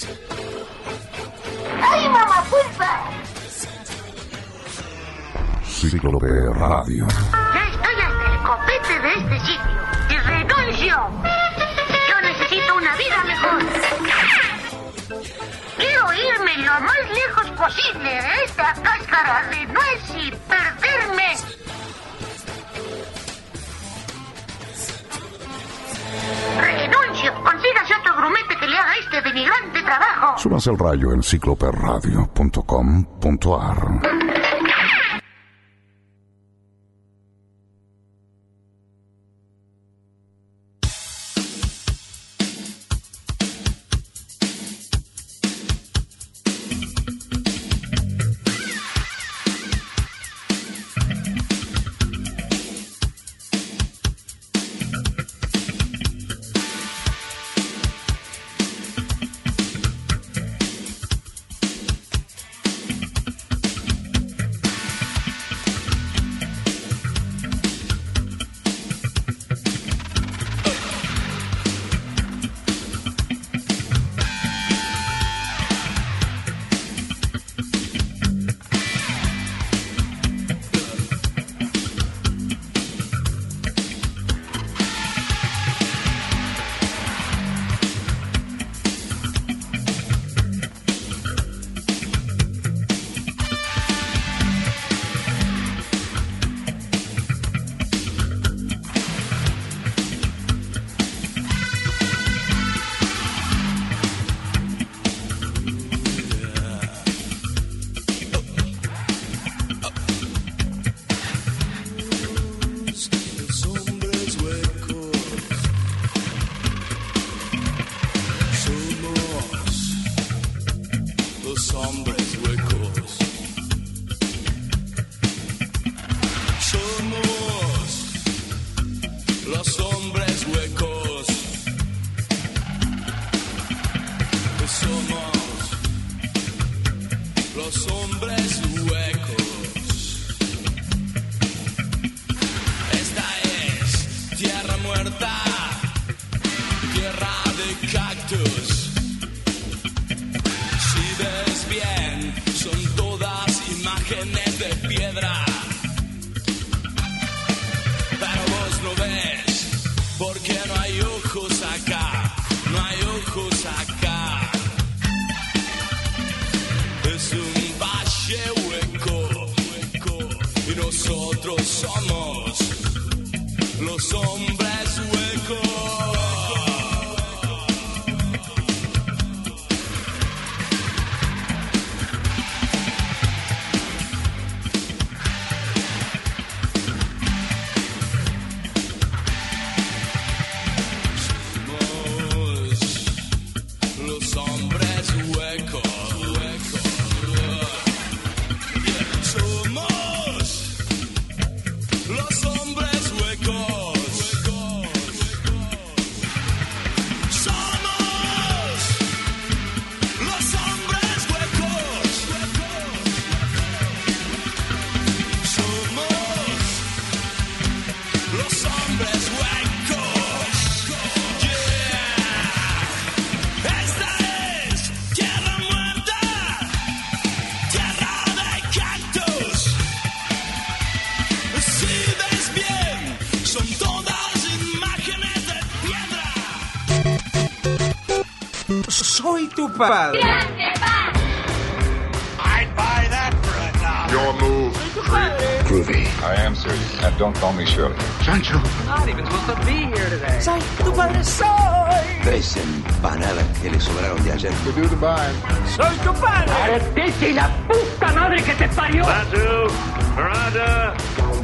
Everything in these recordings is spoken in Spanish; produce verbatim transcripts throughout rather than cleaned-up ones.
¡Ay, mamá, pulpa! Cíclope Radio. Ya estoy hasta el copete de este sitio y renuncio. Yo necesito una vida mejor. Quiero irme lo más lejos posible de esta cáscara de nuez y perderme. Renuncio. Consígase otro grumete que le haga este denigrante trabajo. Súbase al rayo en cíclope radio punto com punto a r. Soy tu padre. I'd buy that for a dollar. Your move. Groovy. I am serious. And don't call me Shirley. Sancho. Not even supposed to be here today. Soy tu padre, soy. Tres empanadas que le sobraron de ayer. You do the buying. Soy tu padre. ¡Arrepete y la puta madre que te parió! Batu, Miranda.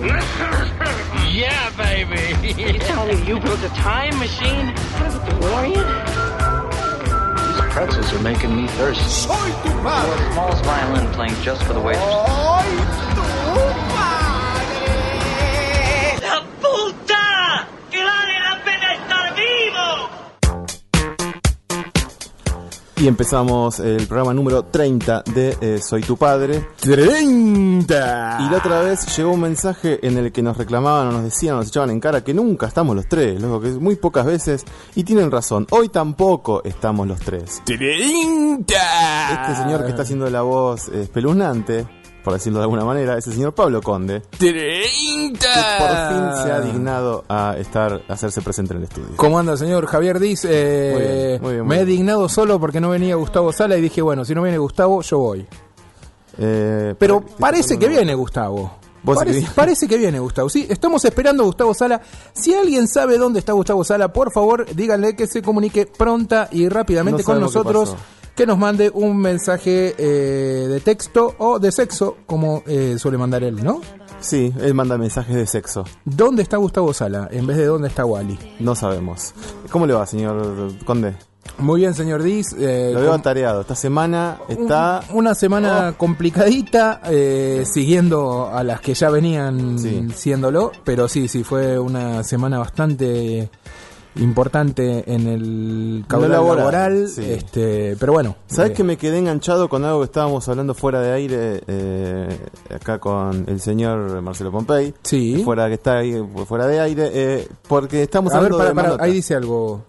Yeah, baby. You telling me you built a time machine out of a DeLorean? These pretzels are making me thirsty. Soy tu padre. The smallest violin playing just for the waitress. Soy tu padre. ¡La puta! ¡Que vale la pena estar vivo! Y empezamos el programa número treinta de eh, Soy tu padre. ¡treinta! Y la otra vez llegó un mensaje en el que nos reclamaban o nos decían, nos echaban en cara que nunca estamos los tres, loco, que es muy pocas veces. Y tienen razón, hoy tampoco estamos los tres. ¡treinta! Este señor que está haciendo la voz eh, espeluznante, por decirlo de alguna manera, es el señor Pablo Conde. ¡treinta! Que por fin se ha dignado a estar, a hacerse presente en el estudio. ¿Cómo anda, señor Javier Diz? Eh, Muy bien, muy bien, muy me he bien. dignado solo porque no venía Gustavo Sala y dije, bueno, si no viene Gustavo, yo voy. Eh, Pero para- parece que viene Gustavo. ¿Vos decís Parece, que viene? parece que viene Gustavo. Sí, estamos esperando a Gustavo Sala. Si alguien sabe dónde está Gustavo Sala, por favor, díganle que se comunique pronta y rápidamente No con sabemos qué nosotros. pasó. Que nos mande un mensaje eh, de texto o de sexo, como eh, suele mandar él, ¿no? Sí, él manda mensajes de sexo. ¿Dónde está Gustavo Sala? En vez de dónde está Wally. No sabemos. ¿Cómo le va, señor Conde? Muy bien, señor Diz. Eh, Lo veo con- atareado. Esta semana está... Un- una semana Oh. complicadita, eh, siguiendo a las que ya venían Sí. siéndolo, pero sí, sí, fue una semana bastante importante en el caudal laboral, laboral, sí. este, pero bueno. ¿Sabes eh, que me quedé enganchado con algo que estábamos hablando fuera de aire eh, acá con el señor Marcelo Pompey? Sí. Fuera que está ahí, fuera de aire, eh, porque estamos A ver, hablando para, de para, Manota. ahí dice algo.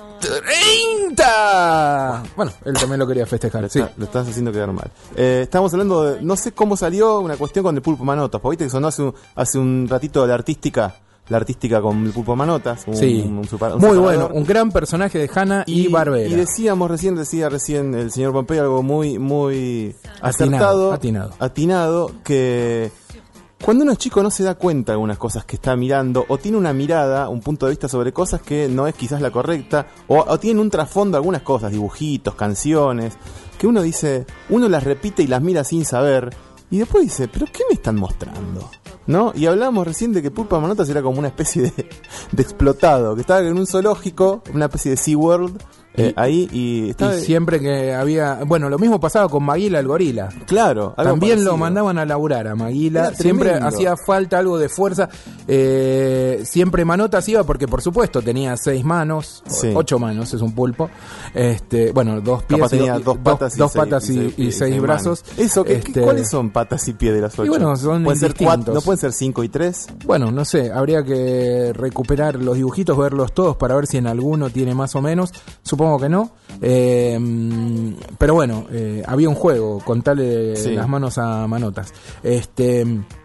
¡treinta! Bueno, él también lo quería festejar. Lo, Sí. está- lo estás haciendo quedar mal. Eh, estamos hablando de, no sé cómo salió una cuestión con el Pulpo Manotas, porque viste que sonó hace un, hace un ratito la artística, la artística con el Pulpo Manotas. Un, Sí. un- un super- un Muy separador. bueno, un gran personaje de Hanna y, Barbera. Y decíamos recién, decía recién el señor Pompey algo muy, muy Atinado, acertado, atinado. atinado, que cuando uno es chico no se da cuenta de algunas cosas que está mirando, o tiene una mirada, un punto de vista sobre cosas que no es quizás la correcta, o, o tiene un trasfondo algunas cosas, dibujitos, canciones, que uno dice, uno las repite y las mira sin saber, y después dice, ¿pero qué me están mostrando? ¿No? Y hablábamos recién de que Pulpa Manotas era como una especie de, de explotado, que estaba en un zoológico, una especie de SeaWorld, eh, ahí, y estaba... Y siempre que había... Bueno, lo mismo pasaba con Maguila el gorila. Claro, algo También parecido. lo mandaban a laburar a Maguila. Era Siempre tremendo. hacía falta algo de fuerza. Eh, siempre Manotas iba porque, por supuesto, tenía seis manos. Sí. Ocho manos, es un pulpo. Este, bueno, dos pies. Capaz y tenía y- dos patas y dos seis- patas y, y seis- y y seis seis brazos. manos. Eso, ¿qué- qué- Este, ¿cuáles son patas y pies de las ocho? Y bueno, son ¿Pueden ser indistintos. cuatro, ¿no pueden ser cinco y tres? Bueno, no sé, habría que recuperar los dibujitos, verlos todos para ver si en alguno tiene más o menos. Supongo que no. Eh, pero bueno, eh, había un juego, contarle Sí. las manos a Manotas. Este,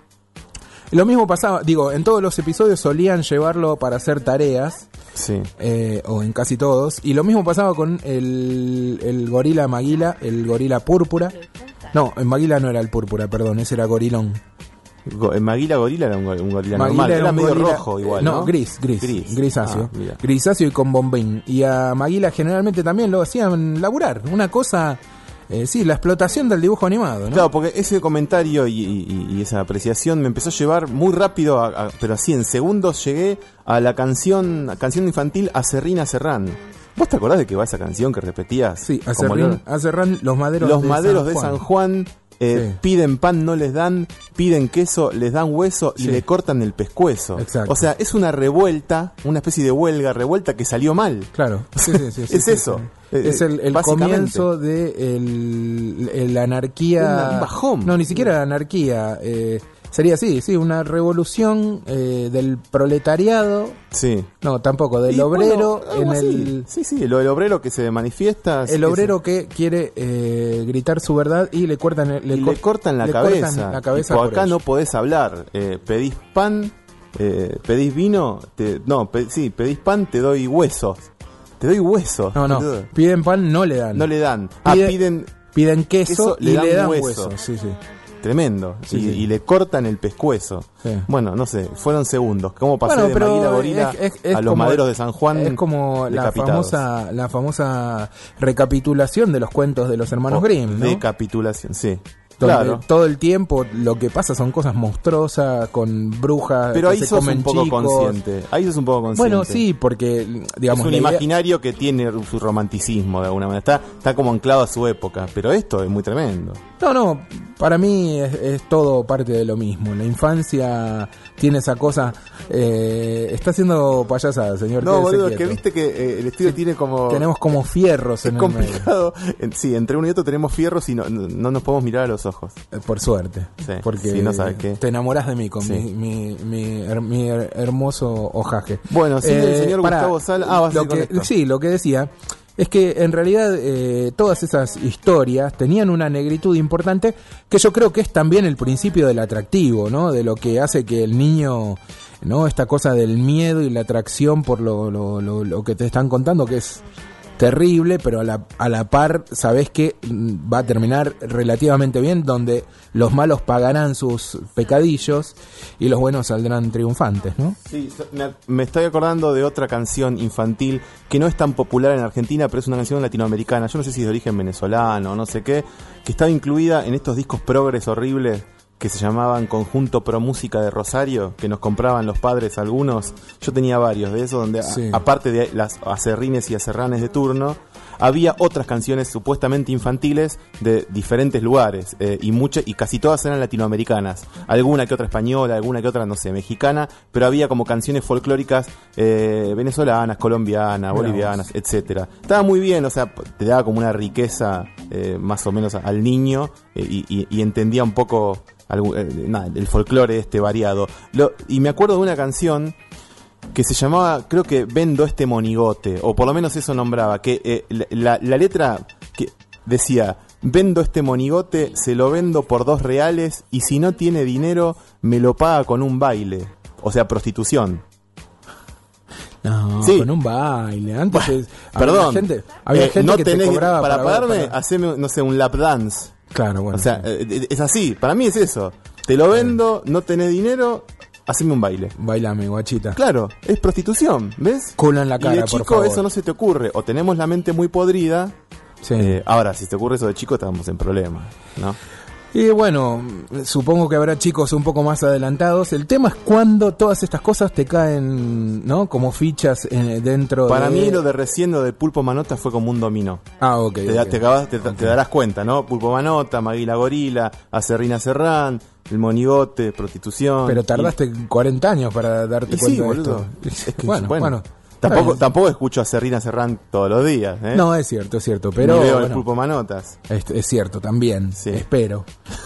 lo mismo pasaba, digo, en todos los episodios solían llevarlo para hacer tareas. Sí. Eh, o en casi todos. Y lo mismo pasaba con el, el gorila Maguila, el gorila púrpura. No, en Maguila no era el púrpura, perdón, ese era gorilón. Go- el Maguila Gorila era un, go- un gorila Maguila normal, era un medio gorila- rojo igual, no, ¿no? gris, gris, Gris. grisáceo. Ah, mira. Grisáceo y con bombín. Y a Maguila generalmente también lo hacían laburar. Una cosa, eh, sí, la explotación del dibujo animado, ¿no? Claro, porque ese comentario y, y- y esa apreciación me empezó a llevar muy rápido, a- a- pero así en segundos llegué a la canción a canción infantil Acerrín Acerrán. ¿Vos te acordás de que va esa canción que repetías? Sí, Como Acerrín, lo- Acerrán, los maderos, Los de, maderos San de Juan. San Juan eh, Sí. piden pan, no les dan, piden queso, les dan hueso y Sí. le cortan el pescuezo. Exacto. O sea, es una revuelta, una especie de huelga, revuelta que salió mal. Claro, sí, sí, sí, sí, Es sí, eso. sí. Eh, Es el, el básicamente. comienzo de el, el- la anarquía. Un- un bajón. No, ni siquiera la anarquía. Eh, sería así, sí, una revolución eh, del proletariado. Sí. No, tampoco, del Y, obrero bueno, algo en así. el. Sí, sí, lo del obrero que se manifiesta. El que obrero que quiere eh, gritar su verdad y le cortan, el- se- y cor- le cortan la le cabeza. cortan la cabeza Tipo, por acá ello. no podés hablar. Eh, pedís pan, eh, pedís vino, te, no, pe- sí, pedís pan, te doy huesos. Te doy huesos. No, no, ¿entendés? piden pan, no le dan. No le dan. Ah, Pide- piden Piden queso, queso, y le dan le dan hueso. hueso. Sí, sí. tremendo. Sí, y, sí. y le cortan el pescuezo. Sí. Bueno, no sé, fueron segundos. ¿Cómo pasé Bueno, de pero Maguila Gorila es- es- es a los como- maderos de San Juan? Es como la decapitados? famosa, la famosa recapitulación de los cuentos de los hermanos O Grimm, ¿no? Decapitulación, sí. donde Claro. todo el tiempo lo que pasa son cosas monstruosas con brujas. Pero que ahí se sos comen un poco chicos. consciente. Ahí sos un poco consciente. Bueno, sí, porque digamos es un la idea- imaginario que tiene su romanticismo de alguna manera. Está, está como anclado a su época. Pero esto es muy tremendo. No, no, para mí es, es todo parte de lo mismo. La infancia tiene esa cosa. Eh, está haciendo payasada, señor. No, quédese boludo, es que quieto. viste que eh, el estudio Sí, tiene como... Tenemos como fierros Es en el medio. complicado. En- sí, entre uno y otro tenemos fierros y no, no, no nos podemos mirar a los ojos. Eh, Por suerte. Sí, porque sí, no sabes qué. te enamorás de mí con Sí. mi, mi, mi, her- mi her- hermoso hojaje. Bueno, sí, el señor pará, Gustavo Sala... Ah, vas a lo ir con que, esto. Sí, lo que decía es que en realidad eh, todas esas historias tenían una negritud importante que yo creo que es también el principio del atractivo, ¿no? De lo que hace que el niño, ¿no? Esta cosa del miedo y la atracción por lo, lo, lo, lo que te están contando, que es terrible, pero a la, a la par sabés que mm, va a terminar relativamente bien, donde los malos pagarán sus pecadillos y los buenos saldrán triunfantes, ¿no? Sí, so- me, me estoy acordando de otra canción infantil que no es tan popular en Argentina, pero es una canción latinoamericana. Yo no sé si es de origen venezolano o no sé qué, que estaba incluida en estos discos progres horribles que se llamaban Conjunto Pro Música de Rosario, que nos compraban los padres algunos. Yo tenía varios de esos, donde a- Sí. aparte de las acerrines y acerranes de turno, había otras canciones supuestamente infantiles de diferentes lugares, eh, y muchas y casi todas eran latinoamericanas, alguna que otra española, alguna que otra, no sé, mexicana, pero había como canciones folclóricas eh, venezolanas, colombianas, Mirá bolivianas, vos. etcétera. Estaba muy bien, o sea, te daba como una riqueza eh, más o menos al niño, eh, y, y- y entendía un poco algún- eh, nada, el folclore este variado. Lo- y me acuerdo de una canción que se llamaba, creo que Vendo este monigote, o por lo menos eso nombraba, que eh, la, la- la letra que decía: vendo este monigote, se lo vendo por dos reales, y si no tiene dinero, me lo paga con un baile. O sea, prostitución. No, Sí. con un baile. Antes es- había Perdón, gente, había eh, gente no que te tenés- cobraba para, para, pagarme, para- haceme, no sé, un lap dance. Claro, bueno. O sea, eh, es así, para mí es eso. Te lo vendo, no tenés dinero, haceme un baile. bailame, guachita. Claro, es prostitución, ¿ves? Culo en la cara, y de por chico favor. eso no se te ocurre, o tenemos la mente muy podrida. Sí. Eh, ahora, si te ocurre eso de chico, estamos en problemas, ¿no? Y bueno, supongo que habrá chicos un poco más adelantados. El tema es cuando todas estas cosas te caen, ¿no? Como fichas en- dentro Para de... mí lo de recién, lo de Pulpo Manota fue como un dominó. Ah, ok. Te, da- ok. te acabas- te- te darás cuenta, ¿no? Pulpo Manota, Maguila Gorila, Acerrina Serrán, el monigote, prostitución. Pero tardaste cuarenta años para darte Y, y cuenta sí, de boludo. esto. Es que, bueno, bueno, bueno. tampoco, Está bien. tampoco escucho a Acerrina Serrán todos los días, ¿eh? No, es cierto, es cierto. Pero Ni veo el bueno, Pulpo Manotas. es, es cierto, también. Sí. Espero.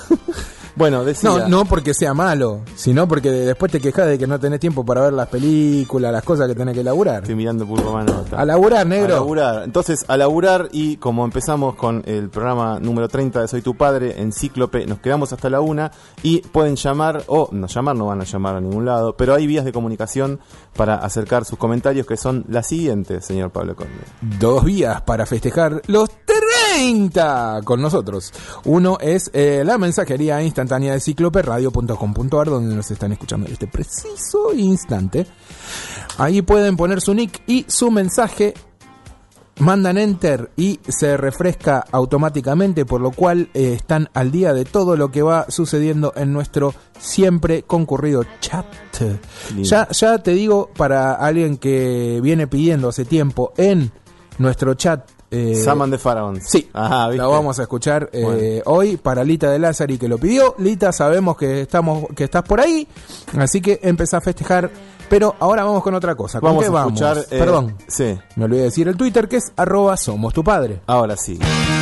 Bueno, decía... No, no porque sea malo, sino porque después te quejas de que no tenés tiempo para ver las películas, las cosas que tenés que laburar. Estoy mirando Pulpo Manota. A laburar, negro. A laburar. Entonces, a laburar, y como empezamos con el programa número treinta de Soy tu Padre, en Cíclope, nos quedamos hasta la una, y pueden llamar, o no llamar, no van a llamar a ningún lado, pero hay vías de comunicación para acercar sus comentarios, que son las siguientes, señor Pablo Conde. Dos vías para festejar los treinta con nosotros. Uno es eh, la mensajería instantánea de cíclope radio punto com punto ar, donde nos están escuchando en este preciso instante. Ahí pueden poner su nick y su mensaje, mandan enter y se refresca automáticamente, por lo cual eh, están al día de todo lo que va sucediendo en nuestro siempre concurrido chat. Lindo. Ya, ya te digo, para alguien que viene pidiendo hace tiempo en nuestro chat, eh, Saman de Pharaons. sí, Ajá, ¿viste? la vamos a escuchar eh, Bueno. hoy para Lita de Lázari, que lo pidió. Lita, sabemos que estamos que estás por ahí, así que empezá a festejar. Pero ahora vamos con otra cosa. ¿Con Vamos qué a vamos? escuchar... eh, Perdón, Sí, me olvidé de decir el Twitter, que es arroba somos tu padre. ahora sí.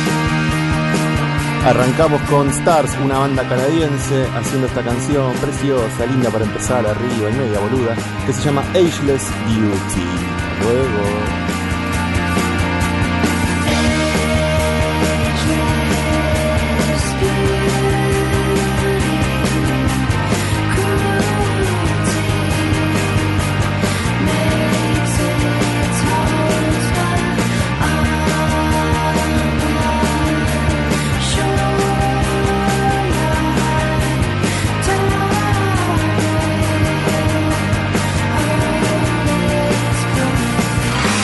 Arrancamos con Stars, una banda canadiense, haciendo esta canción preciosa, linda para empezar, arriba y media boluda, que se llama Ageless Beauty. Luego... Sure.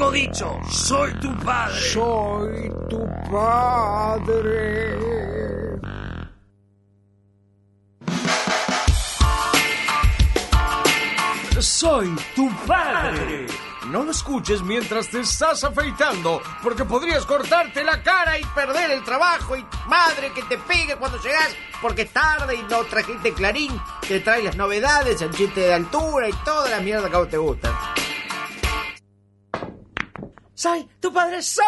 Mismo dicho, soy tu padre. Soy tu padre. Soy tu padre. No lo escuches mientras te estás afeitando, porque podrías cortarte la cara y perder el trabajo. Y madre que te pegue cuando llegas, porque es tarde y no trajiste Clarín, que trae las novedades, el chiste de altura y toda la mierda que a vos te gusta. Soy tu padre, soy.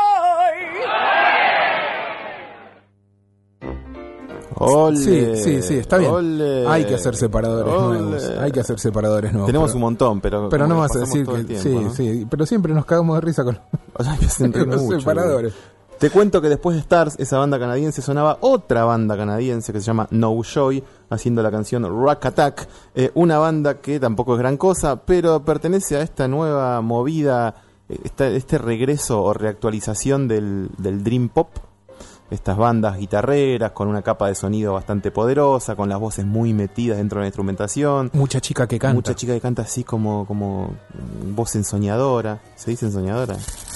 Ole, sí, sí, sí, está bien. Ole, hay que hacer separadores ole. nuevos. Hay que hacer separadores nuevos. Tenemos pero, un montón, pero. Pero no como vas a pasamos decir todo que. el tiempo, sí, ¿no? sí, pero siempre nos cagamos de risa con O sea, que se ríen los mucho, separadores. güey. Te cuento que después de Stars, esa banda canadiense, sonaba otra banda canadiense que se llama No Joy, haciendo la canción Rock Attack. Eh, una banda que tampoco es gran cosa, pero pertenece a esta nueva movida, eh, este, este regreso o reactualización del, del Dream Pop. Estas bandas guitarreras con una capa de sonido bastante poderosa, con las voces muy metidas dentro de la instrumentación. Mucha chica que canta. Mucha chica que canta así como, como voz ensoñadora. ¿Se dice ensoñadora?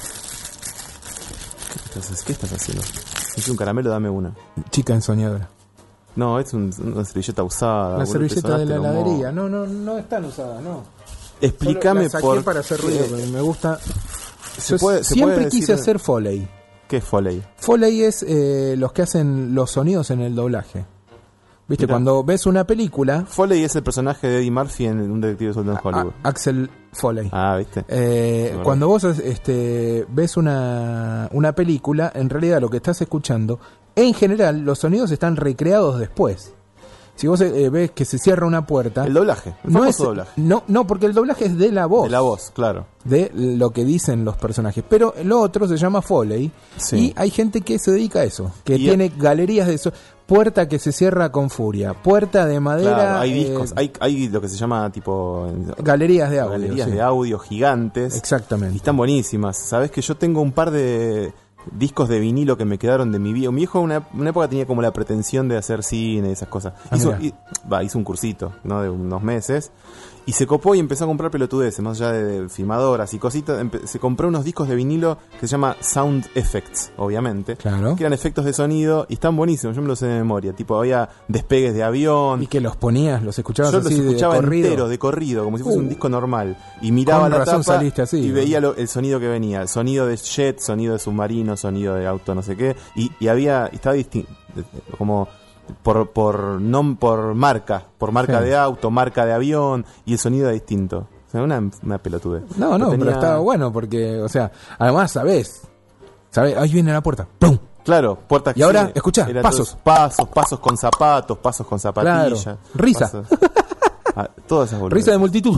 ¿Qué estás, qué estás haciendo? ¿Es un caramelo? Dame una. Chica ensoñadora. No, es un, una servilleta usada. La boludo, servilleta de la sonaste heladería. como- No, no, no están usadas, no. Explícame Solo la saqué por para hacer ruido, porque me gusta. Se Yo puede- se siempre puede quise decir- hacer Foley. ¿Qué es Foley? Foley es eh, los que hacen los sonidos en el doblaje. ¿Viste? Mirá. Cuando ves una película, Foley es el personaje de Eddie Murphy en Un detective suelto en Hollywood. a- Axel Foley. Ah, ¿viste? Eh, verdad. cuando vos este, ves una, una película, en realidad lo que estás escuchando, en general, los sonidos están recreados después. Si vos eh, ves que se cierra una puerta, El doblaje, el no famoso es doblaje. no no porque el doblaje es de la voz, De la voz, claro. de lo que dicen los personajes, pero lo otro se llama Foley. Sí. Y hay gente que se dedica a eso, que Y- tiene galerías de eso, puerta que se cierra con furia, puerta de madera, Claro, hay eh, discos, hay, hay lo que se llama tipo galerías de audio, galerías sí. de audio gigantes. Y Exactamente. están buenísimas. Sabes que yo tengo un par de discos de vinilo que me quedaron de mi viejo. Mi viejo en una, una época tenía como la pretensión de hacer cine y esas cosas. Ah, hizo, mirá. y- va, hizo un cursito, ¿no? De unos meses. Y se copó y empezó a comprar pelotudeces, más allá de, de filmadoras y cositas. Empe- se compró unos discos de vinilo que se llama Sound Effects, obviamente. Claro. Que eran efectos de sonido y están buenísimos. Yo me los sé de memoria. Tipo, había despegues de avión. Y que los ponías, los escuchabas Yo los así escuchaba de corrido. enteros, de corrido, como si fuese Uh. un disco normal. Y miraba Con la razón tapa saliste así, y ¿no? veía lo- el sonido que venía. El sonido de jet, sonido de submarino, sonido de auto, no sé qué. Y, y había, estaba distinto, como por por nom, por marca, por marca Sí. de auto, marca de avión, y el sonido era distinto. O sea, una, una pelotudez. No, no, Tenía- pero estaba bueno porque, o sea, además sabés, sabés, ahí viene la puerta, ¡pum! Claro, puertas Y ahora, escuchá, era pasos. todo- pasos, pasos con zapatos, pasos con zapatillas. Claro, risa. pasos- ah, todas esas boludeces. Risa de multitud.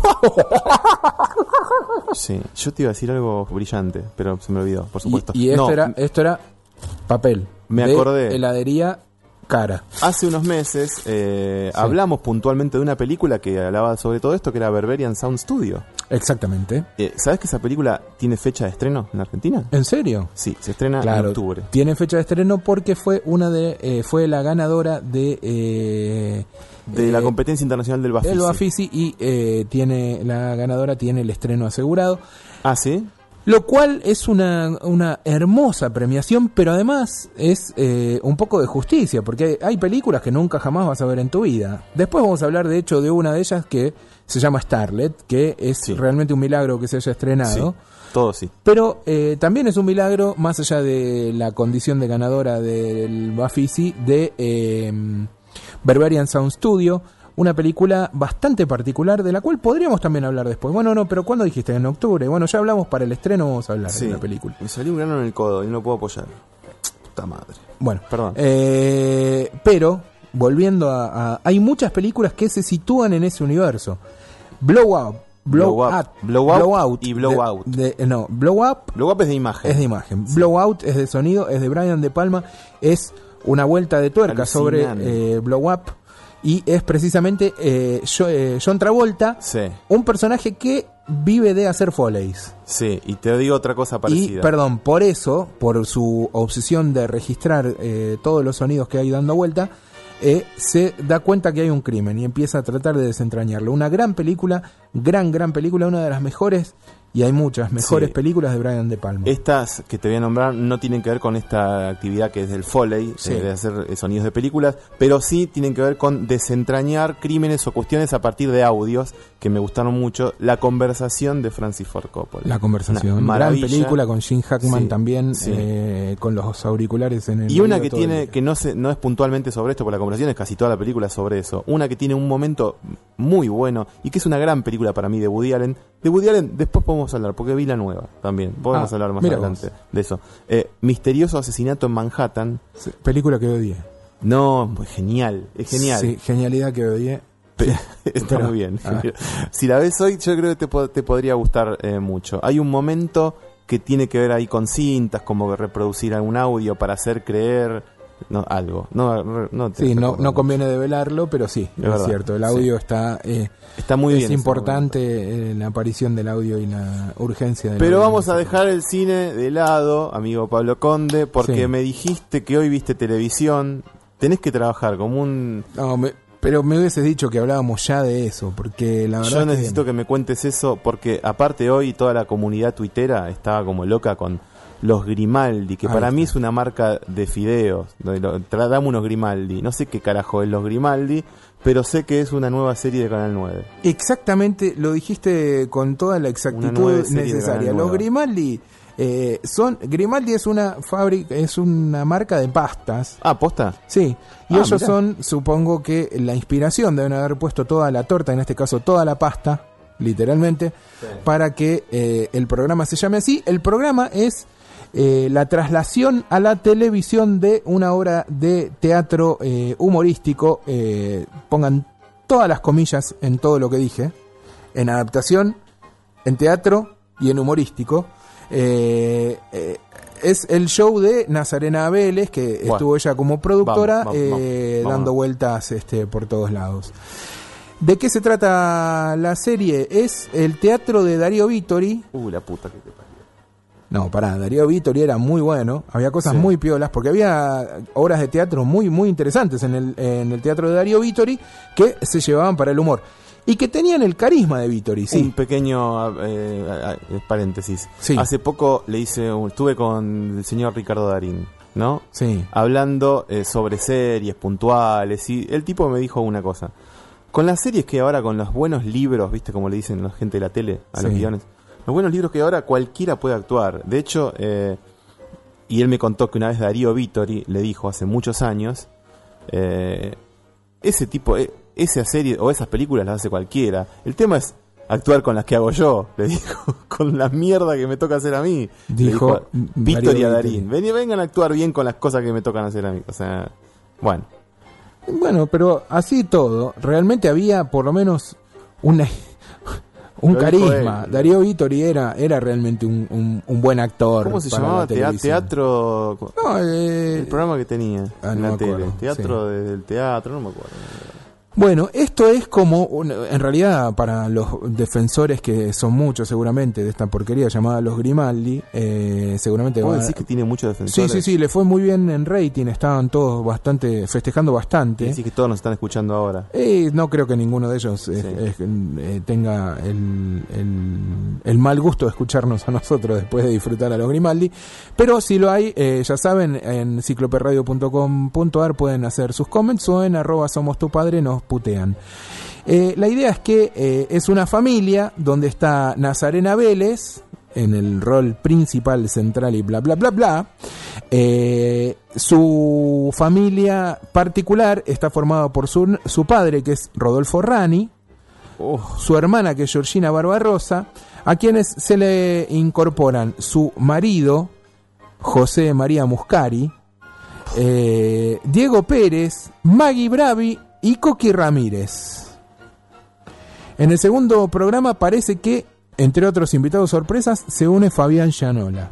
Sí, yo te iba a decir algo brillante, pero se me olvidó, por supuesto. Y, y esto, No, era, esto era papel. Me de acordé. Heladería cara. hace unos meses eh, Sí. hablamos puntualmente de una película que hablaba sobre todo esto, que era Berberian Sound Studio. Exactamente. Eh, ¿Sabes que esa película tiene fecha de estreno en Argentina? ¿En serio? Sí, se estrena en Claro, octubre. tiene fecha de estreno porque fue una de eh, fue la ganadora de eh, De eh, la competencia internacional del Bafisi. el Bafisi y eh, tiene la ganadora tiene el estreno asegurado. Ah, ¿sí? Lo cual es una, una hermosa premiación, pero además es eh, un poco de justicia, porque hay películas que nunca jamás vas a ver en tu vida. Después vamos a hablar, de hecho, de una de ellas que se llama Starlet, que es Sí. realmente un milagro que se haya estrenado. Sí, todo sí. Pero eh, también es un milagro, más allá de la condición de ganadora del Bafisi, de eh, Berberian Sound Studio, una película bastante particular de la cual podríamos también hablar después. Bueno, no, pero ¿cuándo dijiste? En octubre. Bueno, ya hablamos para el estreno, vamos a hablar Sí. de la película. Me salió un grano en el codo y no lo puedo apoyar. Puta madre. Bueno, Perdón. eh, pero volviendo a, a- hay muchas películas que se sitúan en ese universo. Blow Up, Blow, Blow Up. Up, Blow Up y Blow de- Out. de- no, Blow Up Lo guapo es de imagen. es de imagen. Blow Out es de sonido, es de Brian De Palma, es una vuelta de tuerca sobre Alucinante. eh, Blow Up y es precisamente eh, Jo- eh, John Travolta, Sí, un personaje que vive de hacer foleys. sí. Y te digo otra cosa parecida. Y, perdón, por eso, por su obsesión de registrar eh, todos los sonidos que hay dando vuelta, eh, se da cuenta que hay un crimen y empieza a tratar de desentrañarlo. Una gran película gran, gran película, una de las mejores, y hay muchas mejores Sí. películas de Brian De Palma. Estas que te voy a nombrar no tienen que ver con esta actividad que es del Foley, Sí. eh, de hacer eh, sonidos de películas, pero sí tienen que ver con desentrañar crímenes o cuestiones a partir de audios que me gustaron mucho. La conversación de Francis Ford Coppola. La conversación, Una gran maravilla. película con Gene Hackman Sí, también, sí. eh, con los auriculares en el Y una oído que todo el tiene, día. que no se, no es puntualmente sobre esto, porque la conversación es casi toda la película sobre eso. Una que tiene un momento muy bueno y que es una gran película para mí de Woody Allen. De Woody Allen después podemos hablar, porque vi la nueva también. Podemos Ah, hablar más mira adelante vos. de eso. Eh, Misterioso asesinato en Manhattan. Sí, película que odié. No, pues genial, es genial. Sí, genialidad que odié. Pe- Está Pero, muy bien. ah. Si la ves hoy, yo creo que te, po- te podría gustar eh, mucho. Hay un momento que tiene que ver ahí con cintas, como que reproducir algún audio para hacer creer no, algo. No, no, no te Sí, no, recuerdo no mucho. conviene develarlo, pero sí, es, verdad, cierto. El audio está, eh, Está muy es bien. ese importante, eh, la aparición del audio y la urgencia del Pero audio. vamos a dejar el cine de lado, amigo Pablo Conde, porque Sí. me dijiste que hoy viste televisión. Tenés que trabajar como un... No, me- pero me hubieses dicho que hablábamos ya de eso, porque la verdad Yo es que- necesito que me cuentes eso, porque aparte hoy toda la comunidad tuitera estaba como loca con los Grimaldi, que Ahí para está. mí es una marca de fideos. de lo- tra- Dame unos Grimaldi. No sé qué carajo es los Grimaldi, pero sé que es una nueva serie de Canal nueve. Exactamente, lo dijiste con toda la Una exactitud nueva serie de necesaria. Canal Los nueva. Grimaldi eh, son Grimaldi es una fábrica, es una marca de pastas. Ah, ¿posta? Sí, y Ah, ellos mirá. son, supongo que la inspiración deben haber puesto toda la torta, en este caso toda la pasta, literalmente, para que eh, el programa se llame así. El programa es eh, la traslación a la televisión de una obra de teatro eh, humorístico. Eh, pongan todas las comillas en todo lo que dije, en adaptación, en teatro y en humorístico. Eh, eh, es el show de Nazarena Vélez, que Bueno, estuvo ella como productora, vamos, vamos, eh, vamos. dando vueltas este, por todos lados. ¿De qué se trata la serie? Es el teatro de Darío Vittori. Uh, la puta que te parió. No, pará, Darío Vittori era muy bueno, había cosas Sí. muy piolas, porque había obras de teatro muy, muy interesantes en el, en el teatro de Darío Vittori que se llevaban para el humor. Y que tenían el carisma de Vittori, sí. Un pequeño eh, eh, paréntesis. Sí. Hace poco le hice, un- estuve con el señor Ricardo Darín, ¿no? Sí. Hablando eh, sobre series puntuales, y el tipo me dijo una cosa. Con las series que ahora, con los buenos libros, viste como le dicen la gente de la tele a los Sí. guiones, los buenos libros que ahora cualquiera puede actuar. De hecho, eh, y él me contó que una vez Darío Vittori le dijo hace muchos años, eh, ese tipo, eh, esa serie o esas películas las hace cualquiera. El tema es actuar con las que hago yo, le dijo, con la mierda que me toca hacer a mí. Le Dijo Vittori a Darío Darín, Ven, vengan a actuar bien con las cosas que me tocan hacer a mí. O sea, bueno. Bueno, pero así todo, realmente había por lo menos una, un Lo dijo carisma. él. Darío Vittori era, era realmente un, un, un buen actor. ¿Cómo se para llamaba? la Tea- televisión. teatro... No, eh, El programa que tenía Ah, en no la me tele. acuerdo, Teatro desde el teatro, no me acuerdo. Bueno, esto es como, un- en realidad, para los defensores, que son muchos seguramente, de esta porquería llamada Los Grimaldi, eh, seguramente ¿Vos van a- decís que tiene muchos Sí, defensores? sí, sí, le fue muy bien en rating, estaban todos bastante, festejando bastante. Decís que todos nos están escuchando ahora. Eh, no creo que ninguno de ellos eh, Sí. eh, eh, tenga el, el, el mal gusto de escucharnos a nosotros después de disfrutar a los Grimaldi, pero si lo hay, eh, ya saben, en cicloperradio punto com punto ar pueden hacer sus comments, o en arroba somos tu padre nos putean. Eh, la idea es que eh, es una familia donde está Nazarena Vélez en el rol principal, central y bla bla bla bla. Eh, su familia particular está formada por su, su padre, que es Rodolfo Rani, Oh, su hermana, que es Georgina Barbarosa, a quienes se le incorporan su marido, José María Muscari, eh, Diego Pérez, Maggie Bravi y Coqui Ramírez. En el segundo programa parece que, entre otros invitados sorpresas, se une Fabián Llanola.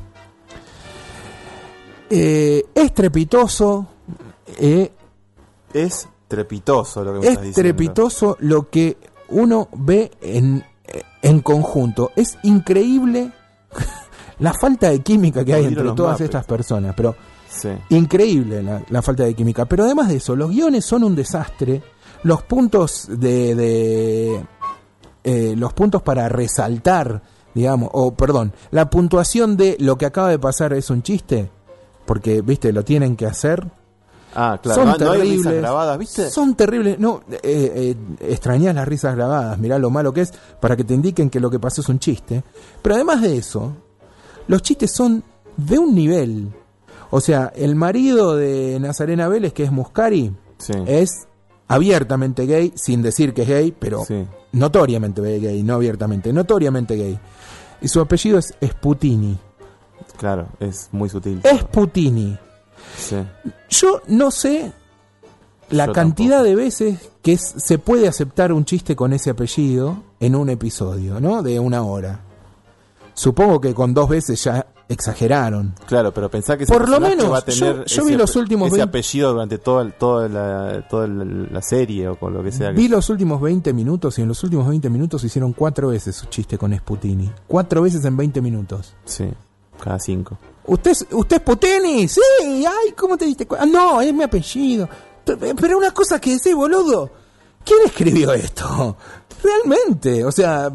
Eh, estrepitoso, eh, es trepitoso lo que me estás es diciendo. trepitoso lo que uno ve en, en conjunto. Es increíble la falta de química que hay Volvieron entre los todas Muppets. estas personas, pero Sí. increíble la, la falta de química. Pero además de eso, los guiones son un desastre. Los puntos de, de eh, los puntos para resaltar, digamos, o perdón, la puntuación de lo que acaba de pasar es un chiste, porque, viste, lo tienen que hacer. Ah, claro, Son no, no hay terribles, risas grabadas, ¿viste? Son terribles. No, eh, eh, extrañás las risas grabadas, mirá lo malo que es, para que te indiquen que lo que pasó es un chiste. Pero además de eso, los chistes son de un nivel. O sea, el marido de Nazarena Vélez, que es Muscari, sí, es abiertamente gay, sin decir que es gay, pero sí, notoriamente gay, no abiertamente, notoriamente gay. Y su apellido es Sputini. Claro, es muy sutil. Sputini. Sí. Yo no sé la Yo cantidad tampoco. de veces que es, se puede aceptar un chiste con ese apellido en un episodio, ¿no? De una hora. Supongo que con dos veces ya exageraron. Claro, pero pensá que ese por lo personaje menos va a tener yo, yo ese, vi los últimos ese veinte apellido durante todo el, toda la, toda la, la serie o con lo que sea. Vi que... los últimos veinte minutos y en los últimos veinte minutos hicieron cuatro veces su chiste con Sputini. Cuatro veces en veinte minutos. Sí, cada cinco. ¿Usted, es- usted es Sputini? Sí, ay, ¿cómo te diste cuenta? No, es mi apellido. Pero una cosa que decís, boludo, ¿quién escribió esto? Realmente, o sea,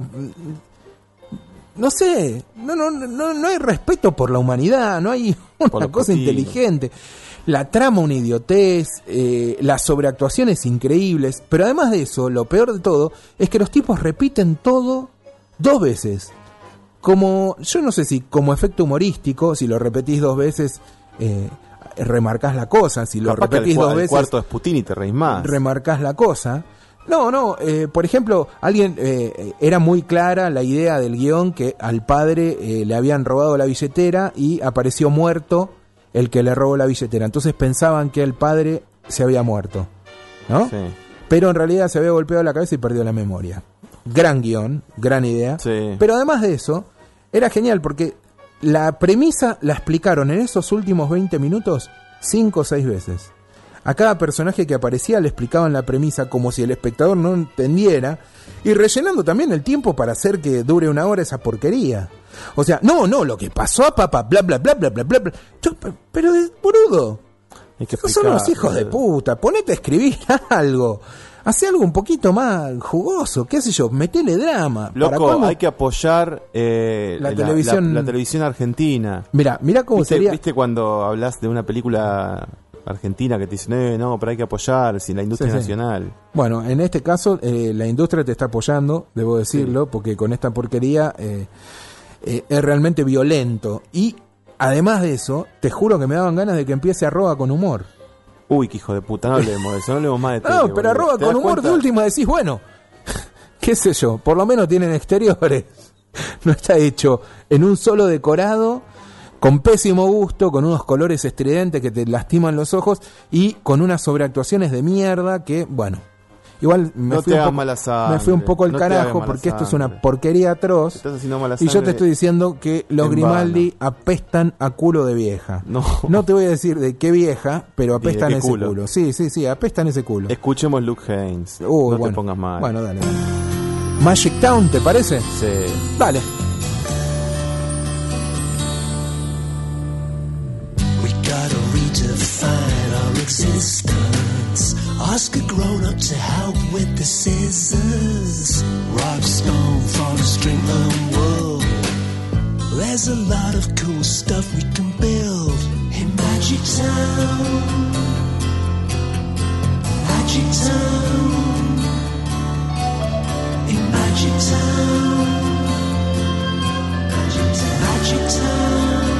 no sé, no, no, no, no hay respeto por la humanidad, no hay una Por lo cosa posible. inteligente. La trama una idiotez, eh, las sobreactuaciones increíbles, pero además de eso, lo peor de todo es que los tipos repiten todo dos veces. Como, yo no sé si como efecto humorístico, si lo repetís dos veces, eh, remarcás la cosa, si lo Capaz que repetís el, cua- dos el veces, cuarto de Sputini te reís más. remarcás la cosa. No, no, eh, por ejemplo, alguien eh, era muy clara la idea del guión que al padre eh, le habían robado la billetera y apareció muerto el que le robó la billetera. Entonces pensaban que el padre se había muerto, ¿no? Sí. Pero en realidad se había golpeado la cabeza y perdió la memoria. Gran guión, gran idea. Sí. Pero además de eso, era genial porque la premisa la explicaron en esos últimos veinte minutos cinco o seis veces. A cada personaje que aparecía le explicaban la premisa como si el espectador no entendiera y rellenando también el tiempo para hacer que dure una hora esa porquería. O sea, no, no, lo que pasó a papá, bla, bla, bla, bla, bla, bla, bla. Yo, pe- pero, eh, boludo, Hay que esos son unos explicar, hijos de boludo. puta. Ponete a escribir algo. Hacé algo un poquito más jugoso, qué sé yo, metele drama. ¿Para Loco, colmo? hay que apoyar eh, La televisión- la, la televisión argentina. Mira, mira cómo ¿Viste, sería. ¿Viste cuando hablas de una película argentina que te dicen, eh, no, pero hay que apoyar sin la industria Sí, sí. nacional? Bueno, en este caso eh, la industria te está apoyando, debo decirlo, porque con esta porquería eh, eh, es realmente violento. Y además de eso, te juro que me daban ganas de que empiece Arroba con humor. Uy, qué hijo de puta, no hablemos de eso, no hablemos más de tele, No, pero boludo. Arroba ¿Te con das humor cuenta? de última decís, bueno, qué sé yo, por lo menos tienen exteriores. No está hecho en un solo decorado, con pésimo gusto, con unos colores estridentes que te lastiman los ojos y con unas sobreactuaciones de mierda que, bueno, igual me, No fui, te un hagas poco, mala sangre, me fui un poco al no te hagas carajo mala porque esto es sangre. una porquería atroz. Estás haciendo mala Y yo sangre te estoy diciendo que los en Grimaldi vano. apestan a culo de vieja. No. No te voy a decir de qué vieja, pero Ni de apestan qué ese culo. culo. Sí, sí, sí, apestan ese culo. Escuchemos Luke Haynes. Uy, no bueno. te pongas mal. Bueno, dale, dale. Magic Town, ¿te parece? Sí. Dale. We gotta redefine our existence. Ask a grown up to help with the scissors. Rock, stone, forest, string, and wool. There's a lot of cool stuff we can build in Magic Town. Magic Town. In Magic Town. Magic Town. Magic Town.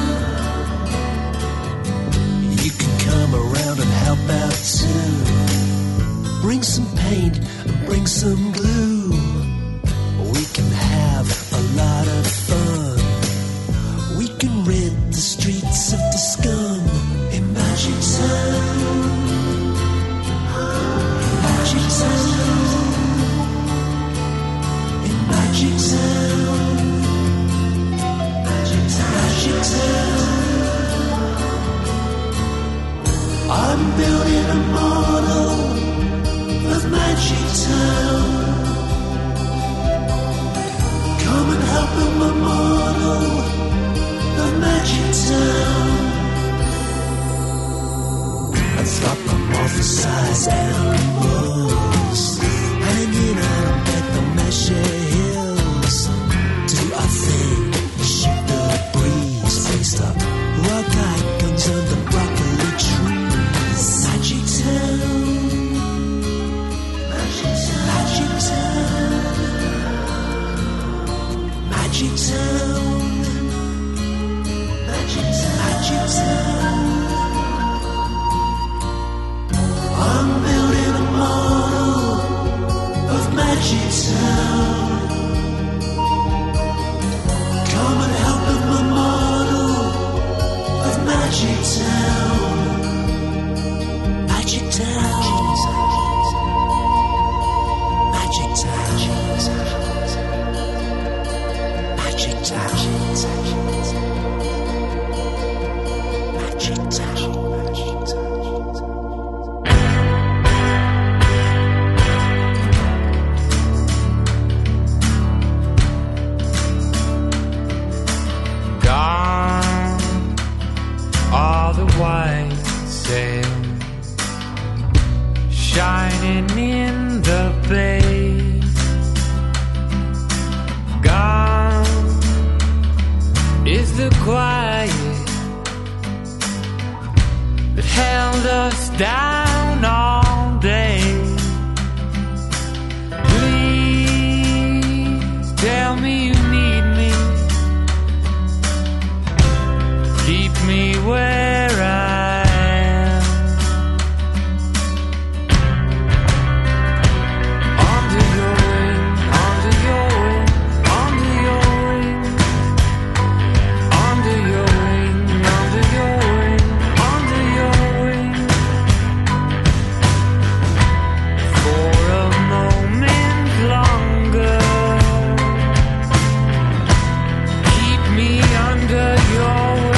You can come around and help out too. Bring some paint and bring some glue. We can have a lot of fun. We can rid the streets of the scum in Magic Town. Magic Town. In Magic Town. Magic Town. Magic Town. I'm building a model of Magic Town. Come and help in my model of Magic Town. Anthropomorphized animals hanging out at the Magic Town. Magic Town. Magic Town. Magic Town. Gone are the white sails shining in the bay. Gone is the quiet that held us down all day. Please tell me you need me. Keep me where I am. Under your wing, under your wing, under your wing. Under your wing, under your wing, under your wing. For a moment longer. Keep me under your wing.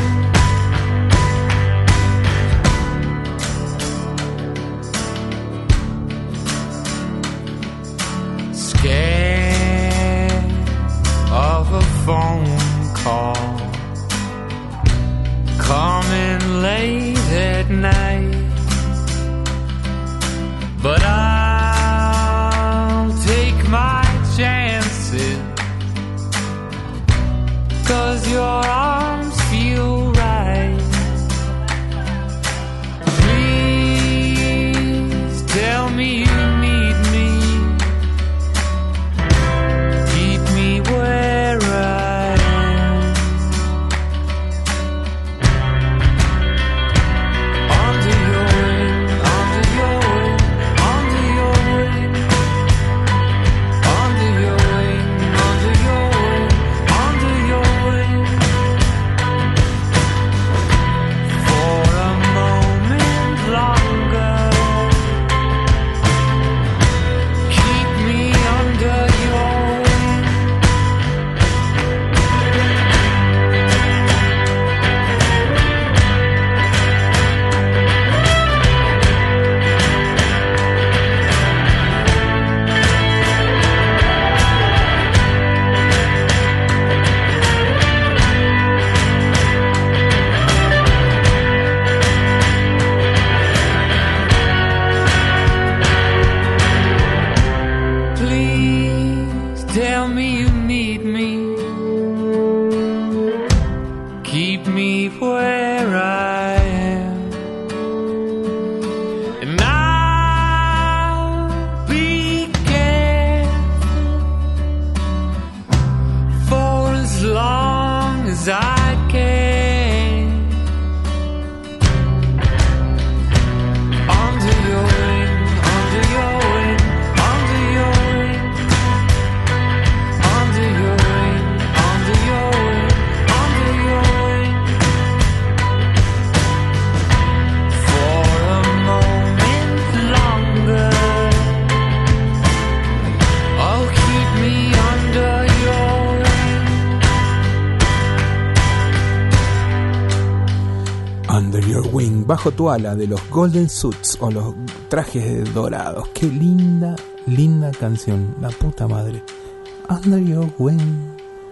Scared of a phone call coming late at night, but I'll take my chances, 'cause your arms feel right. Please tell me you need me. Keep me where I am. Under your wing, under your wing, under your wing. Under your wing, under your wing, under your wing. For a moment longer. Keep me under your wing. Please tell me you need me. Keep me where I am. And I'll be careful for as long as I can. Under your wing, under your wing, under your wing. Under your wing, under your wing, under your wing. For a moment longer. Oh, keep me under your wing. Under Your Wing, bajo tu ala, de los Golden Suits o los trajes dorados. Qué linda, linda canción, la puta madre. Under Your Wing.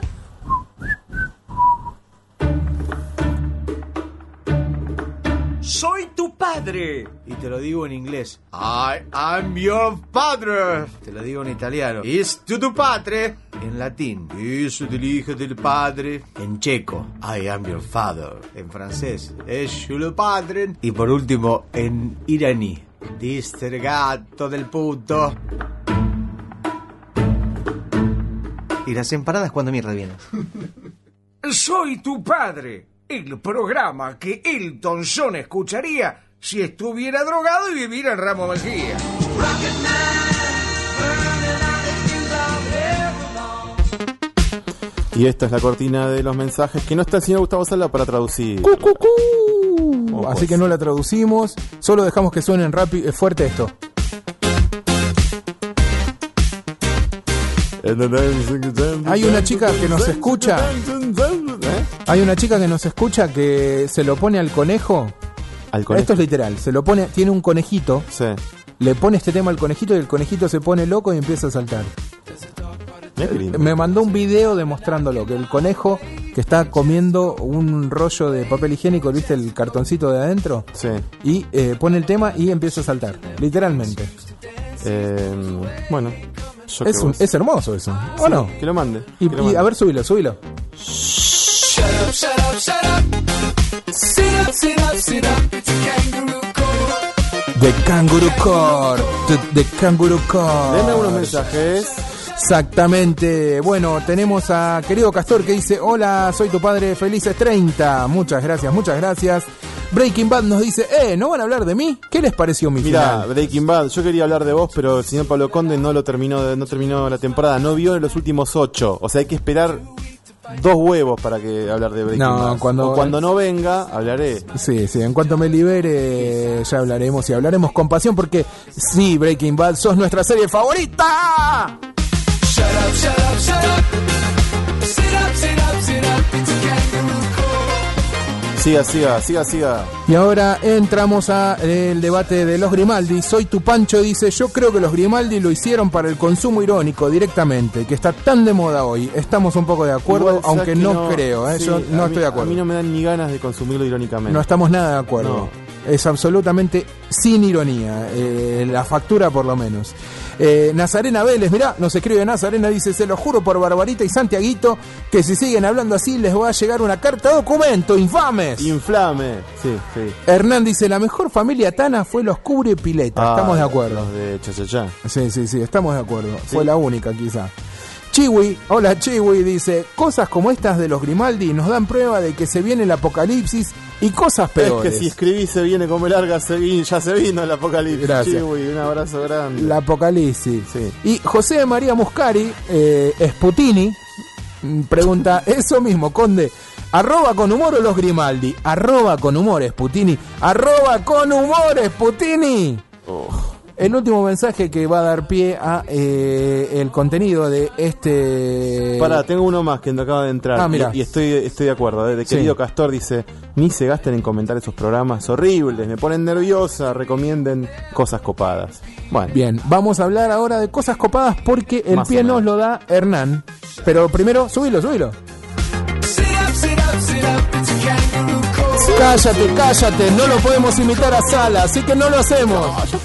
Soy tu padre. Y te lo digo en inglés. I am your father. Te lo digo en italiano. Es tu padre. En latín. Es el hijo del padre. En checo. I am your father. En francés. Es tu padre. Y por último, en iraní. Diste gato del puto. ¿Y las empanadas cuándo mierda vienen? Soy tu padre. El programa que Elton John escucharía si estuviera drogado y viviera en Ramos Mejía. Y esta es la cortina de los mensajes que no está el señor Gustavo Sala para traducir. ¡Cu, cu, cu! ¿Cómo así pues? que no la traducimos, solo dejamos que suenen rápido, fuerte esto. Hay una chica que nos escucha. Hay una chica que nos escucha que se lo pone al conejo. ¿Al conejo? Esto es literal. Se lo pone, tiene un conejito. Sí. Le pone este tema al conejito y el conejito se pone loco y empieza a saltar. Me mandó un video demostrándolo, que el conejo que está comiendo un rollo de papel higiénico, ¿viste el cartoncito de adentro? Sí. Y eh, pone el tema y empieza a saltar, literalmente. Eh, bueno. Yo Es, un, es hermoso eso, ¿o sí, no? Que lo mande. Y, que lo y mande. a ver, subilo, subilo. Shut up, shut up, shut up. Sit up, sit up, sit up. It's a kangaroo court. The Kangaroo Court. The, the Kangaroo Court. Denme unos mensajes. Exactamente. Bueno, tenemos a querido Castor que dice: hola, soy tu padre, felices treinta. Muchas gracias, muchas gracias. Breaking Bad nos dice: eh, ¿no van a hablar de mí? ¿Qué les pareció mi Mirá, final? Breaking Bad, yo quería hablar de vos, pero el señor Pablo Conde no lo terminó, no terminó la temporada, no vio en los últimos ocho, o sea hay que esperar dos huevos para que hablar de Breaking No, Bad. cuando- O cuando no venga, hablaré. Sí, sí, en cuanto me libere ya hablaremos y hablaremos con pasión porque sí, Breaking Bad, sos nuestra serie favorita. Shut up, shut up, shut up. Sit up, sit up, sit up. It's a kangaroo court. Siga, siga, siga, siga. Y ahora entramos a el debate de los Grimaldi. Soy tu Pancho, dice: yo creo que los Grimaldi lo hicieron para el consumo irónico directamente, que está tan de moda hoy. Estamos un poco de acuerdo, Igual, ¿sabes aunque que no, creo, ¿eh? Sí, yo a no mí- estoy de acuerdo. A mí no me dan ni ganas de consumirlo irónicamente. No estamos nada de acuerdo. No. Es absolutamente sin ironía, eh, la factura por lo menos. Eh, Nazarena Vélez, mirá, nos escribe Nazarena, dice: se lo juro por Barbarita y Santiaguito que si siguen hablando así les va a llegar una carta documento, infames. Inflame, sí, sí. Hernán dice: la mejor familia Tana fue los Cubre Pileta. Estamos de Ah, acuerdo. Los de Chachachá. Sí, sí, sí, estamos de acuerdo. Fue la única quizá. Chiwi, hola Chiwi, dice: cosas como estas de los Grimaldi nos dan prueba de que se viene el apocalipsis y cosas peores. Es que si escribí se viene como larga, se vi- ya se vino el apocalipsis. Gracias. Chiwi, un abrazo grande. La apocalipsis. Sí. Y José María Muscari, eh, Sputini, mm, pregunta eso mismo, Conde. ¿Arroba con humor o los Grimaldi? Arroba con humor, Sputini. Arroba con humor, Sputini. Oh. El último mensaje que va a dar pie a eh, el contenido de este... Pará, tengo uno más que acaba de entrar. Ah, mira. Y, y estoy, estoy de acuerdo. ¿eh? De Sí. querido Castor dice: ni se gasten en comentar esos programas horribles, me ponen nerviosa, recomienden cosas copadas. Bueno, Bien, vamos a hablar ahora de cosas copadas porque el Más o pie nos menos. lo da Hernán. Pero primero, subilo, subilo. Sit up, sit up, sit up. It's a kangaroo court. Cállate, cállate, no lo podemos imitar a Sala, así que no lo hacemos.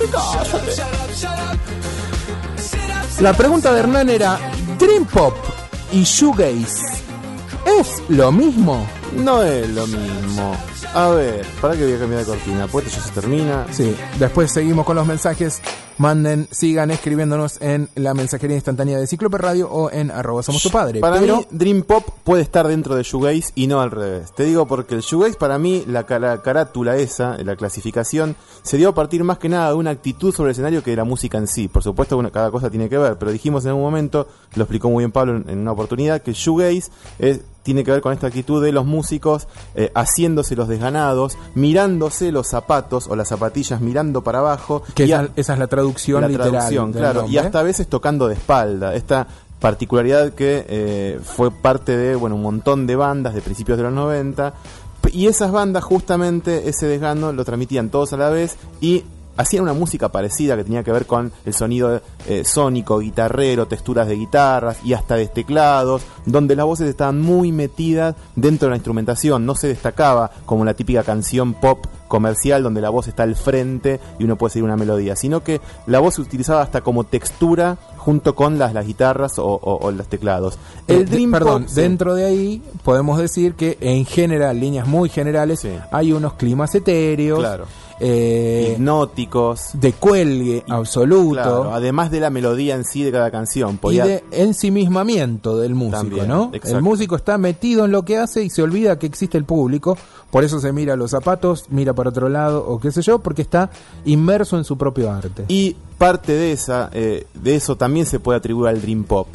La pregunta de Hernán era: ¿Dream Pop y Shoegaze es lo mismo? no es lo mismo. A ver, para que voy a cambiar de cortina, pues esto ya se termina. Sí, después seguimos con los mensajes. Manden, sigan escribiéndonos en la mensajería instantánea de Cíclope Radio o en arroba somos tu padre. Para Pero mí, Dream Pop puede estar dentro de Shoegaze y no al revés. Te digo porque el Shoegaze, para mí, la, ca- la carátula esa, la clasificación, se dio a partir más que nada de una actitud sobre el escenario que de la música en sí. Por supuesto, bueno, cada cosa tiene que ver, pero dijimos en un momento, lo explicó muy bien Pablo en, en una oportunidad, que el Shoegaze es, tiene que ver con esta actitud de los músicos eh, haciéndose los desganados, mirándose los zapatos o las zapatillas mirando para abajo. que y esa, a- esa es la traducción la literal. traducción, del claro, y nombre. hasta a veces tocando de espalda. Esta particularidad que eh, fue parte de, bueno, un montón de bandas de principios de los noventa, p- y esas bandas justamente ese desgano lo transmitían todos a la vez y hacían una música parecida que tenía que ver con el sonido eh, sónico, guitarrero, texturas de guitarras y hasta de teclados, donde las voces estaban muy metidas dentro de la instrumentación, no se destacaba como la típica canción pop comercial donde la voz está al frente y uno puede seguir una melodía, sino que la voz se utilizaba hasta como textura junto con las, las guitarras o, o- o los teclados. Eh, El de- Dream perdón, Pop, sí. dentro de ahí podemos decir que en general, líneas muy generales, Sí. hay unos climas etéreos, Claro. eh, hipnóticos, de cuelgue absoluto claro, además de la melodía en sí de cada canción. y Podía, de ensimismamiento del músico, También, ¿no? exacto. El músico está metido en lo que hace y se olvida que existe el público, por eso se mira los zapatos, mira para otro lado o qué sé yo, porque está inmerso en su propio arte. Y parte de esa, eh, de eso también se puede atribuir al Dream Pop.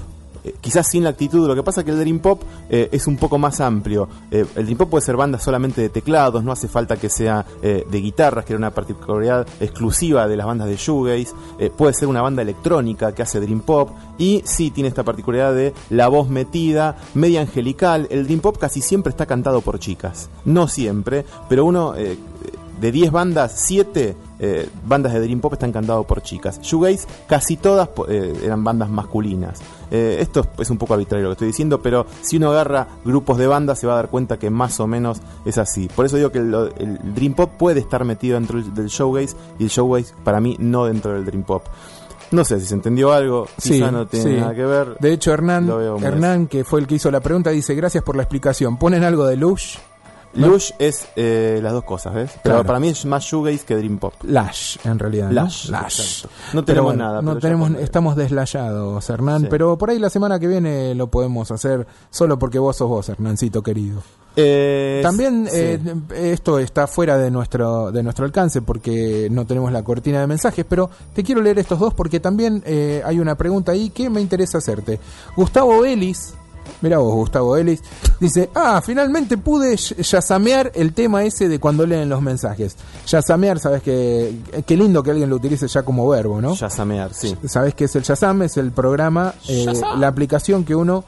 eh, quizás sin la actitud. Lo que pasa es que el Dream Pop eh, es un poco más amplio. Eh, el Dream Pop puede ser banda solamente de teclados, no hace falta que sea eh, de guitarras, que era una particularidad exclusiva de las bandas de shoegaze. Eh, puede ser una banda electrónica que hace Dream Pop, y sí tiene esta particularidad de la voz metida, media angelical. El Dream Pop casi siempre está cantado por chicas, no siempre, pero uno eh, de diez bandas, siete eh, bandas de Dream Pop están cantadas por chicas. Shoegaze casi todas eh, eran bandas masculinas. Eh, esto es un poco arbitrario lo que estoy diciendo, pero si uno agarra grupos de bandas se va a dar cuenta que más o menos es así. Por eso digo que el, el Dream Pop puede estar metido dentro del shoegaze, y el shoegaze para mí no dentro del Dream Pop. No sé si se entendió algo, sí, quizá no tiene sí. nada que ver. De hecho, Hernán, Hernán, que fue el que hizo la pregunta, dice: gracias por la explicación. ¿Ponen algo de Lush? Lush es eh, las dos cosas, ¿ves? Pero Claro. para mí es más shoegaze que Dream Pop. Lash, en realidad. ¿no? Lash, Lash. exacto. No Pero tenemos bueno, nada. No pero tenemos, ya con- estamos deslayados, Hernán. Sí. Pero por ahí la semana que viene lo podemos hacer, solo porque vos sos vos, Hernancito querido. Eh, También sí. eh, esto está fuera de nuestro de nuestro alcance porque no tenemos la cortina de mensajes, pero te quiero leer estos dos porque también eh, hay una pregunta ahí que me interesa hacerte. Gustavo Ellis, mira vos, Gustavo Ellis, dice: ah, finalmente pude yasamear el tema ese de cuando leen los mensajes. Yasamear, sabes que qué lindo que alguien lo utilice ya como verbo, ¿no? Yasamear, sí. Sabes que es el Shazam, es el programa, eh, la aplicación que uno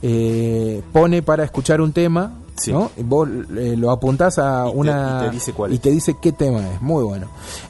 eh, pone para escuchar un tema. Sí. ¿No? Y vos eh, lo apuntás a Y te- una y te dice cuál y es. te dice qué tema es, muy bueno.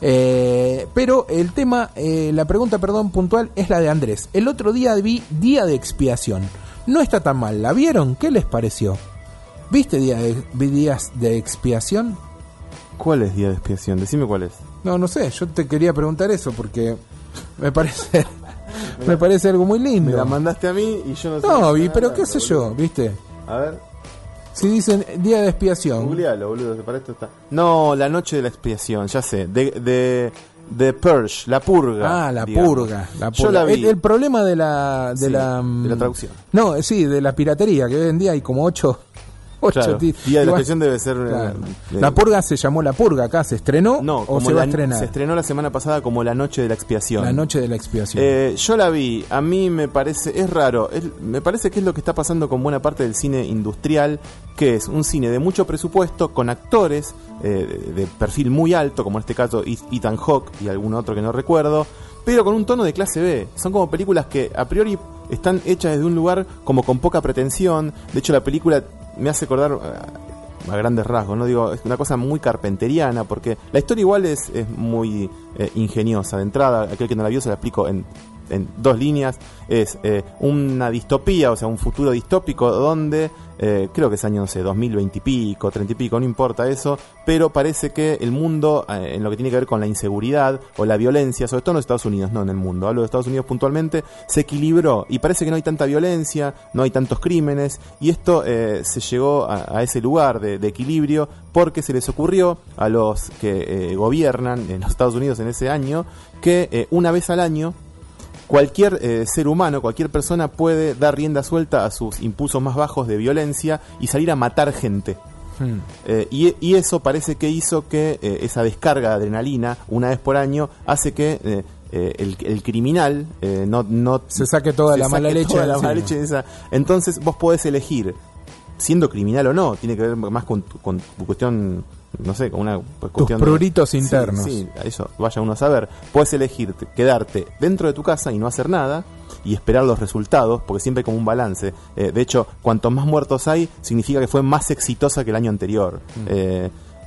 Eh, pero el tema, eh, la pregunta, perdón, puntual es la de Andrés. El otro día vi Día de Expiación. No está tan mal, ¿la vieron? ¿Qué les pareció? ¿Viste Día de, vi Días de Expiación? ¿Cuál es Día de Expiación? Decime cuál es. No, no sé, yo te quería preguntar eso porque me parece me parece algo muy lindo. Me la mandaste a mí y yo no sé. No, vi, nada, pero qué sé boludo. yo, ¿viste? A ver. Si dicen Día de Expiación. Googlealo, boludo, que para esto está. No, La Noche de la Expiación, ya sé. De, de, de Purge, La Purga. Ah, la digamos. purga, la purga. Yo la vi. El, el problema de la de Sí, la de la traducción. No, sí, de la piratería, que hoy en día hay como ocho ocho Claro, ti- Día de la igual- Expiación debe ser. eh, Claro. de- La purga se llamó La Purga acá, se estrenó No, o como se va la- a estrenar. se estrenó la semana pasada como La Noche de la Expiación. La Noche de la Expiación. Eh, yo la vi, a mí me parece, es raro, es- me parece que es lo que está pasando con buena parte del cine industrial, que es un cine de mucho presupuesto, con actores eh, de, de perfil muy alto, como en este caso Ethan Hawke y algún otro que no recuerdo, pero con un tono de clase B. Son como películas que a priori están hechas desde un lugar como con poca pretensión. De hecho, la película me hace acordar eh, a grandes rasgos, no digo, es una cosa muy carpenteriana, porque la historia igual es, es muy eh, ingeniosa. De entrada, aquel que no la vio se la explico en, en dos líneas. Es eh, una distopía, o sea, un futuro distópico donde eh, creo que es año, no sé, dos mil veinte y pico, treinta y pico, no importa eso, pero parece que el mundo, eh, en lo que tiene que ver con la inseguridad o la violencia, sobre todo en los Estados Unidos, no en el mundo, hablo de Estados Unidos puntualmente, se equilibró y parece que no hay tanta violencia, no hay tantos crímenes, y esto eh, se llegó a, a ese lugar de, de equilibrio porque se les ocurrió a los que eh, gobiernan en los Estados Unidos en ese año que eh, una vez al año cualquier eh, ser humano, cualquier persona puede dar rienda suelta a sus impulsos más bajos de violencia y salir a matar gente. Hmm. Eh, y, y eso parece que hizo que eh, esa descarga de adrenalina una vez por año hace que eh, eh, el, el criminal eh, no, no Se saque toda se la mala saque leche toda de la mala encima. leche de esa. Entonces vos podés elegir, siendo criminal o no, tiene que ver más con, tu- con tu cuestión, no sé, con una pues, cuestión de- pruritos Sí, internos. Sí, eso vaya uno a saber. Puedes elegir te- quedarte dentro de tu casa y no hacer nada y esperar los resultados, porque siempre hay como un balance. Eh, de hecho, cuanto más muertos hay, significa que fue más exitosa que el año anterior. Mm. Eh,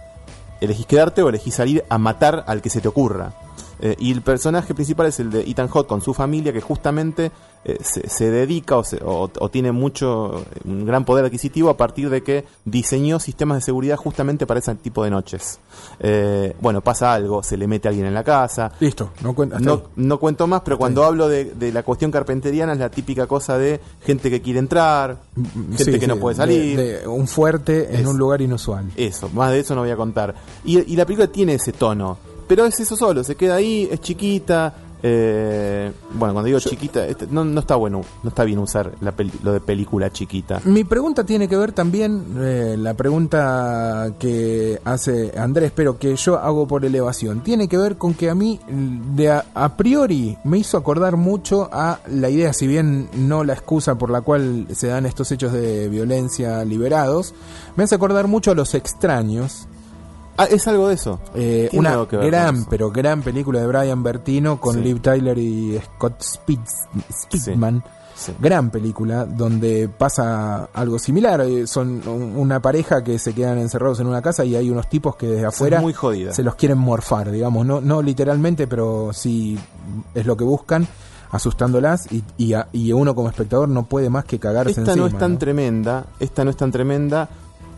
elegís quedarte o elegís salir a matar al que se te ocurra. Eh, y el personaje principal es el de Ethan Hawke con su familia, que justamente eh, se, se dedica o, se- o- o tiene mucho, un gran poder adquisitivo a partir de que diseñó sistemas de seguridad justamente para ese tipo de noches. Eh, bueno, pasa algo, se le mete a alguien en la casa. Listo, no cuenta. hasta No, ahí. no cuento más, pero cuando hablo de, de la cuestión carpenteriana es la típica cosa de gente que quiere entrar, gente Sí, que sí, no puede de- salir. de un fuerte en Es- un lugar inusual. Eso, más de eso no voy a contar. Y, y la película tiene ese tono, pero es eso solo, se queda ahí, es chiquita, Eh, bueno, cuando digo chiquita, este, no, no está bueno, no está bien usar la peli, lo de película chiquita. Mi pregunta tiene que ver también, eh, la pregunta que hace Andrés, pero que yo hago por elevación, tiene que ver con que a mí, de a, a priori, me hizo acordar mucho a la idea, si bien no la excusa por la cual se dan estos hechos de violencia liberados, me hace acordar mucho a Los Extraños. Ah, es algo de eso. Eh, una gran, pero gran película de Brian Bertino con sí. Liv Tyler y Scott Spitz, Spitzman. Sí. Sí. Gran película donde pasa algo similar. Son una pareja que se quedan encerrados en una casa y hay unos tipos que desde afuera muy jodida. Se los quieren morfar, digamos. No, no literalmente, pero sí es lo que buscan, asustándolas y, y, a, y uno como espectador no puede más que cagarse esta encima. Esta no es tan ¿no? tremenda. Esta no es tan tremenda.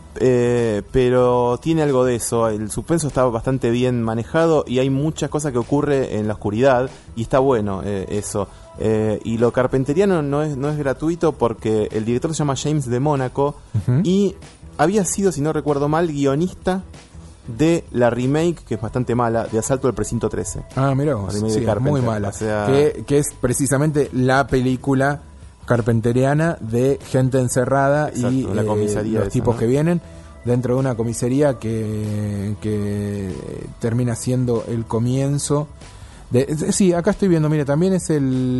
Eh, pero tiene algo de eso. El suspenso está bastante bien manejado y hay muchas cosas que ocurre en la oscuridad y está bueno eh, eso. Eh, y lo carpenteriano no es, no es gratuito porque el director se llama James de Mónaco uh-huh. y había sido, si no recuerdo mal, guionista de la remake, que es bastante mala, de Asalto al Precinto trece. Ah, mirá vos, sí, muy mala. O sea... que, que es precisamente la película carpenteriana de gente encerrada. Exacto, y la comisaría eh, los esa, tipos ¿no? que vienen dentro de una comisaría que, que termina siendo el comienzo de, sí, acá estoy viendo, mire, también es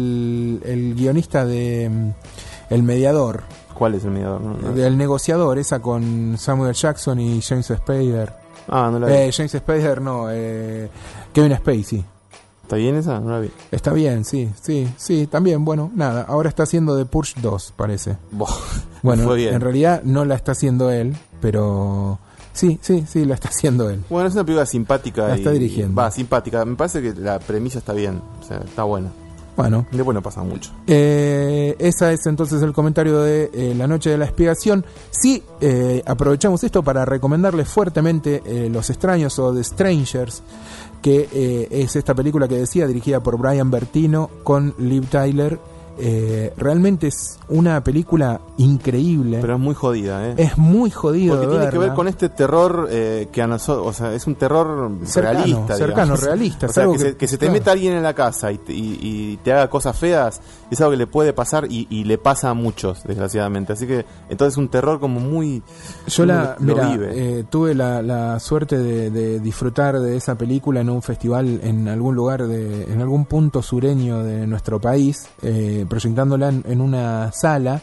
el, el guionista de El Mediador. ¿Cuál es El Mediador? No, no. El Negociador, esa con Samuel Jackson y James Spader. Ah, no la vi. Eh, James Spader no, eh, Kevin Spacey. ¿Está bien esa? No la vi. Está bien, sí, sí, sí, también, bueno, nada, ahora está haciendo The Purge dos, parece. Boh, bueno, en realidad no la está haciendo él, pero sí, sí, sí, la está haciendo él. Bueno, es una película simpática. La está y, dirigiendo. Va, simpática, me parece que la premisa está bien, o sea, está buena. Bueno. Después no pasa mucho. Eh, esa es entonces el comentario de eh, La Noche de la Expiación. Sí, eh, aprovechamos esto para recomendarles fuertemente eh, Los Extraños o The Strangers, que eh, es esta película que decía, dirigida por Brian Bertino con Liv Tyler. Eh, realmente es una película increíble. Pero es muy jodida, ¿eh? Es muy jodido. Porque tiene verla. que ver con este terror eh, que a nosotros, o sea, es un terror cercano, realista. Cercano, digamos. realista. O sea, que, que, se, que se te claro. meta alguien en la casa y te, y, y te haga cosas feas, es algo que le puede pasar y, y le pasa a muchos, desgraciadamente. Así que entonces es un terror como muy... Yo la, lo mira, vive. Eh, tuve la, la suerte de, de disfrutar de esa película en un festival en algún lugar, de, en algún punto sureño de nuestro país, eh, proyectándola en, en una sala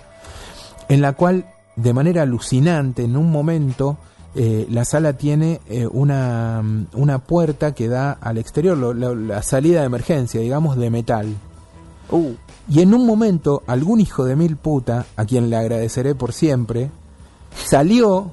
en la cual, de manera alucinante, en un momento eh, la sala tiene eh, una, una puerta que da al exterior, lo, lo, la salida de emergencia, digamos, de metal. Uh. Y en un momento algún hijo de mil puta, a quien le agradeceré por siempre, salió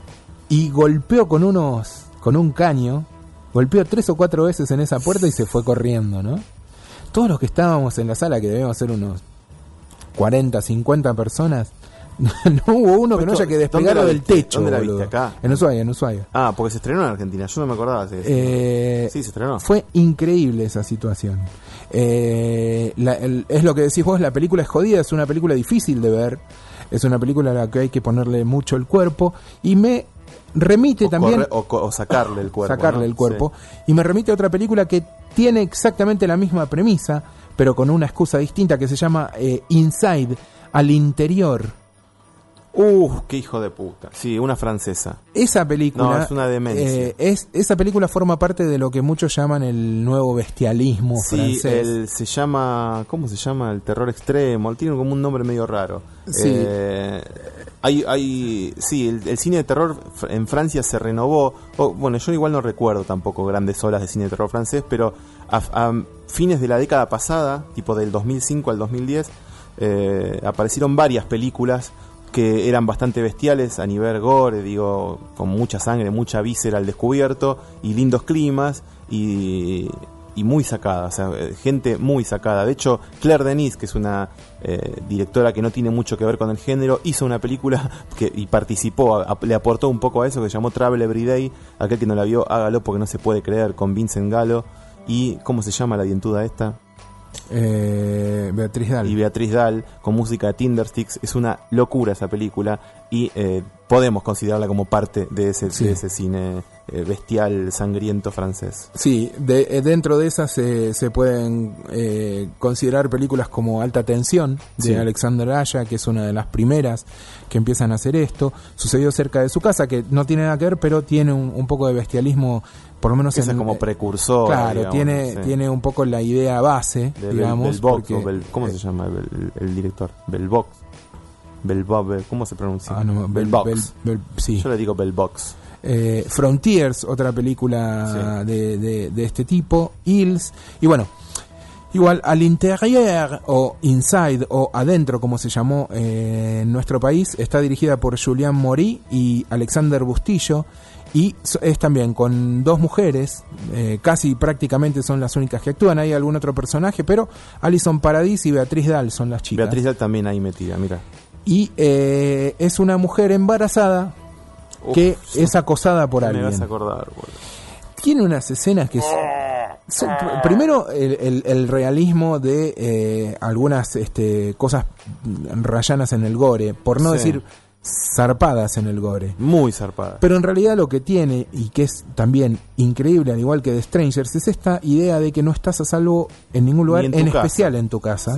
y golpeó con unos con un caño, golpeó tres o cuatro veces en esa puerta y se fue corriendo, ¿no? Todos los que estábamos en la sala, que debíamos ser unos cuarenta, cincuenta personas, no hubo uno que no haya que despegarlo del techo. ¿Dónde la boludo. viste? Acá. En Ushuaia, en Ushuaia. Ah, porque se estrenó en Argentina, yo no me acordaba de eso. Eh, sí, se estrenó. Fue increíble esa situación. Eh, la, el, es lo que decís vos, la película es jodida, es una película difícil de ver, es una película a la que hay que ponerle mucho el cuerpo y me remite o también... Corre, o, o sacarle el cuerpo. Sacarle ¿no? el cuerpo. Sí. Y me remite a otra película que tiene exactamente la misma premisa, pero con una excusa distinta, que se llama eh, Inside, al interior. Uh, qué hijo de puta. Sí, una francesa. Esa película... No, es una demencia. Eh, es, esa película forma parte de lo que muchos llaman el nuevo bestialismo sí, francés. Sí, se llama... ¿Cómo se llama? El terror extremo. Tiene como un nombre medio raro. Sí. Eh, hay, hay, sí, el, el cine de terror en Francia se renovó. Oh, bueno, yo igual no recuerdo tampoco grandes olas de cine de terror francés, pero a, a fines de la década pasada, tipo del dos mil cinco al dos mil diez, eh, aparecieron varias películas que eran bastante bestiales a nivel gore, digo, con mucha sangre, mucha víscera al descubierto y lindos climas y, y muy sacada, o sea, gente muy sacada. De hecho, Claire Denis, que es una eh, directora que no tiene mucho que ver con el género, hizo una película que, y participó, a, le aportó un poco a eso, que se llamó Travel Everyday. Aquel que no la vio, hágalo porque no se puede creer, con Vincent Gallo y, ¿cómo se llama la dientuda esta? Eh, Beatriz Dahl. Y Beatriz Dahl, con música de Tindersticks. Es una locura esa película y eh, podemos considerarla como parte de ese, Sí. de ese cine eh, bestial, sangriento francés. Sí, de, eh, dentro de esas se, se pueden eh, considerar películas como Alta Tensión, de Sí. Alexander Aya, que es una de las primeras que empiezan a hacer esto. Sucedió cerca de su casa, que no tiene nada que ver, pero tiene un, un poco de bestialismo, por lo menos Esa en, como precursor. Claro, digamos, tiene, sí. tiene un poco la idea base, De Bel- digamos. Belbox, porque- o Bel- ¿cómo se llama el, el director? Belbox. Belbox, ¿cómo se pronuncia? Ah, no, Bel- Belbox. Bel- Bel- sí. Yo le digo Belbox. Eh, Frontiers, otra película Sí. de, de, de este tipo, Hills, y bueno, igual Al Intérieur o Inside o Adentro, como se llamó eh, en nuestro país, está dirigida por Julian Maury y Alexander Bustillo, y so- es también con dos mujeres, eh, casi prácticamente son las únicas que actúan, hay algún otro personaje, pero Alison Paradis y Beatriz Dahl son las chicas. Beatriz Dahl también ahí metida, mira. Y eh, es una mujer embarazada que Uf, sí. es acosada por Me alguien. vas a acordar, boludo. Tiene unas escenas que son, son- pr- primero el, el- el realismo de eh, algunas este, cosas rayanas en el gore, por no Sí. decir zarpadas en el gore. Muy zarpada. Pero en realidad lo que tiene, y que es también increíble, al igual que de Strangers, es esta idea de que no estás a salvo en ningún lugar, Ni en en, tu casa. especial en tu casa. Sí.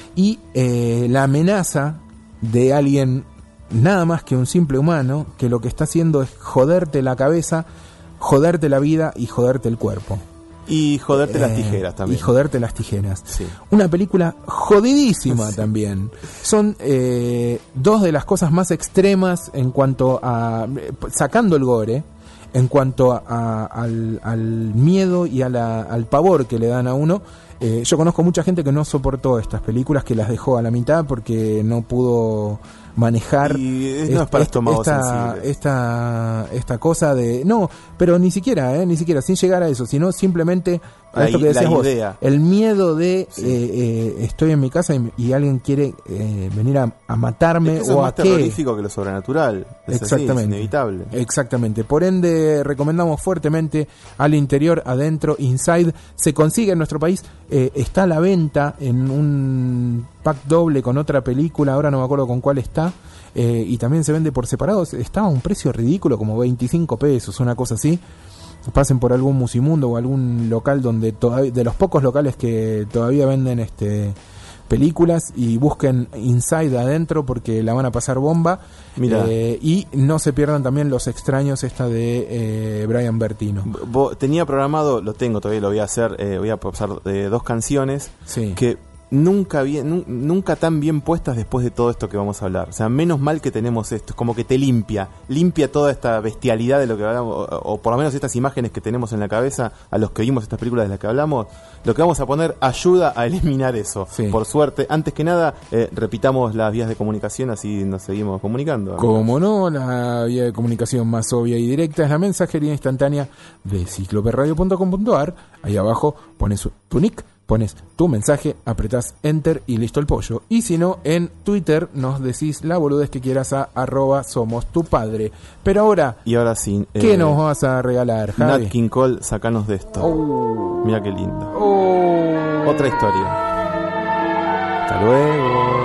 Y eh, la amenaza de alguien nada más que un simple humano, que lo que está haciendo es joderte la cabeza, joderte la vida y joderte el cuerpo. Y joderte las Eh, tijeras también. Y joderte las tijeras. Sí. Una película jodidísima también. Son eh, dos de las cosas más extremas en cuanto a... eh, sacando el gore, en cuanto a, a- al, al miedo y a la- al pavor que le dan a uno. Eh, yo conozco mucha gente que no soportó estas películas, que las dejó a la mitad porque no pudo manejar Y es- no es para estómagos esta, sensibles. esta esta cosa de no, pero ni siquiera, eh, ni siquiera sin llegar a eso, sino simplemente a La esto i- que la decías vos, idea. el miedo de Sí. eh, eh, estoy en mi casa y, y alguien quiere eh, venir a, a matarme Es que eso es o más a qué. terrorífico que lo sobrenatural. Es así, Exactamente. es inevitable. Exactamente. Por ende, recomendamos fuertemente Al Interior, Adentro, Inside. Se consigue en nuestro país, eh, está a la venta en un pack doble con otra película, ahora no me acuerdo con cuál está, eh, y también se vende por separados. Estaba a un precio ridículo, como veinticinco pesos, una cosa así. Pasen por algún Musimundo o algún local donde todavía, de los pocos locales que todavía venden este películas, y busquen Inside Adentro porque la van a pasar bomba. Mira. Eh, y no se pierdan también Los Extraños, esta de eh, Brian Bertino. Bo- Tenía programado, lo tengo todavía, lo voy a hacer, eh, voy a pasar eh, dos canciones Sí. que nunca bien, nu- nunca tan bien puestas después de todo esto que vamos a hablar. O sea, menos mal que tenemos esto, es como que te limpia, limpia toda esta bestialidad de lo que hablamos, o, o por lo menos estas imágenes que tenemos en la cabeza, a los que vimos estas películas de las que hablamos, lo que vamos a poner ayuda a eliminar eso. Sí. Por suerte, antes que nada, eh, repitamos las vías de comunicación, así nos seguimos comunicando. Como no, la vía de comunicación más obvia y directa es la mensajería instantánea de cicloperradio punto com punto a r. Ahí abajo pones tu nick, pones tu mensaje, apretás enter y listo el pollo. Y si no, en Twitter nos decís la boludez que quieras a arroba somos tu padre. Pero ahora, Y ahora sí, ¿qué eh, nos vas a regalar, Javi? Nat King Cole, sacanos de esto. Oh. Mira qué lindo. Oh. Otra historia. Hasta luego.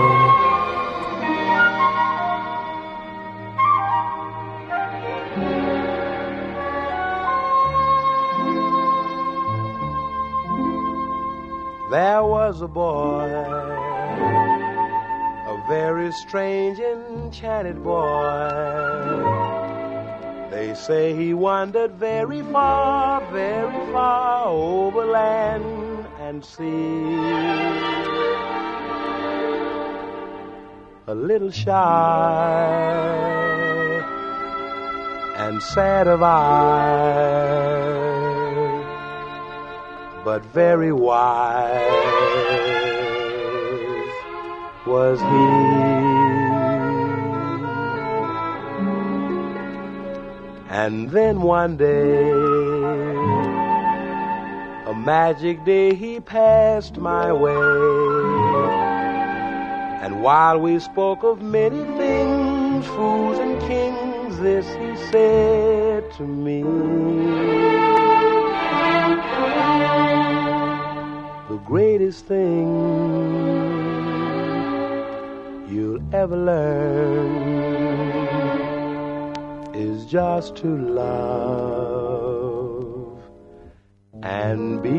There was a boy, a very strange, enchanted boy. They say he wandered very far, very far over land and sea. A little shy and sad of eye, but very wise was he. And then one day, a magic day, he passed my way. And while we spoke of many things, fools and kings, this he said to me: the greatest thing you'll ever learn is just to love and be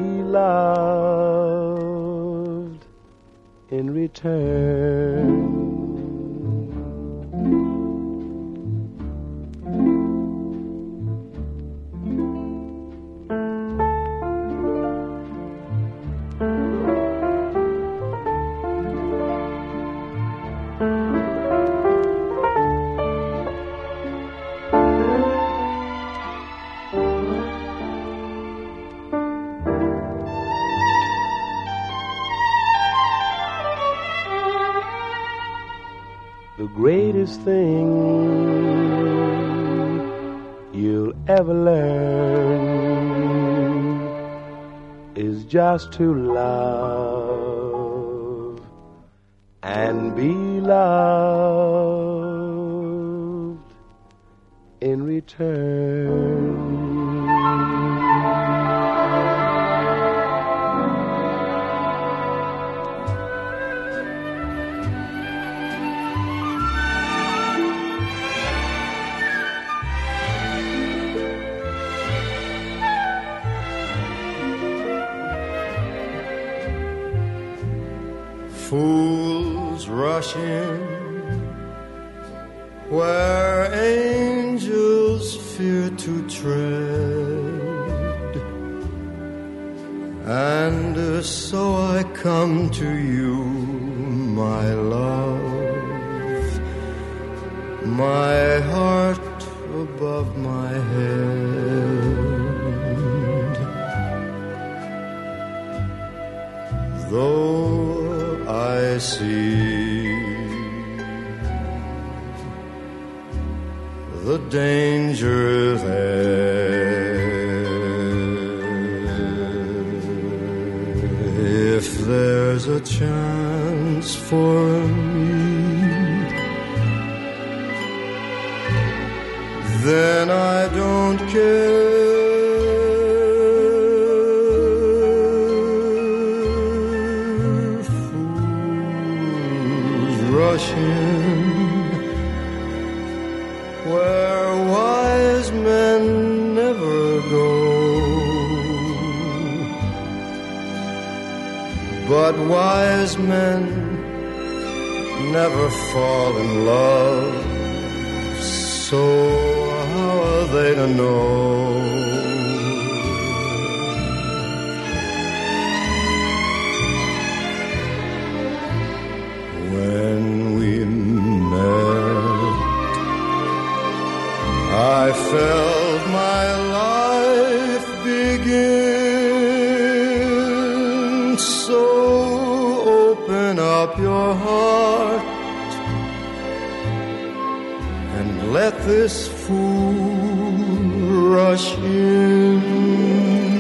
loved in return. The greatest thing you'll ever learn is just to love and be loved in return. Fools rush in where angels fear to tread, and so I come to you, my love, my heart above my head. Though I see the danger there, if there's a chance for me, then I don't care. Rush in where wise men never go, but wise men never fall in love, so how are they to know? I felt my life begin, so open up your heart and let this fool rush in.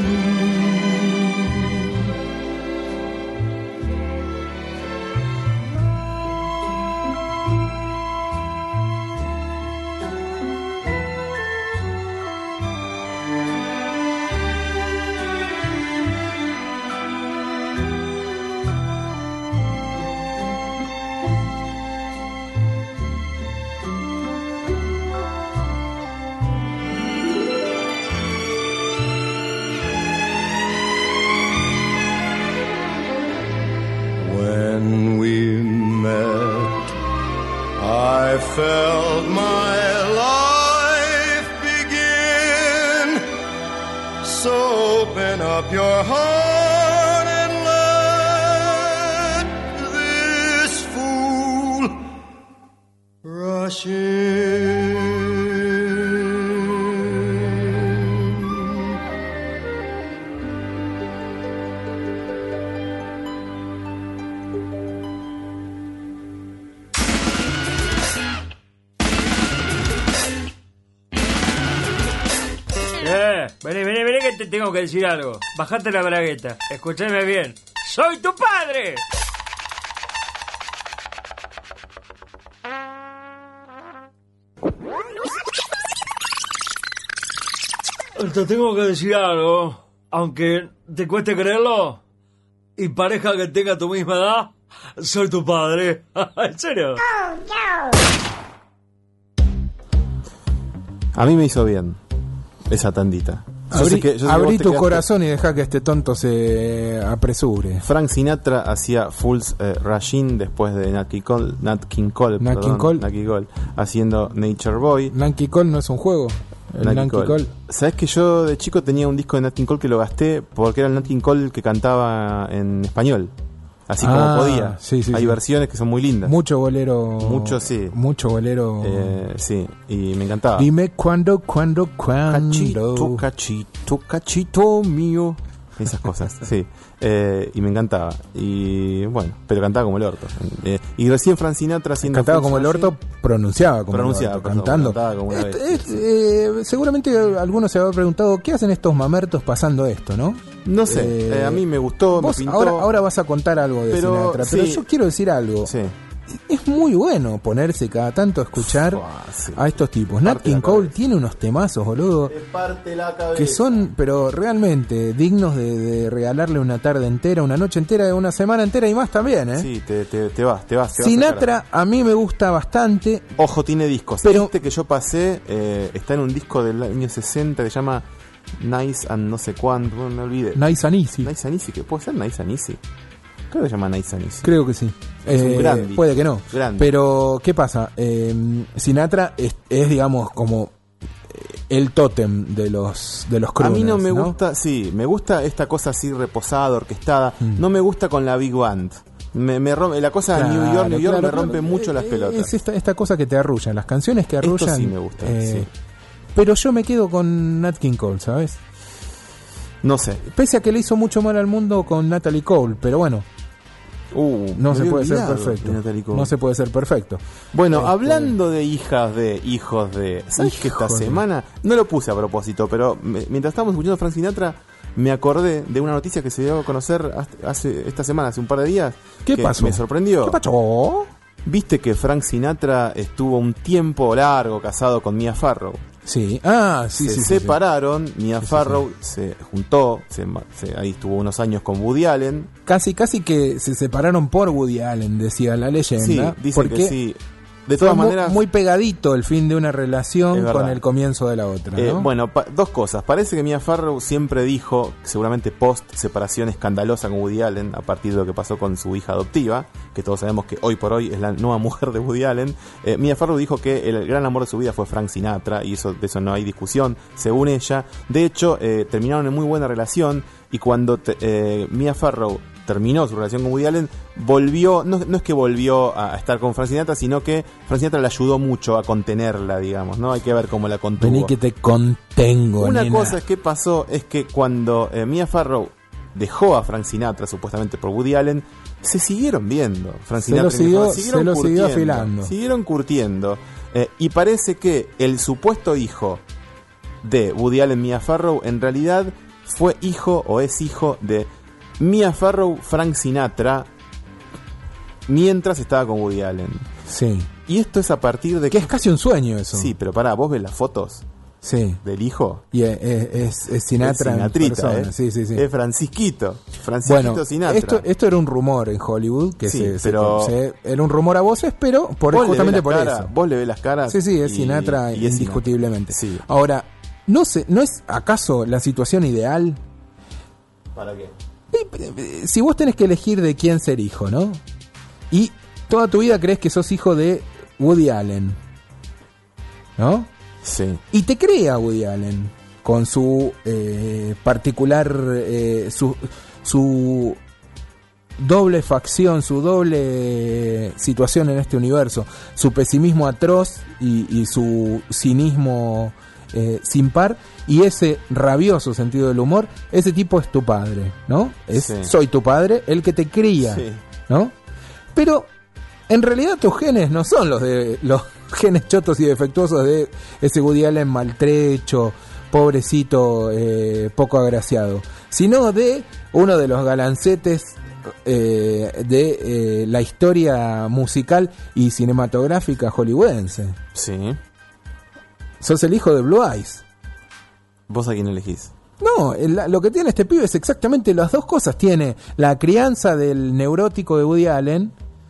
I felt my life begin, so open up your heart and let this fool rush in. Eh, vení, vení, vení que te tengo que decir algo. Bajate la bragueta, escúchame bien. ¡Soy tu padre! Te tengo que decir algo, aunque te cueste creerlo y parezca que tenga tu misma edad, soy tu padre. ¿En serio? A mí me hizo bien esa tandita. Yo Abrí, sé que- yo sé que abrí vos te tu quedaste- corazón y deja que este tonto se apresure. Frank Sinatra hacía Fools eh, Rush después de Nat King Cole, Nat King Cole, Nat perdón, King Cole. Nat King Cole, haciendo Nature Boy. Nanky Cole no es un juego. El Nat King Nanky Cole. Cole. ¿Sabes que yo de chico tenía un disco de Nat King Cole que lo gasté porque era el Nat King Cole que cantaba en español? Así como Ah, podía. sí, sí, Hay sí. versiones que son muy lindas. Mucho bolero. Mucho, sí. Mucho bolero. Eh, sí, y me encantaba. Dime cuándo, cuándo, cuándo. Cachito, cachito, cachito mío. Esas cosas, sí. Eh, y me encantaba. Y bueno, pero cantaba como el orto. Eh, y recién Frank Sinatra haciendo. Cantaba Fools como el Rush In, orto, pronunciaba como Pronunciaba, el orto, perdón, cantando. cantaba como una Esto bestia, es, eh, seguramente algunos se habrán preguntado, ¿qué hacen estos mamertos pasando esto, no? No sé, Eh, eh, a mí me gustó, me Vos pintó. ahora, ahora vas a contar algo de Pero, Sinatra, pero sí. yo quiero decir algo. Sí. Es muy bueno ponerse cada tanto a escuchar Buah, sí. a estos tipos. Nat Parte la King Cole cabeza. tiene unos temazos, boludo, Parte la cabeza. que son, pero realmente dignos de, de regalarle una tarde entera, una noche entera, una semana entera y más también, ¿eh? Sí, te, te, te vas, te vas. Te vas a Sinatra a mí me gusta bastante. sacar. Ojo, tiene discos. Pero- Este que yo pasé eh, está en un disco del año sesenta que se llama Nice and no sé cuánto, bueno, me olvidé. Nice and Easy. Nice and Easy, que puede ser Nice and Easy. Creo que se llama Nice and Easy. Creo que sí. Es un Eh, gran disco. puede que no. Gran Pero, ¿qué pasa? Eh, Sinatra es, es, digamos, como eh, el tótem de los de los A crooners, mí no me gusta, sí, me gusta esta cosa así reposada, orquestada. Mm. No me gusta con la Big Band. Me, me rompe, la cosa de New York, New York Claro, me rompe claro. mucho las Eh, pelotas. Es esta, esta cosa que te arrulla, las canciones que Esto arrullan. sí me gusta, eh, sí. Pero yo me quedo con Nat King Cole, ¿sabes? No sé. Pese a que le hizo mucho mal al mundo con Natalie Cole, pero bueno, Uh, no me se había puede ser olvidado perfecto. de Natalie Cole. No se puede ser perfecto. Bueno, Este, hablando de hijas de hijos de... ¿Sabes que esta Hijos de- semana? No lo puse a propósito, pero me- mientras estábamos escuchando a Frank Sinatra, me acordé de una noticia que se dio a conocer hace, hace- esta semana, hace un par de días. ¿Qué que pasó? Me sorprendió. ¿Qué pasó? ¿Viste que Frank Sinatra estuvo un tiempo largo casado con Mia Farrow? Sí. Ah, sí, se sí, sí, separaron, Mia Sí, sí, Farrow se juntó, se, se- ahí estuvo unos años con Woody Allen. Casi, casi que se separaron por Woody Allen, decía la leyenda. Sí, dicen porque que sí. De fue todas mu- maneras... muy pegadito el fin de una Es relación verdad. con el comienzo de la otra, Eh, ¿no? bueno, pa- dos cosas. Parece que Mia Farrow siempre dijo, seguramente post separación escandalosa con Woody Allen, a partir de lo que pasó con su hija adoptiva, que todos sabemos que hoy por hoy es la nueva mujer de Woody Allen. Eh, Mia Farrow dijo que el gran amor de su vida fue Frank Sinatra, y eso de eso no hay discusión, según ella. De hecho, eh, terminaron en muy buena relación, y cuando te- eh, Mia Farrow terminó su relación con Woody Allen, volvió, no, no es que volvió a, a estar con Frank Sinatra, sino que Frank Sinatra le ayudó mucho a contenerla, digamos, ¿no? Hay que ver cómo la contuvo. Vení que te contengo, Una nena. cosa es que pasó es que cuando eh, Mia Farrow dejó a Frank Sinatra, supuestamente por Woody Allen, se siguieron viendo. Frank Se lo Sinatra y Mia siguió- Farrow siguieron se lo siguió curtiendo, afilando. Siguieron curtiendo. Eh, y parece que el supuesto hijo de Woody Allen, Mia Farrow, en realidad fue hijo o es hijo de Mia Farrow, Frank Sinatra, mientras estaba con Woody Allen. Sí. Y esto es a partir de Que es casi un sueño eso. Sí, pero pará, vos ves las fotos Sí. del hijo. Y es, es- es Sinatra Es en Sinatrita, persona. ¿eh? Sí, sí, sí. Es Francisquito. Francisquito Bueno, Sinatra. esto, esto era un rumor en Hollywood, que Sí, se, se- pero- se- era un rumor a voces, pero por, Vos le justamente ves por las caras, eso. Vos le ves las caras. Sí, sí, es y- Sinatra y es indiscutiblemente. Sinatra. Sí. Ahora, ¿no, sé, ¿no es acaso la situación ideal? ¿Para qué? Si vos tenés que elegir de quién ser hijo, ¿no? Y toda tu vida crees que sos hijo de Woody Allen, ¿no? Sí. Y te crea Woody Allen con su eh, particular, eh, su, su doble facción, su doble situación en este universo, su pesimismo atroz y, y su cinismo eh, sin par, y ese rabioso sentido del humor. Ese tipo es tu padre, ¿no? Es Sí. soy tu padre, el que te cría, Sí. ¿no? Pero en realidad tus genes no son los de los genes chotos y defectuosos de ese Woody Allen maltrecho, pobrecito, eh, poco agraciado, sino de uno de los galancetes eh, de eh, la historia musical y cinematográfica hollywoodense. Sí. Sos el hijo de Blue Eyes. ¿Vos a quién elegís? No, el- lo que tiene este pibe es exactamente las dos cosas. Tiene la crianza del neurótico de Woody Allen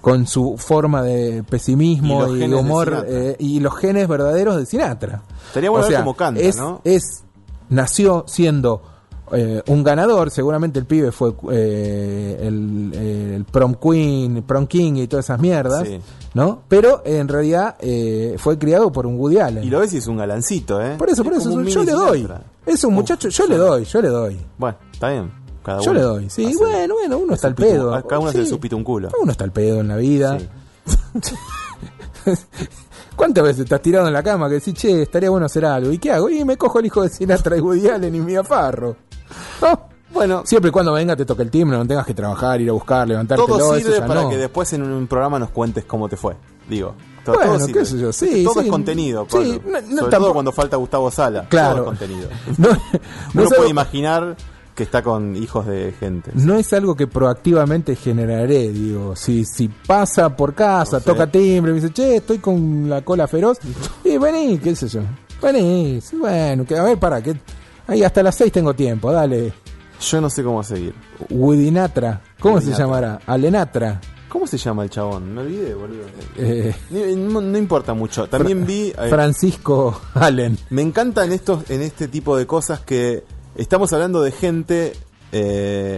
con su forma de pesimismo Y los y, genes de humor Sinatra. eh, y los genes verdaderos de Sinatra. Estaría bueno O ver sea, cómo canta, es, ¿no? es nació siendo eh, un ganador, seguramente el pibe fue eh, el, eh, el prom queen, prom king y todas esas mierdas, Sí. ¿no? Pero en realidad eh, fue criado por un Woody Allen. Y lo ves y es un galancito, ¿eh? Por eso, por Es eso, como un yo mini le doy. Sinatra. Es un muchacho, yo le doy, yo le doy. Bueno, está bien. Cada Yo uno le doy, sí, hace- bueno, bueno, uno está al su pitu- pedo. Cada uno hace Sí. su pito un culo. Uno está al pedo en la vida. Sí. ¿Cuántas veces estás tirado en la cama que decís, che, estaría bueno hacer algo? ¿Y qué hago? Y me cojo el hijo de Sinatra y Woody Allen y Mia Farrow. ¿No? Bueno, siempre y cuando venga te toque el timbre, no tengas que trabajar, ir a buscar, levantártelo, todo eso sirve ya para no. que después en un programa nos cuentes cómo te fue. Digo, todo, Bueno, todo qué sirve. sé yo, sí, todo sí. es contenido, Sí, Pablo. no- no Sobre tampoco- todo cuando falta Gustavo Sala. Claro. Todo es contenido. No, no Uno es puede algo- imaginar que está con hijos de gente. No es algo que proactivamente generaré, digo, si si pasa por casa, No sé. toca timbre, me dice, che, estoy con la cola feroz, y vení, qué sé yo, vení, sí, bueno, que, a ver, para, que ahí hasta las seis tengo tiempo, dale. Yo no sé cómo seguir. Woodinatra, ¿cómo se Woodinatra. llamará? Alenatra. ¿Cómo se llama el chabón? Me olvidé, boludo. Eh, Ni- No, no importa mucho. También vi... eh, Francisco Allen. Me encantan estos, en este tipo de cosas que estamos hablando de gente eh,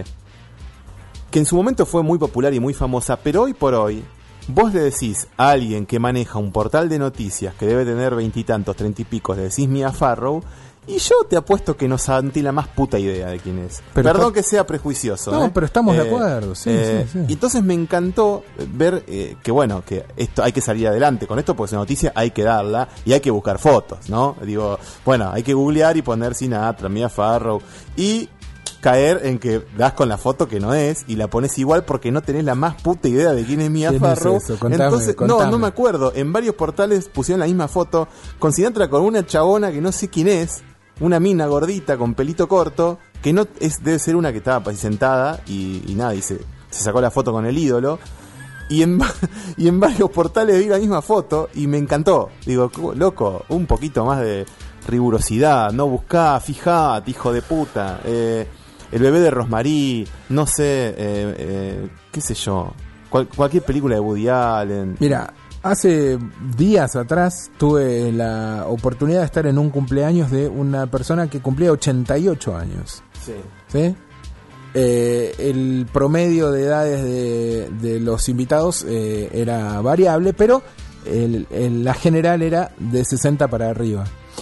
que en su momento fue muy popular y muy famosa, pero hoy por hoy vos le decís a alguien que maneja un portal de noticias que debe tener veintitantos, treinta y pico, le decís Mia Farrow, y yo te apuesto que no saben la más puta idea de quién es. Pero Perdón está- que sea prejuicioso. No, ¿eh? pero estamos de Eh, acuerdo, sí, eh, sí, sí. Y entonces me encantó ver eh, que bueno, que esto hay que salir adelante con esto porque esa noticia hay que darla y hay que buscar fotos, ¿no? Digo, bueno, hay que googlear y poner Sinatra, Mia Farrow y caer en que das con la foto que no es y la pones igual porque no tenés la más puta idea de quién es Mia ¿Quién es Farrow. eso? Contame, Entonces, no, contame. no me acuerdo. En varios portales pusieron la misma foto con Sinatra con una chabona que no sé quién es, una mina gordita con pelito corto, que no es, debe ser una que estaba así sentada y, y nada, y se, se sacó la foto con el ídolo. Y en, va- y en varios portales vi la misma foto y me encantó. Digo, cu- loco, un poquito más de rigurosidad, no buscá, fijate, hijo de puta. Eh, el bebé de Rosmarie, no sé, eh, eh, qué sé yo, cual- cualquier película de Woody Allen. Mira, hace días atrás tuve la oportunidad de estar en un cumpleaños de una persona que cumplía ochenta y ocho años. Sí. ¿Sí? Eh, el promedio de edades de, de los invitados eh, era variable, pero el- el- la general era de sesenta para arriba.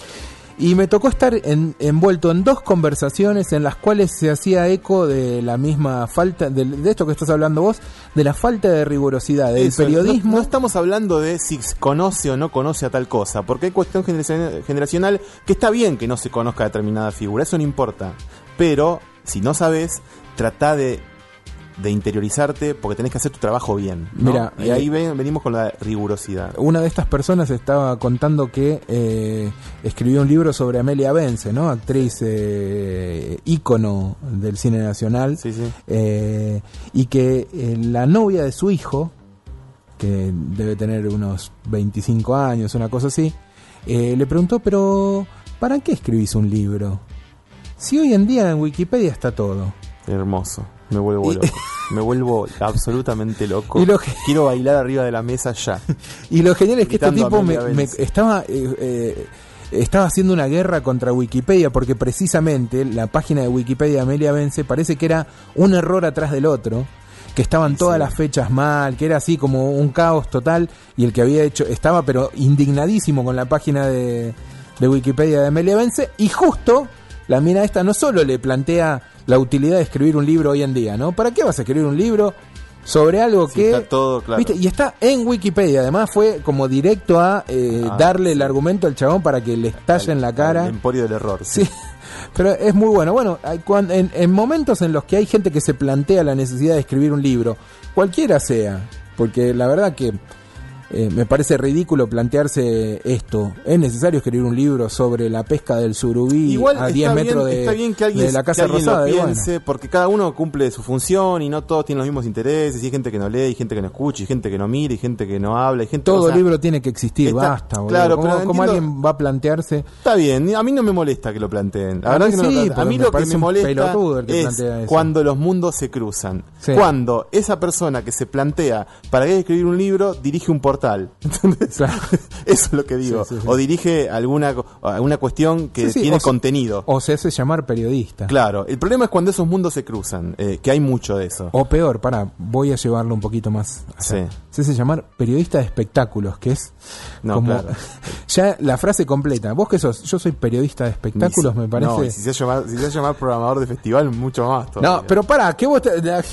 Y me tocó estar en- envuelto en dos conversaciones en las cuales se hacía eco de la misma falta, de, de esto que estás hablando vos, de la falta de rigurosidad del Eso, periodismo. No, no estamos hablando de si conoce o no conoce a tal cosa, porque hay cuestión generacion- generacional que está bien que no se conozca determinada figura, eso no importa. Pero si no sabes, trata de, de interiorizarte porque tenés que hacer tu trabajo bien, ¿no? Mira, y eh, ahí ven- venimos con la rigurosidad. Una de estas personas estaba contando que eh, escribió un libro sobre Amelia Bence, ¿no? Actriz eh, ícono del cine nacional. Sí, sí. Eh, y que eh, la novia de su hijo, que debe tener unos veinticinco años, una cosa así, eh, le preguntó, pero ¿para qué escribís un libro? Si hoy en día en Wikipedia está todo. Hermoso. Me vuelvo Y- loco. Me vuelvo absolutamente loco. Y lo que- Quiero bailar arriba de la mesa ya. Y lo genial es que este Gritando tipo me, Amelia me Bence. estaba eh, eh, estaba haciendo una guerra contra Wikipedia porque precisamente la página de Wikipedia de Amelia Bence parece que era un error atrás del otro, que estaban todas sí. las fechas mal, que era así como un caos total, y el que había hecho estaba pero indignadísimo con la página de, de Wikipedia de Amelia Bence, y justo la mina esta no solo le plantea la utilidad de escribir un libro hoy en día, ¿no? ¿Para qué vas a escribir un libro sobre algo Sí, que está todo claro. ¿viste? Y está en Wikipedia, además fue como directo a eh, Ah, darle sí. el argumento al chabón para que le estalle en la cara. El emporio del error. Sí, pero es muy bueno. Bueno, hay, cuan- en, en momentos en los que hay gente que se plantea la necesidad de escribir un libro, cualquiera sea, porque la verdad que Eh, me parece ridículo plantearse esto. ¿Es necesario escribir un libro sobre la pesca del surubí Igual a diez bien, metros de, está bien que alguien, de la Casa que alguien Rosada? lo Y bueno. piense, porque cada uno cumple su función y no todos tienen los mismos intereses. Y hay gente que no lee, hay gente que no escucha, hay gente que no mira, hay gente que no habla, hay gente, Todo o sea, libro tiene que existir, está, basta. Boludo. Claro, ¿Cómo, pero cómo entiendo, alguien va a plantearse? Está bien, a mí no me molesta que lo planteen. La A verdad mí que no lo sí, planteen. A pero mí me lo que parece me un molesta pelotudo el que es plantea eso. cuando los mundos se cruzan. Sí. Cuando esa persona que se plantea para qué escribir un libro dirige un portal. ¿Entendés? Claro. Eso es lo que digo. Sí, sí, sí. O dirige alguna, alguna cuestión que Sí, sí, tiene o se- contenido. O se hace llamar periodista. Claro, el problema es cuando esos mundos se cruzan, eh, que hay mucho de eso. O peor, para, voy a llevarlo un poquito más allá. Sí. Se hace llamar periodista de espectáculos, que es No, como claro. ya la frase completa. Vos que sos, yo soy periodista de espectáculos, Ni si- me parece. No, y si se llama, si se llama programador de festival, mucho más todavía. No, pero para, ¿qué vos te...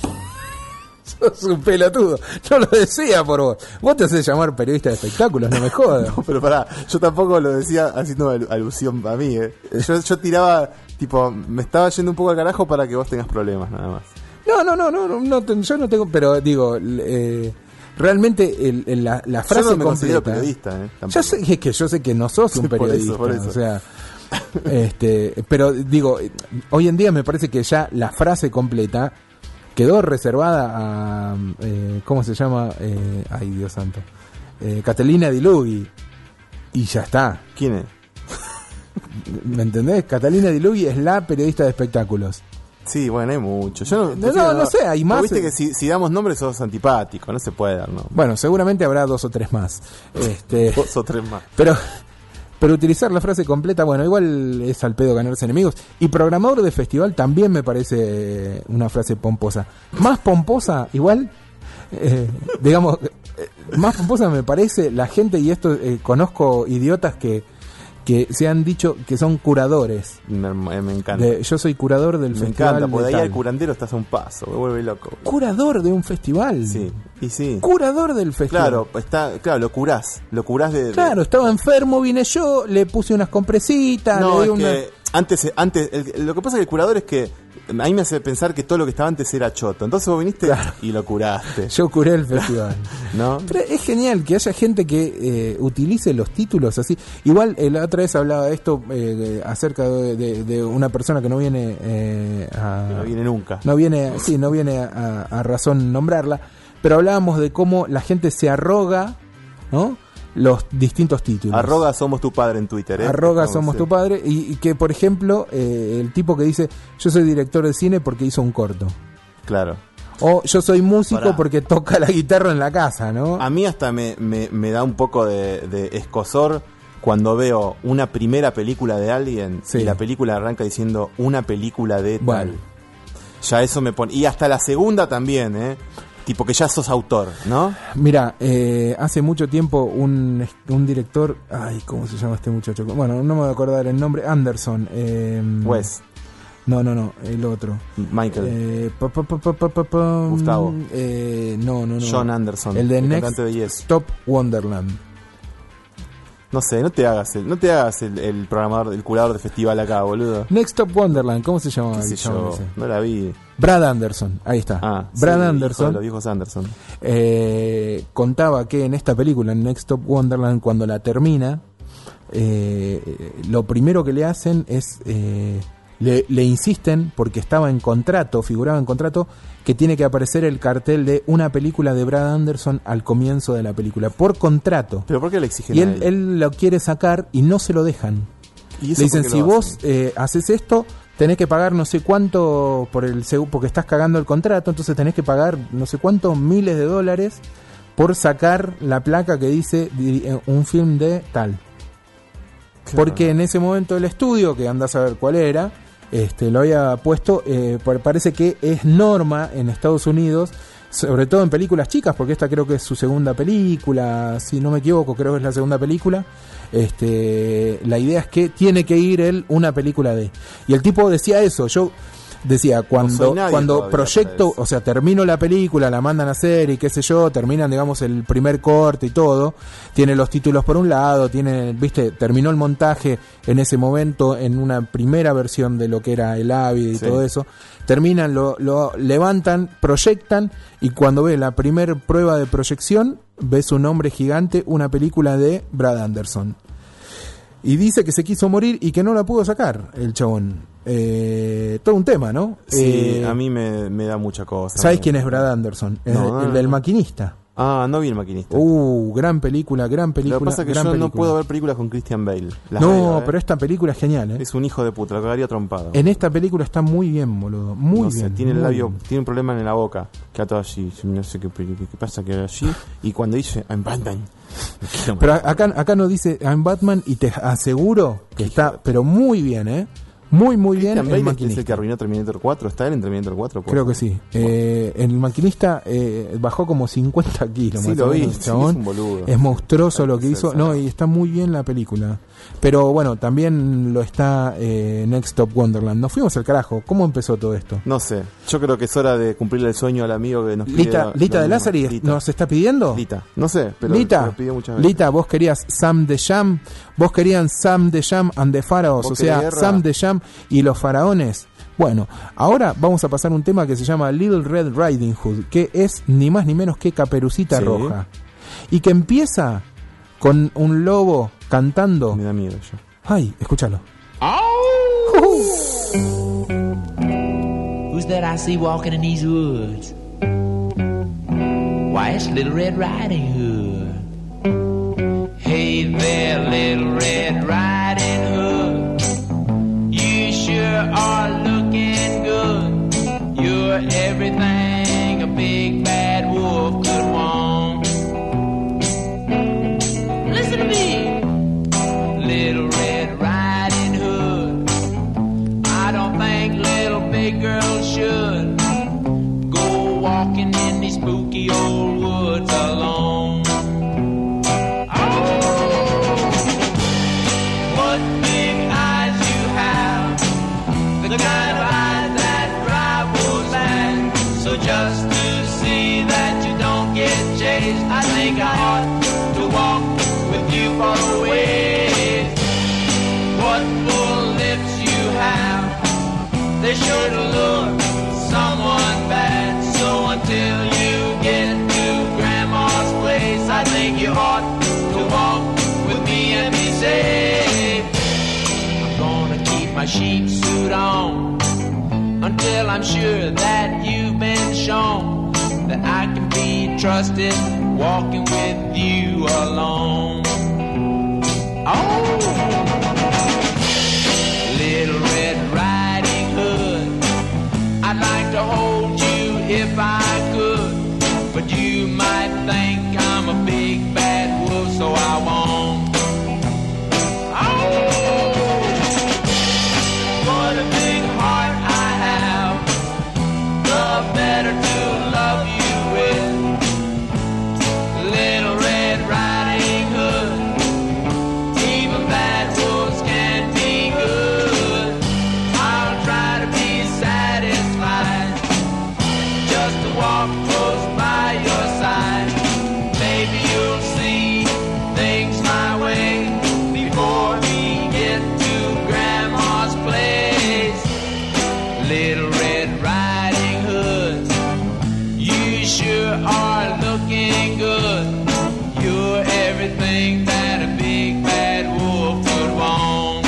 sos un pelotudo. No lo decía por vos. Vos te haces llamar periodista de espectáculos, no me jodas. No, pero pará, yo tampoco lo decía haciendo al- alusión a mí, eh. Yo, yo tiraba, tipo, me estaba yendo un poco al carajo para que vos tengas problemas, nada más. No, no, no, no, no, no te- yo no tengo, pero digo, eh, realmente el, el- la, la frase yo no me considero completa. periodista, eh. tampoco. Yo sé que, que yo sé que no sos un Por eso, periodista, por eso. o sea, este, pero digo, hoy en día me parece que ya la frase completa quedó reservada a, eh, ¿cómo se llama? Eh, ay, Dios santo, eh, Catalina Di Lughi, y ya está. ¿Quién es? ¿Me entendés? Catalina Di Lughi es la periodista de espectáculos. Sí, bueno, hay mucho. Yo no, No, prefiero no, no sé, hay más. Viste que si, si damos nombres sos antipático, no se puede dar, ¿no? Bueno, seguramente habrá dos o tres más. Este, Dos o tres más. Pero, pero utilizar la frase completa, bueno, igual es al pedo ganarse enemigos. Y programador de festival también me parece una frase pomposa. Más pomposa, igual, eh, digamos, eh, más pomposa me parece la gente, y esto eh, conozco idiotas que, que se han dicho que son curadores. Me, me encanta. De, yo soy curador del me festival. encanta, porque de de ahí tal. al curandero estás a un paso, me vuelve loco. Curador de un festival. Sí, y sí. Curador del festival. Claro, está, claro, lo curás, lo curás de... de- Claro, estaba enfermo, vine yo, le puse unas compresitas, No, le es di una... que antes, antes el- lo que pasa es que el curador es que a mí me hace pensar que todo lo que estaba antes era choto. Entonces vos viniste Claro. y lo curaste, Yo curé el festival. ¿no? Pero es genial que haya gente que eh, utilice los títulos así. Igual eh, la otra vez hablaba de esto eh, acerca de, de- de una persona que no viene eh, a... Que no viene nunca. No viene, sí, no viene a, a razón nombrarla, pero hablábamos de cómo la gente se arroga, ¿no?, los distintos títulos. Arroga somos tu padre en Twitter, ¿eh? Arroga Estamos, somos sí. tu padre. Y, y que, por ejemplo, eh, el tipo que dice, yo soy director de cine porque hizo un corto. Claro. O yo soy músico Pará. porque toca la guitarra en la casa, ¿no? A mí hasta me, me, me da un poco de, de escozor cuando veo una primera película de alguien Sí. y la película arranca diciendo una película de Bueno. tal. Ya eso me pone... Y hasta la segunda también, ¿eh? Tipo que ya sos autor, ¿no? Mira, eh, hace mucho tiempo un, un director, ay, ¿cómo se llama este muchacho? Bueno, no me voy a acordar el nombre, Anderson. Eh, Wes, No, no, no, el otro. Michael, Eh, pa, pa, pa, pa, pa, pa, pa, Gustavo. eh, no, no, no. John Anderson, El de el Next cantante de Yes. Stop Wonderland. No sé, no te hagas el, no te hagas el, el programador, el curador de festival acá, boludo. Next Stop Wonderland, ¿cómo se llama? ¿Qué el sé chabón yo? ese? No la vi. Brad Anderson, ahí está. Ah, Brad sí, hijo Anderson de los viejos Anderson. eh, contaba que en esta película, en Next Stop Wonderland, cuando la termina, eh, lo primero que le hacen es eh, le, le insisten, porque estaba en contrato, figuraba en contrato, que tiene que aparecer el cartel de una película de Brad Anderson al comienzo de la película, por contrato. ¿Pero por qué le exigen Y a él, él? él lo quiere sacar y no se lo dejan. ¿Y Le eso dicen, por qué si lo vos hacen? eh, haces esto, tenés que pagar no sé cuánto por el segu- porque estás cagando el contrato, entonces tenés que pagar no sé cuántos miles de dólares por sacar la placa que dice di- eh, un film de tal. Porque en ese momento el estudio, que andás a ver cuál era, este, lo había puesto, eh, par- parece que es norma en Estados Unidos, sobre todo en películas chicas, porque esta creo que es su segunda película, si no me equivoco, creo que es la segunda película. Este, la idea es que tiene que ir él una película de. Y el tipo decía eso, yo decía, cuando, No soy cuando todavía proyecto, o sea, termino la película, la mandan a hacer y qué sé yo, terminan, digamos, el primer corte y todo, tiene los títulos por un lado, tiene, viste, terminó el montaje en ese momento, en una primera versión de lo que era el Avid y Sí. todo eso, terminan, lo, lo levantan, proyectan, y cuando ves la primer prueba de proyección, ves un hombre gigante, una película de Brad Anderson. Y dice que se quiso morir y que no la pudo sacar el chabón. Eh, todo un tema, ¿no? Sí, Eh, a mí me, me da mucha cosa. ¿Sabes quién es Brad Anderson? Es No, el, no, el no. del maquinista. Ah, no vi El Maquinista. Uh, gran película, gran película. Lo que pasa es que gran yo película. no puedo ver películas con Christian Bale. Las No, veo, ¿eh? pero esta película es genial, ¿eh? Es un hijo de puta, lo cagaría trompado. En esta película está muy bien, boludo. Muy no sé, bien. tiene el muy labio, bien. tiene un problema en la boca. Queda todo así, no sé qué, qué, qué pasa, que así. Y cuando dice I'm Batman, me quiero Pero matar. acá, acá no dice I'm Batman y te aseguro que está, pero muy bien, ¿eh? Muy, muy bien Christian el Bale es maquinista. el que arruinó Terminator cuatro. ¿Está él en Terminator cuatro? Creo que sí. Eh, el maquinista eh, bajó como cincuenta kilos. Sí, más lo o vi. menos, Sí, chabón. es un boludo. Es monstruoso lo que Sí, hizo. sí. No, y está muy bien la película. Pero bueno, también lo está eh, Next Top Wonderland. Nos fuimos al carajo. ¿Cómo empezó todo esto? No sé. Yo creo que es hora de cumplirle el sueño al amigo que nos pide. Lita, lo- Lita lo de mismo. Lázari Lita. nos está pidiendo. Lita. No sé, pero Lita, lo pidió muchas veces. Lita, vos querías Sam the Jam, vos querían Sam the Jam and the Pharaohs, ¿Vos o sea, querés guerra? Sam the Jam y los faraones. Bueno, ahora vamos a pasar un tema que se llama Little Red Riding Hood, que es ni más ni menos que Caperucita Sí. Roja. Y que empieza con un lobo cantando. Me da miedo yo. Ay, escúchalo. Who's that I see walking in these woods? Why, it's Little Red Riding Hood. Hey there, Little Red Riding Hood. You sure are looking good. You're everything a big bad wolf could want. Listen to me, Little Red Riding Hood. I don't think little big girls should go walking in these spooky old woods alone. Oh, what big eyes you have, the kind of eyes that drive wolves mad. So just to see that you don't get chased, I think I ought to walk with you for a ways. What full lips you have, they sure to look someone bad. So until you get to Grandma's place, I think you ought to walk with me and be safe. I'm gonna keep my sheep suit on until I'm sure that you've been shown that I can be trusted walking with you alone. Oh, Little Red Riding Hood, I'd like to hold you if I could, but you might think I'm a big bad wolf, so I won't. Oh, what a big heart I have, the better to love you with. Little Red Riding Hood, even bad wolves can be good. I'll try to be satisfied just to walk close by your side. Maybe you'll see things my way before we get to Grandma's place. Little Red Riding Hood, you sure are looking good. You're everything that a big bad wolf could want.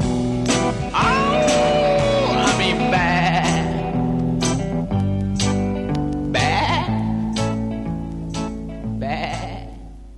Oh, I mean bad. Bad. Bad.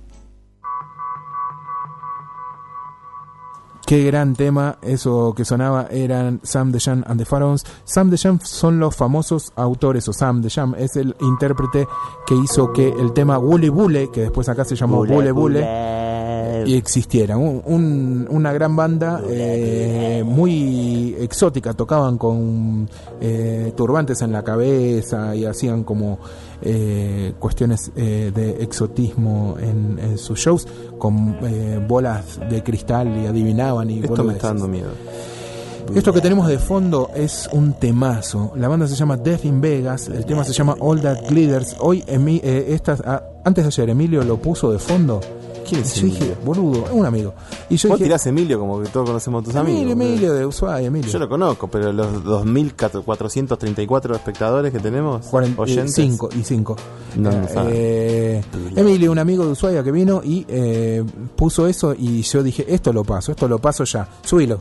Qué gran tema, eso que sonaba eran Sam the Jam and the Pharaohs. Sam the Jam son los famosos autores, o Sam the Jam es el intérprete que hizo que el tema Wooly Bule, que después acá se llamó Bule Bule, y existiera. Un, un- una gran banda eh, muy exótica, tocaban con eh, turbantes en la cabeza y hacían como eh, cuestiones eh, de exotismo en, en sus shows, con eh, bolas de cristal y adivinaban y Esto me boludeces. está dando miedo. Esto que tenemos de fondo es un temazo. La banda se llama Death in Vegas. El tema se llama All That Glitters. Hoy, Emi, eh, estas, ah, antes de ayer, Emilio lo puso de fondo. ¿Quién es yo Emilio? dije, boludo, es un amigo. Y yo Vos dije, tirás Emilio como que todos conocemos a tus Emilio, amigos. Emilio de Ushuaia, Emilio. Yo lo conozco, pero los dos mil cuatrocientos treinta y cuatro espectadores que tenemos, oyentes, cinco y cinco. No, no saben. Eh, Emilio, un amigo de Ushuaia que vino y eh, puso eso y yo dije, esto lo paso, esto lo paso ya. Subilo.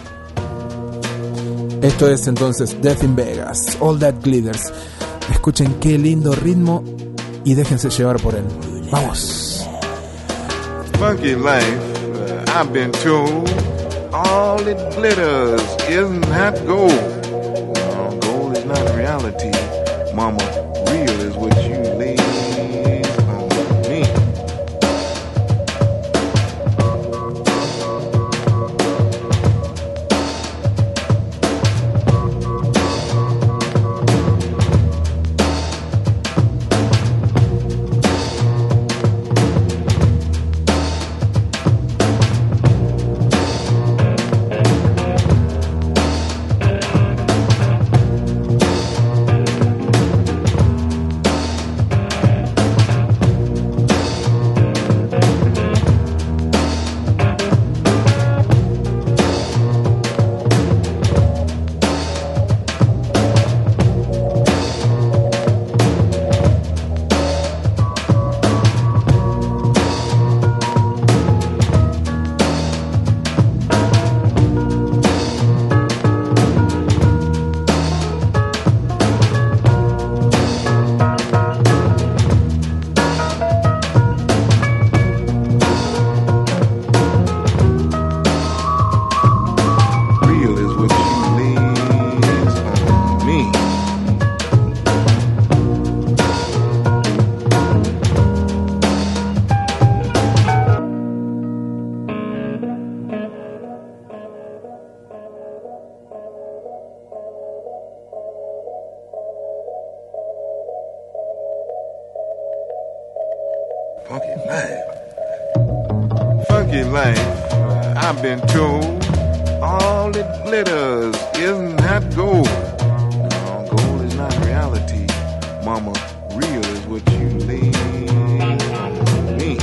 Esto es entonces Death in Vegas, All That Glitters. Escuchen qué lindo ritmo y déjense llevar por él. Vamos. Funky life, uh, I've been told, all it glitters isn't that gold. No, gold is not reality, mama, real is what you lay on me. Funky life. Funky life, uh, I've been told, all it glitters isn't that gold. No, gold is not reality, mama, real is what you lay on me.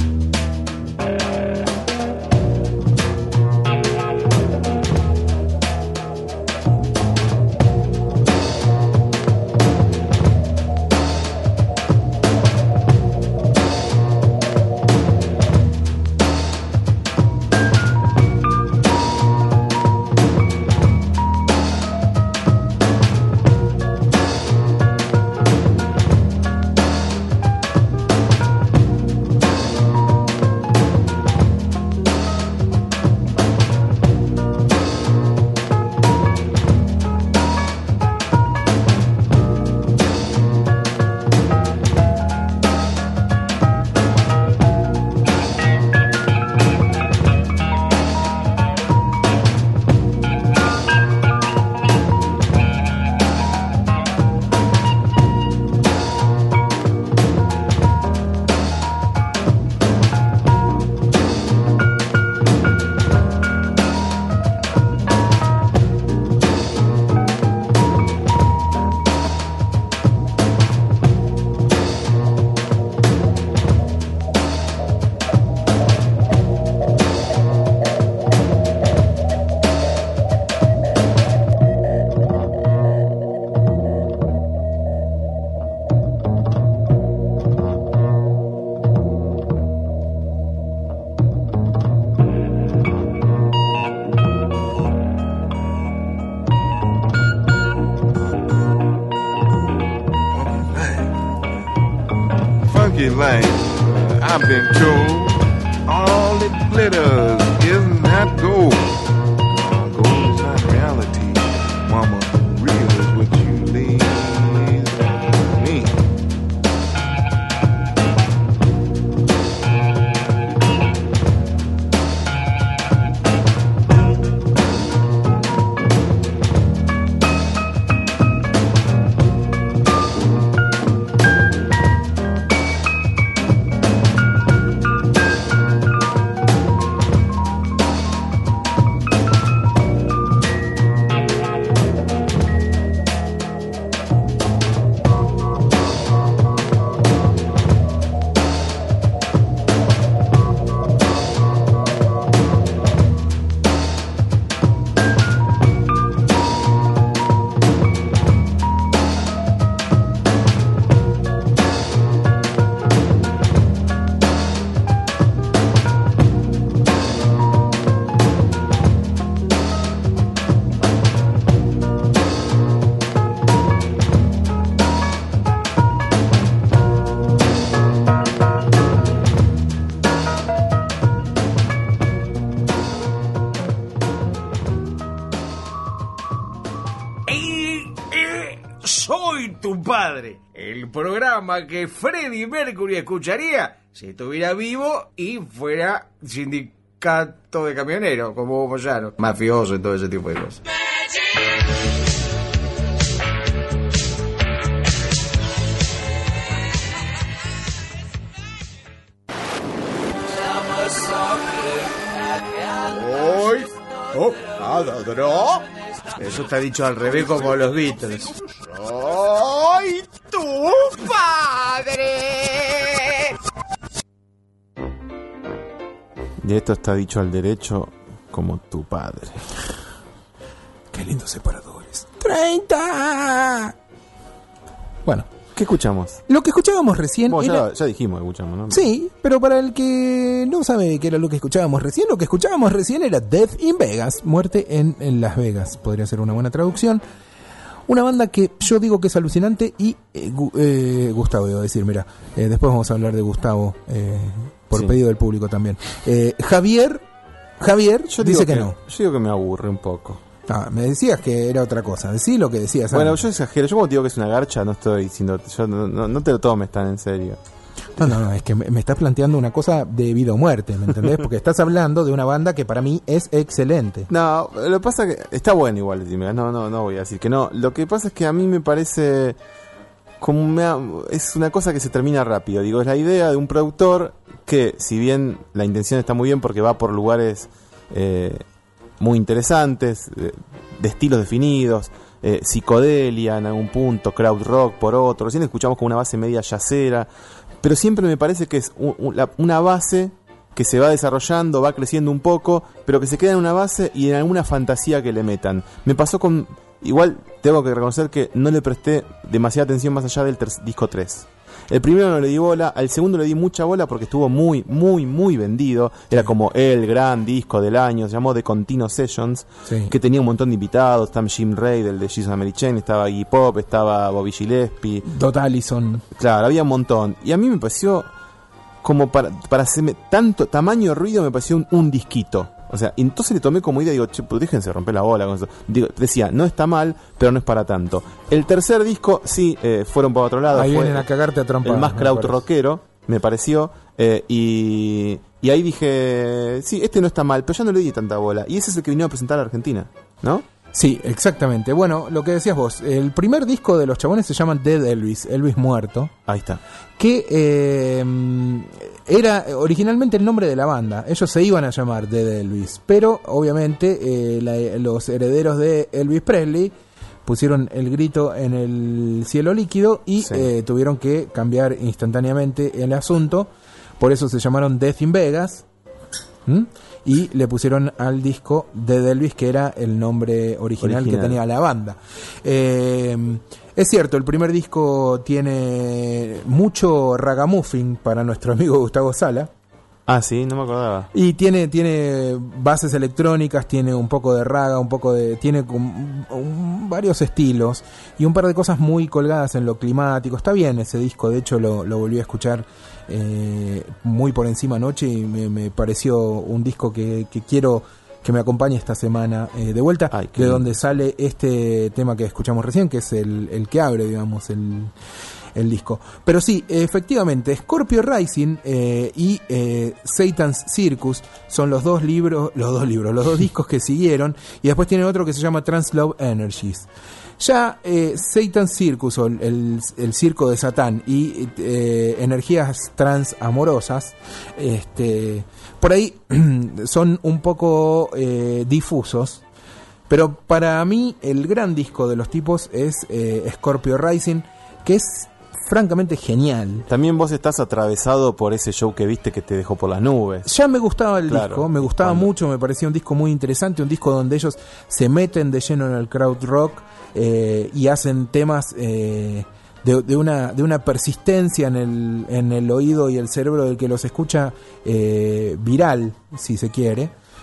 Funky life, uh, I've been told, all it glitters isn't that gold. No, gold is not reality, mama, real is what you lay on me. padre. El programa que Freddie Mercury escucharía si estuviera vivo y fuera sindicato de camioneros, como Moyano, mafioso y todo ese tipo de cosas. Hoy, oh, adoro. Eso está dicho al revés como los Beatles. ¡Soy tu padre! Y esto está dicho al derecho como tu padre. Qué lindos separadores. ¡treinta! Bueno. ¿Qué escuchamos? Lo que escuchábamos recién Bueno, era... ya, ya dijimos que escuchamos, ¿no? Sí, pero para el que no sabe qué era lo que escuchábamos recién, lo que escuchábamos recién era Death in Vegas, muerte en, en Las Vegas, podría ser una buena traducción. Una banda que yo digo que es alucinante y eh, gu- eh, Gustavo iba a decir, mira, eh, después vamos a hablar de Gustavo, eh, por Sí. pedido del público también. Eh, Javier, Javier Yo dice digo que, que no. Yo digo que me aburre un poco. Ah, me decías que era otra cosa, decí lo que decías. Bueno, antes. yo exagero. Yo como te digo que es una garcha, no estoy diciendo... Yo no, no, no te lo tomes tan en serio. No, no, no, es que me, me estás planteando una cosa de vida o muerte, ¿me entendés? Porque estás hablando de una banda que para mí es excelente. No, lo que pasa es que está bueno igual, dime, no, no, no voy a decir que no. Lo que pasa es que a mí me parece como me ha- es una cosa que se termina rápido. Digo, es la idea de un productor que, si bien la intención está muy bien porque va por lugares eh, muy interesantes, eh, de estilos definidos, eh, psicodelia en algún punto, crowd rock por otro, recién escuchamos con una base media yacera, pero siempre me parece que es un- un- la- una base que se va desarrollando, va creciendo un poco, pero que se queda en una base y en alguna fantasía que le metan. Me pasó con... Igual tengo que reconocer que no le presté demasiada atención más allá del ter- disco tres. El primero no le di bola, al segundo le di mucha bola porque estuvo muy, muy, muy vendido. Era como el gran disco del año, se llamó The Continuo Sessions, Sí. que tenía un montón de invitados. Estaba Jim Ray, del de Jesus and Mary Chain, estaba Iggy Pop, estaba Bobby Gillespie. Dot Allison. Claro, había un montón. Y a mí me pareció como para, para hacerme tanto tamaño ruido, me pareció un, un disquito. O sea, y entonces le tomé como idea, digo, che, pues déjense romper la bola con eso. Digo, decía, no está mal, pero no es para tanto. El tercer disco, sí, eh, fueron para otro lado. Ahí fue vienen a cagarte a trompadas, el más me crowd parece. rockero, me pareció. eh, y, y ahí dije, sí, este no está mal, pero ya no le di tanta bola. Y ese es el que vino a presentar a Argentina, ¿no? Sí, exactamente. Bueno, lo que decías vos, el primer disco de los chabones se llama Dead Elvis, Elvis muerto. Ahí está. Que eh, era originalmente el nombre de la banda. Ellos se iban a llamar Dead Elvis, pero obviamente eh, la- los herederos de Elvis Presley pusieron el grito en el cielo líquido y Sí. eh, tuvieron que cambiar instantáneamente el asunto. Por eso se llamaron Death in Vegas. ¿Mm? Y le pusieron al disco Dead Elvis, que era el nombre original, Original. que tenía la banda. Eh, es cierto, el primer disco tiene mucho ragamuffin para nuestro amigo Gustavo Sala. Ah, sí, no me acordaba. Y tiene, tiene bases electrónicas, tiene un poco de raga, un poco de... tiene com- un- varios estilos y un par de cosas muy colgadas en lo climático. Está bien ese disco, de hecho lo, lo volví a escuchar eh, muy por encima anoche y me, me pareció un disco que, que quiero que me acompañe esta semana eh, de vuelta, Ay, qué de lindo. donde sale este tema que escuchamos recién, que es el, el que abre, digamos, el... el disco. Pero sí, efectivamente, Scorpio Rising eh, y eh, Satan's Circus son los dos libros, los dos libros, los dos discos que siguieron, y después tiene otro que se llama Trans Love Energies. Ya eh, Satan's Circus, o el, el, el circo de Satán, y eh, energías trans amorosas, este, por ahí son un poco eh, difusos. Pero para mí el gran disco de los tipos es eh, Scorpio Rising, que es francamente genial. También vos estás atravesado por ese show que viste que te dejó por las nubes. Ya me gustaba el Claro, disco, me gustaba cuando- mucho, me parecía un disco muy interesante, un disco donde ellos se meten de lleno en el crowd rock eh, y hacen temas eh, de, de una de una persistencia en el, en el oído y el cerebro del que los escucha eh, viral, si se quiere.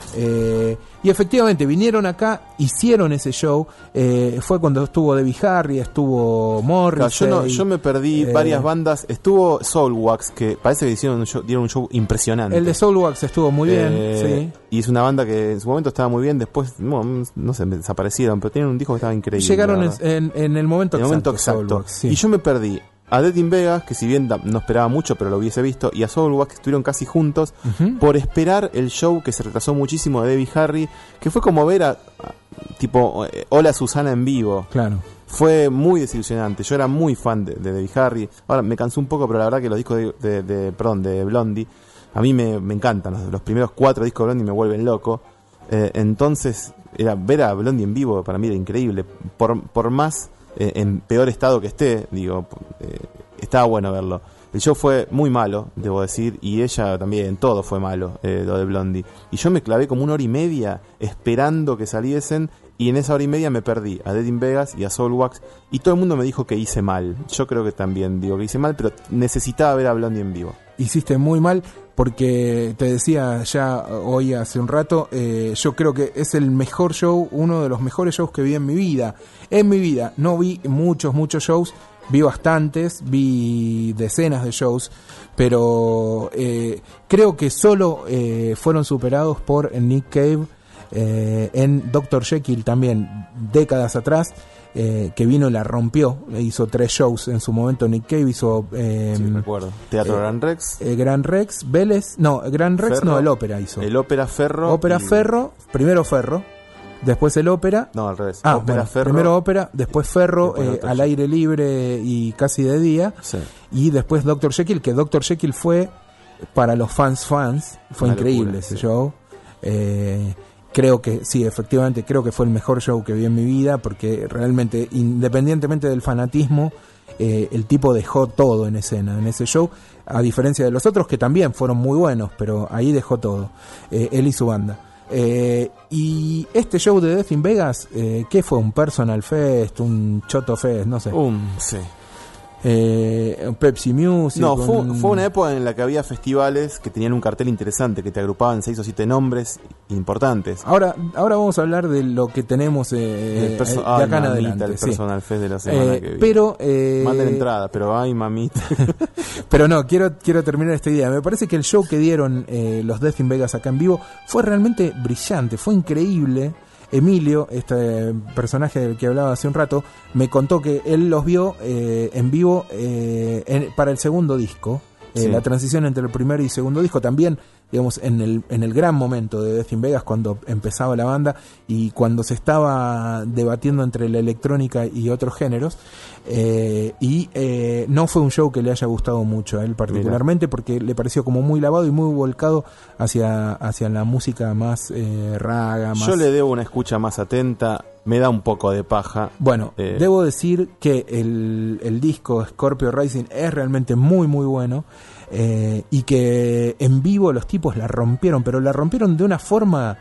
Eh, y efectivamente vinieron acá, hicieron ese show. Eh, fue cuando estuvo Debbie Harry, estuvo Morrissey. Claro, yo, no, yo me perdí eh, varias bandas. Estuvo Soulwax, que parece que hicieron un show, dieron un show impresionante. El de Soulwax estuvo muy bien, eh, sí. Y es una banda que en su momento estaba muy bien. Después, no, no sé, desaparecieron, pero tenían un disco que estaba increíble. Llegaron en, en, en el momento en el exacto. momento exacto. Soulwax, sí. Y yo me perdí a Dead in Vegas, que si bien da, no esperaba mucho, pero lo hubiese visto, y a Soulwax, que estuvieron casi juntos, uh-huh. por esperar el show que se retrasó muchísimo de Debbie Harry, que fue como ver a, a tipo, eh, Hola Susana en vivo. Claro. Fue muy desilusionante. Yo era muy fan de, de Debbie Harry. Ahora me cansó un poco, pero la verdad que los discos de, de, de perdón, de Blondie, a mí me, me encantan. Los, los primeros cuatro discos de Blondie me vuelven loco. Eh, entonces, era ver a Blondie en vivo para mí era increíble. Por, por más eh, en peor estado que esté, digo, eh, estaba bueno verlo. El show fue muy malo, debo decir, y ella también, todo fue malo, eh, lo de Blondie. Y yo me clavé como una hora y media esperando que saliesen, y en esa hora y media me perdí a Dead in Vegas y a Soulwax, y todo el mundo me dijo que hice mal. Yo creo que también digo que hice mal, pero necesitaba ver a Blondie en vivo. Hiciste muy mal, porque te decía ya hoy hace un rato, eh, yo creo que es el mejor show, uno de los mejores shows que vi en mi vida. En mi vida no vi muchos, muchos shows, vi bastantes, vi decenas de shows, pero eh, creo que solo eh, fueron superados por Nick Cave eh, en doctor Jekyll también, décadas atrás. Eh, que vino y la rompió, hizo tres shows en su momento. Nick Cave hizo eh, sí, recuerdo. Teatro eh, Gran Rex, eh, Gran Rex, Vélez, no, Gran Rex Ferro, no, el Ópera hizo. El Ópera Ferro. Ópera y... Ferro, primero Ferro, después el Ópera. No, al revés. Ah, Ópera bueno, Ferro. Primero Ópera, después Ferro, después eh, al aire libre y casi de día. Sí. Y después doctor Jekyll, que doctor Jekyll fue, para los fans fans, fue Una increíble locura, ese sí. show. Eh, Creo que, sí, efectivamente, creo que fue el mejor show que vi en mi vida, porque realmente, independientemente del fanatismo, eh, el tipo dejó todo en escena, en ese show, a diferencia de los otros que también fueron muy buenos, pero ahí dejó todo, eh, él y su banda. Eh, y este show de Death in Vegas, eh, ¿qué fue? ¿Un personal fest? ¿Un choto fest? No sé. Um, sí. Eh, Pepsi Music. No, fue, un... fue una época en la que había festivales que tenían un cartel interesante, que te agrupaban seis o siete nombres importantes. Ahora, ahora vamos a hablar de lo que tenemos eh, perso- de ay, acá en mamita, adelante. El sí. personal fest de la semana eh, que viene. Pero eh, manden entrada, pero ay mamita. Pero no, quiero quiero terminar esta idea. Me parece que el show que dieron eh, los Death in Vegas acá en vivo fue realmente brillante, fue increíble. Emilio, este personaje del que hablaba hace un rato, me contó que él los vio eh, en vivo eh, en, para el segundo disco, eh, sí. La transición entre el primer y segundo disco, también, digamos, en el en el gran momento de Death in Vegas, cuando empezaba la banda y cuando se estaba debatiendo entre la electrónica y otros géneros, eh, y eh, no fue un show que le haya gustado mucho a él particularmente. Mira. Porque le pareció como muy lavado y muy volcado hacia, hacia la música más eh, raga, más... Yo le debo una escucha más atenta, me da un poco de paja. Bueno, eh. debo decir que el, el disco Scorpio Rising es realmente muy muy bueno, eh, y que en vivo los tipos la rompieron, pero la rompieron de una forma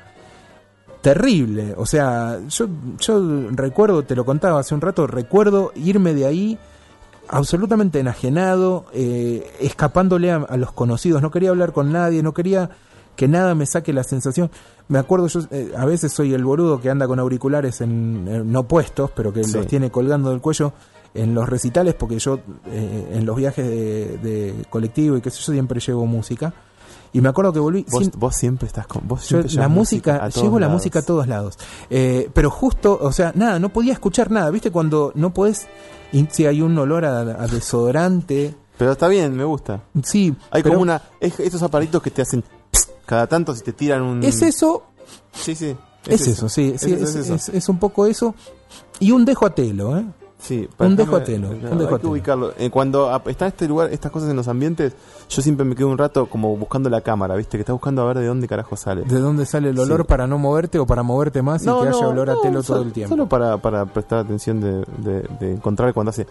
terrible. O sea, yo, yo recuerdo, te lo contaba hace un rato, recuerdo irme de ahí absolutamente enajenado, eh, escapándole a, a los conocidos, no quería hablar con nadie, no quería que nada me saque la sensación. Me acuerdo, yo eh, a veces soy el boludo que anda con auriculares en, en, no puestos, pero que sí. los tiene colgando del cuello en los recitales, porque yo eh, en los viajes de, de colectivo y qué sé yo siempre llevo música. Y me acuerdo que volví... Vos, sin, vos siempre estás con... Vos yo, siempre la música, música llevo la lados. música a todos lados. Eh, pero justo, o sea, nada, no podía escuchar nada. ¿Viste? Cuando no podés... Si hay un olor a, a desodorante... Pero está bien, me gusta. Sí. Hay pero, como una... Es, estos aparitos que te hacen... Pss, cada tanto si te tiran un... ¿Es eso? Sí, sí. Es, es eso, eso, sí. sí es, es, es, es, es un poco eso. Y un dejo a telo, ¿eh? Sí, un dejo a telo. No, un dejo hay a que ubicarlo. Eh, cuando está en este lugar, estas cosas en los ambientes, yo siempre me quedo un rato como buscando la cámara, ¿viste? Que estás buscando a ver de dónde carajo sale. ¿De dónde sale el olor sí. para no moverte o para moverte más no, y que no, haya olor no, a telo solo, todo el tiempo? Solo para, para prestar atención de, de, de encontrar cuando hace...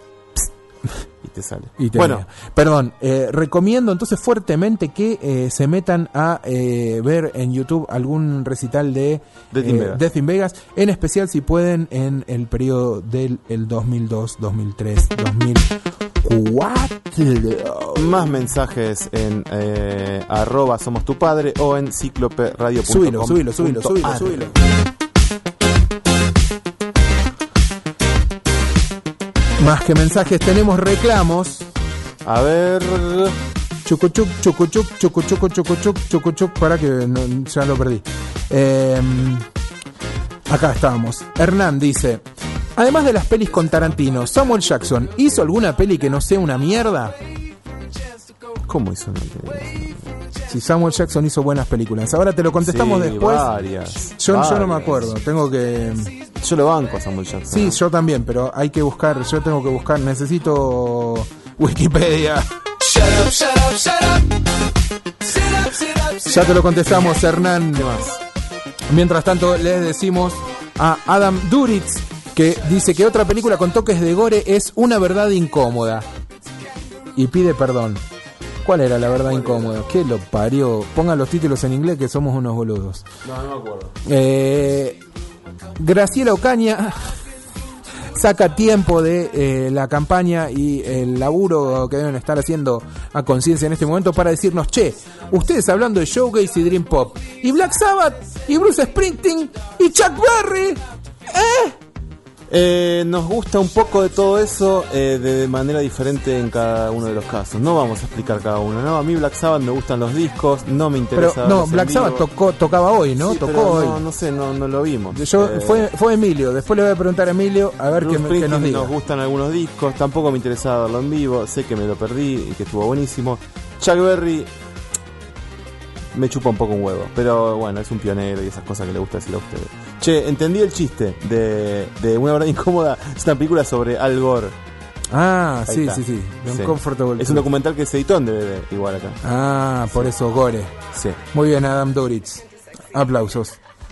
y te sale. Y te bueno, mira. Perdón, eh, recomiendo entonces fuertemente que eh, se metan a eh, ver en YouTube algún recital de Death eh, in Vegas. Death in Vegas, en especial si pueden en el periodo del el dos mil dos, dos mil tres, dos mil cuatro. Más mensajes en eh, arroba somos tu padre o en cíclope radio punto com. Subilo, subilo, subilo, subilo, subilo. Más que mensajes, tenemos reclamos. A ver. Chucuchuc, chucuchuc, chucuchuc, chucuchuc, chucuchuc. Para que no, ya lo perdí. Eh, acá estábamos. Hernán dice: además de las pelis con Tarantino, ¿Samuel Jackson hizo alguna peli que no sea una mierda? ¿Cómo hizo una peli? Si Samuel Jackson hizo buenas películas. Ahora te lo contestamos sí, después. Varias, yo, varias. yo no me acuerdo. Tengo que. Yo lo banco a Samuel Jackson. Sí, yo también, pero hay que buscar. Yo tengo que buscar. Necesito Wikipedia. Shut up, shut up, shut up. Sit up, sit up, sit Ya te lo contestamos, Hernán. ¿Qué más? Mientras tanto, les decimos a Adam Duritz, que dice que otra película con toques de gore es Una verdad incómoda. Y pide perdón. ¿Cuál era la verdad incómoda? ¿Qué lo parió? Pongan los títulos en inglés que somos unos boludos. No, no me acuerdo. Eh, Graciela Ocaña saca tiempo de eh, la campaña y el laburo que deben estar haciendo a conciencia en este momento para decirnos: che, ustedes hablando de Showcase y Dream Pop y Black Sabbath y Bruce Springsteen y Chuck Berry, ¿eh? Eh, nos gusta un poco de todo eso eh, de manera diferente en cada uno de los casos. No vamos a explicar cada uno, ¿no? A mí Black Sabbath me gustan los discos, no me interesa. Pero no, Black Sabbath tocó, tocaba hoy, ¿no? Sí, Tocó pero hoy. No, no sé, no, no lo vimos. Yo, eh, fue, fue Emilio, después le voy a preguntar a Emilio a ver qué, qué nos diga. Nos gustan algunos discos, tampoco me interesaba verlo en vivo, sé que me lo perdí y que estuvo buenísimo. Chuck Berry me chupa un poco un huevo, pero bueno, es un pionero y esas cosas que le gusta decir a ustedes. Che, entendí el chiste de, de Una verdad incómoda. Es una película sobre Al Gore. Ah, Ahí sí, está. sí, sí, Sí. Uncomfortable Es un documental que se editó en D V D, igual acá. Ah, por eso Gore. Sí. Muy bien, Adam Duritz. Aplausos.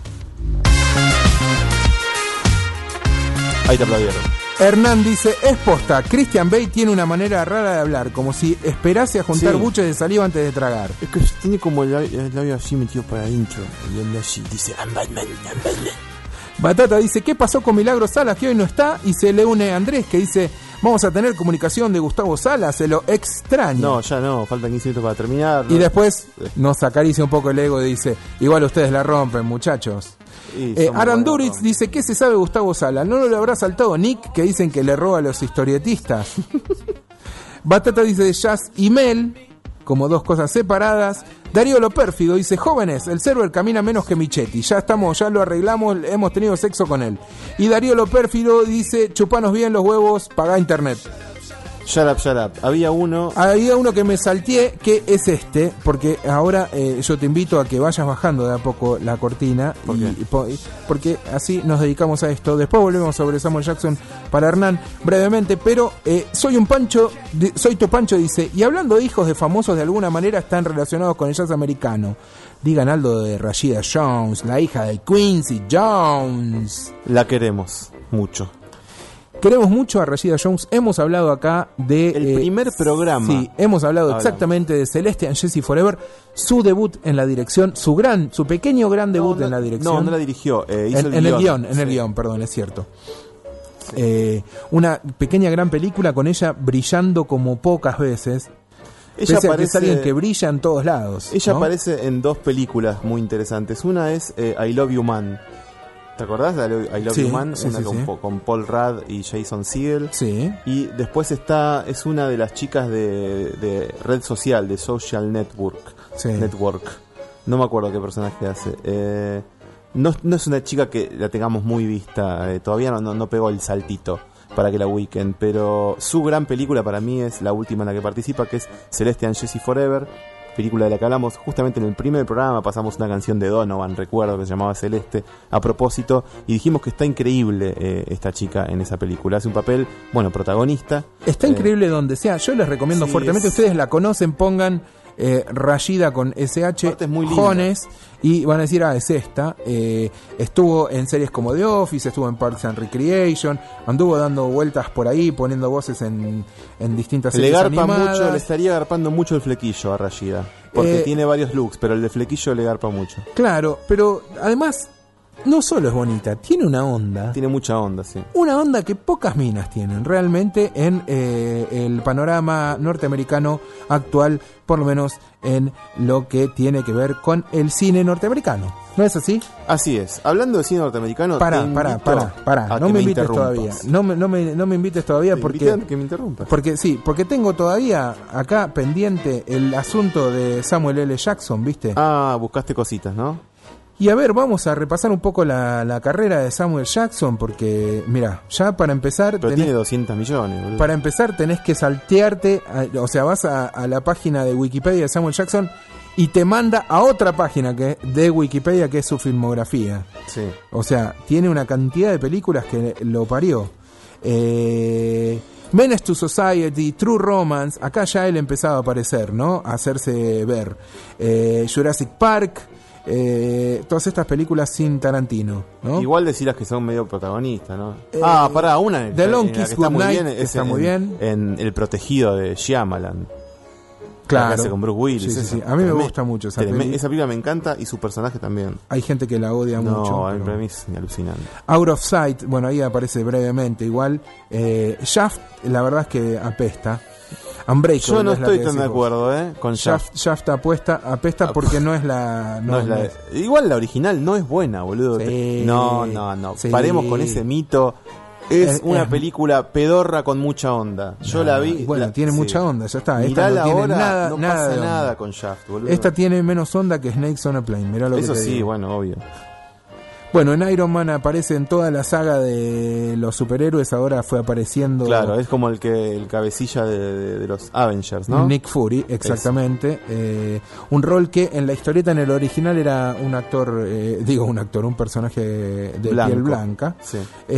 Ahí te aplaudieron. Hernán dice: es posta, Christian Bale tiene una manera rara de hablar, como si esperase a juntar Sí. buches de saliva antes de tragar. Es que tiene como el labio, el labio así metido para adentro. Y él así dice: I'm Batman, I'm Batman. Batata dice: ¿qué pasó con Milagro Salas, que hoy no está? Y se le une Andrés, que dice: vamos a tener comunicación de Gustavo Salas, se lo extraña. No, ya no, faltan quince minutos para terminar. Y después nos acaricia un poco el ego y dice: igual ustedes la rompen, muchachos. Eh, Aaron Duritz dice: ¿qué se sabe de Gustavo Salas? ¿No lo habrá saltado Nick, que dicen que le roba a los historietistas? Batata dice: de Jazz y Mel, como dos cosas separadas. Darío Lo Pérfido dice: jóvenes, el server camina menos que Michetti. Ya estamos, ya lo arreglamos, hemos tenido sexo con él. Y Darío Lo Pérfido dice: chupanos bien los huevos, pagá internet. Shut up, shut up. Había uno. Había uno que me salteé, que es este, porque ahora eh, yo te invito a que vayas bajando de a poco la cortina. ¿Por y, qué? y po- y- porque así nos dedicamos a esto. Después volvemos sobre Samuel Jackson para Hernán brevemente, pero eh, soy un Pancho, di- soy tu Pancho, dice: y hablando de hijos de famosos, de alguna manera están relacionados con el jazz americano. Digan algo de Rashida Jones, la hija de Quincy Jones. La queremos mucho. Queremos mucho a Rashida Jones. Hemos hablado acá de... El eh, primer programa. Sí, hemos hablado Hablamos. exactamente de Celeste and Jessie Forever. Su debut en la dirección, su gran, su pequeño gran debut No, no, en la dirección. No, no la dirigió. Eh, hizo en, el en el guión. guión, en el Sí. guión, perdón, es cierto. Eh, una pequeña gran película con ella brillando como pocas veces. Ella Pese a que aparece- es alguien que brilla en todos lados. Ella ¿no? aparece en dos películas muy interesantes. Una es eh, I Love You Man. ¿Te acordás de I Love, I Love Sí, You Man? sí, una sí, con, sí. Po- con Paul Rudd y Jason Segel. Sí. Y después está, es una de las chicas de, de red social, de Social Network. Sí. Network. No me acuerdo qué personaje hace. Eh, no, no es una chica que la tengamos muy vista. eh, todavía no, no, no pegó el saltito para que la ubiquen. Pero su gran película para mí es la última en la que participa, que es Celeste and Jessie Forever. Película de la que hablamos justamente en el primer programa. Pasamos una canción de Donovan, recuerdo, que se llamaba Celeste, a propósito, y dijimos que está increíble eh, esta chica en esa película. Hace un papel, bueno, protagonista. Está Eh, increíble donde sea. Yo les recomiendo sí, fuertemente. es- Ustedes la conocen, pongan eh, Rashida con S H, Aparte es muy linda. Jones, y van a decir: ah, es esta. Eh, estuvo en series como The Office, estuvo en Parks and Recreation, anduvo dando vueltas por ahí, poniendo voces en, en distintas Le series garpa animadas. mucho, le estaría garpando mucho el flequillo a Rashida. Porque Eh, tiene varios looks, pero el de flequillo le garpa mucho. Claro, pero además no solo es bonita, tiene una onda. Tiene mucha onda, sí. Una onda que pocas minas tienen realmente en eh, el panorama norteamericano actual, por lo menos en lo que tiene que ver con el cine norteamericano. ¿No es así? Así es. Hablando de cine norteamericano, Pará, pará, pará, pará. No me, me invites todavía. No me, no me, no me invites todavía porque... que me interrumpas. Porque sí, porque tengo todavía acá pendiente el asunto de Samuel L. Jackson, ¿viste? Ah, buscaste cositas, ¿no? Y a ver, vamos a repasar un poco la, la carrera de Samuel Jackson, porque, mira, ya para empezar... Pero tenés, tiene doscientos millones, boludo. Para empezar tenés que saltearte, a, o sea, vas a, a la página de Wikipedia de Samuel Jackson y te manda a otra página que de Wikipedia que es su filmografía. Sí. O sea, tiene una cantidad de películas que lo parió. Eh... Menace to Society, True Romance, acá ya él empezaba a aparecer, ¿no? A hacerse ver. Eh, Jurassic Park... Eh, todas estas películas sin Tarantino, ¿no? Igual decirás que son medio protagonistas, ¿no? Eh, ah, pará, una The Long Kiss Goodnight está en, muy bien. En El Protegido de Shyamalan. Claro. Que hace con Bruce Willis. Sí, sí, sí. A mí me gusta mucho esa película. Esa película me encanta y su personaje también. Hay gente que la odia no, mucho. No, pero... para mí es alucinante. Out of Sight, bueno, ahí aparece brevemente igual. Eh, Shaft, la verdad es que apesta. Unbreakable. Yo no es estoy tan de acuerdo, ¿eh? Con Shaft. Shaft, Shaft apuesta, apesta porque no es la. No, no es la no es. Igual la original no es buena, boludo. Sí, no, no, no. Sí. Paremos con ese mito. Es, es una es... película pedorra con mucha onda. Yo no, la vi. Bueno, la, tiene sí. mucha onda, ya está. Mirá Esta no la tiene hora, nada, no nada pasa de nada con Shaft, boludo. Esta tiene menos onda que Snakes on a Plane. Mirá lo Eso que te sí, digo. bueno, obvio. Bueno, en Iron Man aparece en toda la saga de los superhéroes, ahora fue apareciendo... Claro, es como el que el cabecilla de, de, de los Avengers, ¿no? Nick Fury, exactamente. Eh, un rol que en la historieta, en el original, era un actor, eh, digo un actor, un personaje de Blanco. piel blanca. Sí.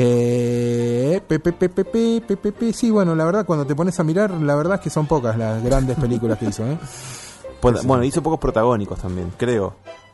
Eh, pe, pe, pe, pe, pe, pe, pe, pe. Sí, bueno, la verdad, cuando te pones a mirar, la verdad es que son pocas las grandes películas que hizo, ¿eh? Pues, bueno, hizo pocos protagónicos también, creo.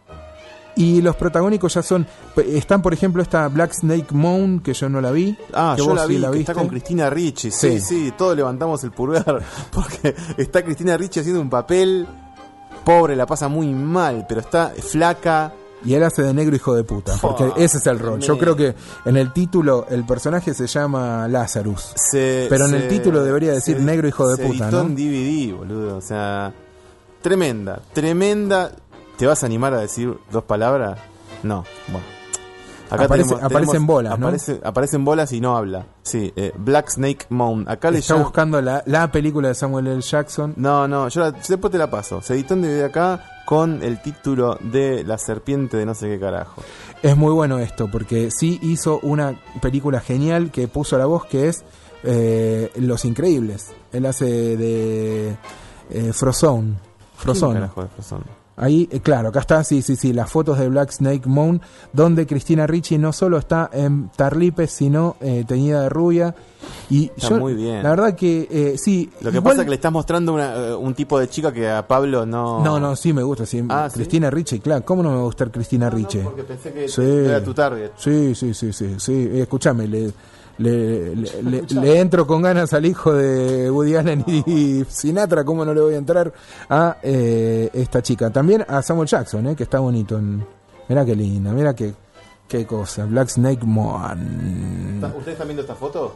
Y los protagónicos ya son... Están, por ejemplo, esta Black Snake Moan, que yo no la vi. Ah, que yo vos la vi, sí la que viste. está con Cristina Ricci. Sí, sí, sí, todos levantamos el pulgar. Porque está Cristina Ricci haciendo un papel... Pobre, la pasa muy mal, pero está flaca... Y él hace de negro hijo de puta, porque oh, ese es el rol. Yo creo que en el título el personaje se llama Lazarus, se, pero en se, el título debería decir se, negro hijo de se puta, editó ¿no? en D V D, boludo, o sea, tremenda, tremenda. ¿Te vas a animar a decir dos palabras? No, bueno. Acá aparece, tenemos, aparecen tenemos, bolas, ¿no? Aparece, aparecen bolas y no habla. Sí, eh, Black Snake Moan. Acá le Está llama... buscando la, la película de Samuel L. Jackson. No, no, yo la, después te la paso. Se editó en D V D acá con el título de La serpiente de no sé qué carajo. Es muy bueno esto, porque sí hizo una película genial que puso a la voz, que es eh, Los Increíbles. Él hace de eh, Frozone. Frozone. ¿Qué carajo de Frozone? Ahí, eh, claro, acá está, sí, sí, sí, las fotos de Black Snake Moan, donde Cristina Ricci no solo está en tarlipes, sino eh, teñida de rubia. Y está yo, muy bien. La verdad que eh, sí. Lo que igual... pasa es que le estás mostrando una, uh, un tipo de chica que a Pablo no... No, no, sí me gusta, sí. Ah, Cristina ¿sí? Ricci, claro, ¿cómo no me va a gustar Cristina no, Ricci? No, porque pensé que sí. era tu target. Sí, sí, sí, sí, sí. Eh, escúchame, le... Le, le, le, le entro con ganas al hijo de Woody Allen y Sinatra, ¿cómo no le voy a entrar a eh, esta chica? También a Samuel Jackson, eh, que está bonito. En... Mirá qué linda, mirá qué, qué cosa. Black Snake Moan. ¿Ustedes están viendo esta foto?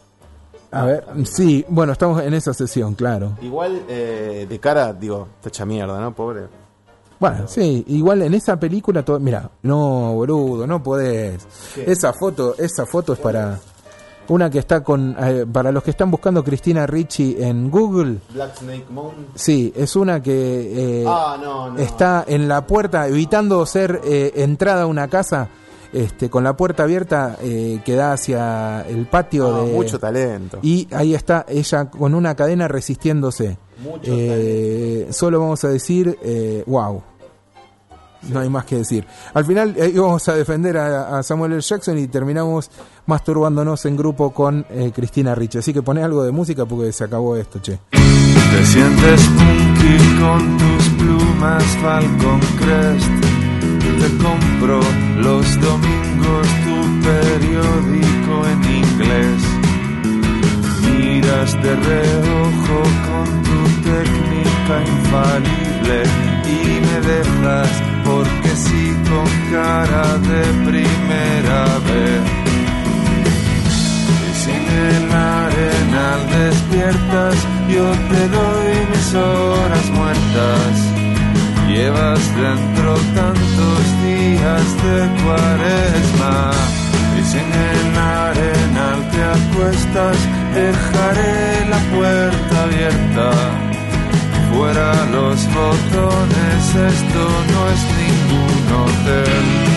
A ver, sí, bueno, estamos en esa sesión, claro. Igual eh, de cara, digo, está hecha mierda, ¿no? Pobre. Bueno, sí, igual en esa película, todo... mira, no, boludo, no podés. ¿Qué? Esa foto, esa foto es para... Una que está con... Eh, para los que están buscando Cristina Ricci en Google... Black Snake Moan. Sí, es una que eh, ah, no, no. está en la puerta, evitando ser eh, entrada a una casa, este, con la puerta abierta eh, que da hacia el patio. No, de mucho talento. Y ahí está ella con una cadena resistiéndose. Mucho eh, talento. Solo vamos a decir, eh, wow. No hay más que decir. Al final eh, íbamos a defender a, a Samuel L. Jackson y terminamos masturbándonos en grupo con eh, Cristina Ricci. Así que poné algo de música porque se acabó esto, che. Te sientes punky con tus plumas Falcon Crest. Te compro los domingos tu periódico en inglés. Miras de reojo con tu técnica infalible y me dejas porque sí con cara de deprimido yo te doy mis horas muertas. Llevas dentro tantos días de cuaresma. Y si en el arenal te acuestas, dejaré la puerta abierta. Fuera los botones, esto no es ningún hotel.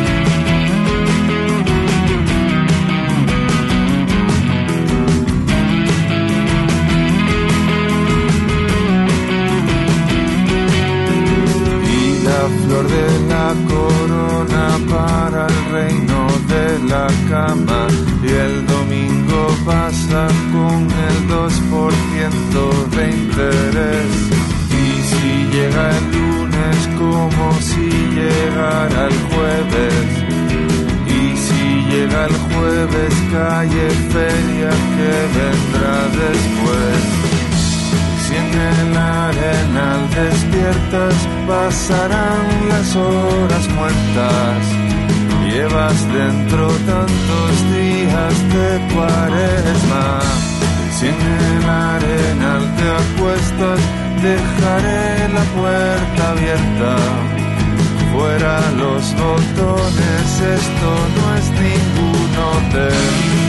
La flor de la corona para el reino de la cama. Y el domingo pasa con el dos por ciento de interés. Y si llega el lunes como si llegara el jueves. Y si llega el jueves calle feria que vendrá después. Si en el arenal despiertas, pasarán las horas muertas. Llevas dentro tantos días de cuaresma. Si en el arenal te acuestas, dejaré la puerta abierta. Fuera los botones, esto no es ningún hotel.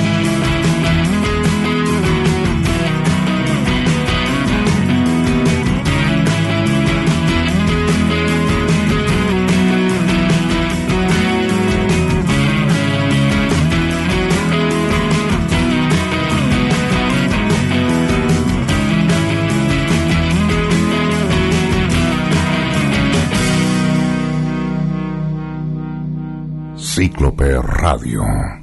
Cíclope Radio.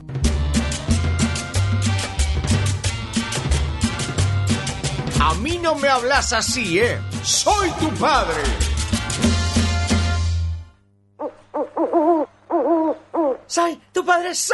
A mí no me hablas así, ¿eh? Soy tu padre. Soy tu padre, soy.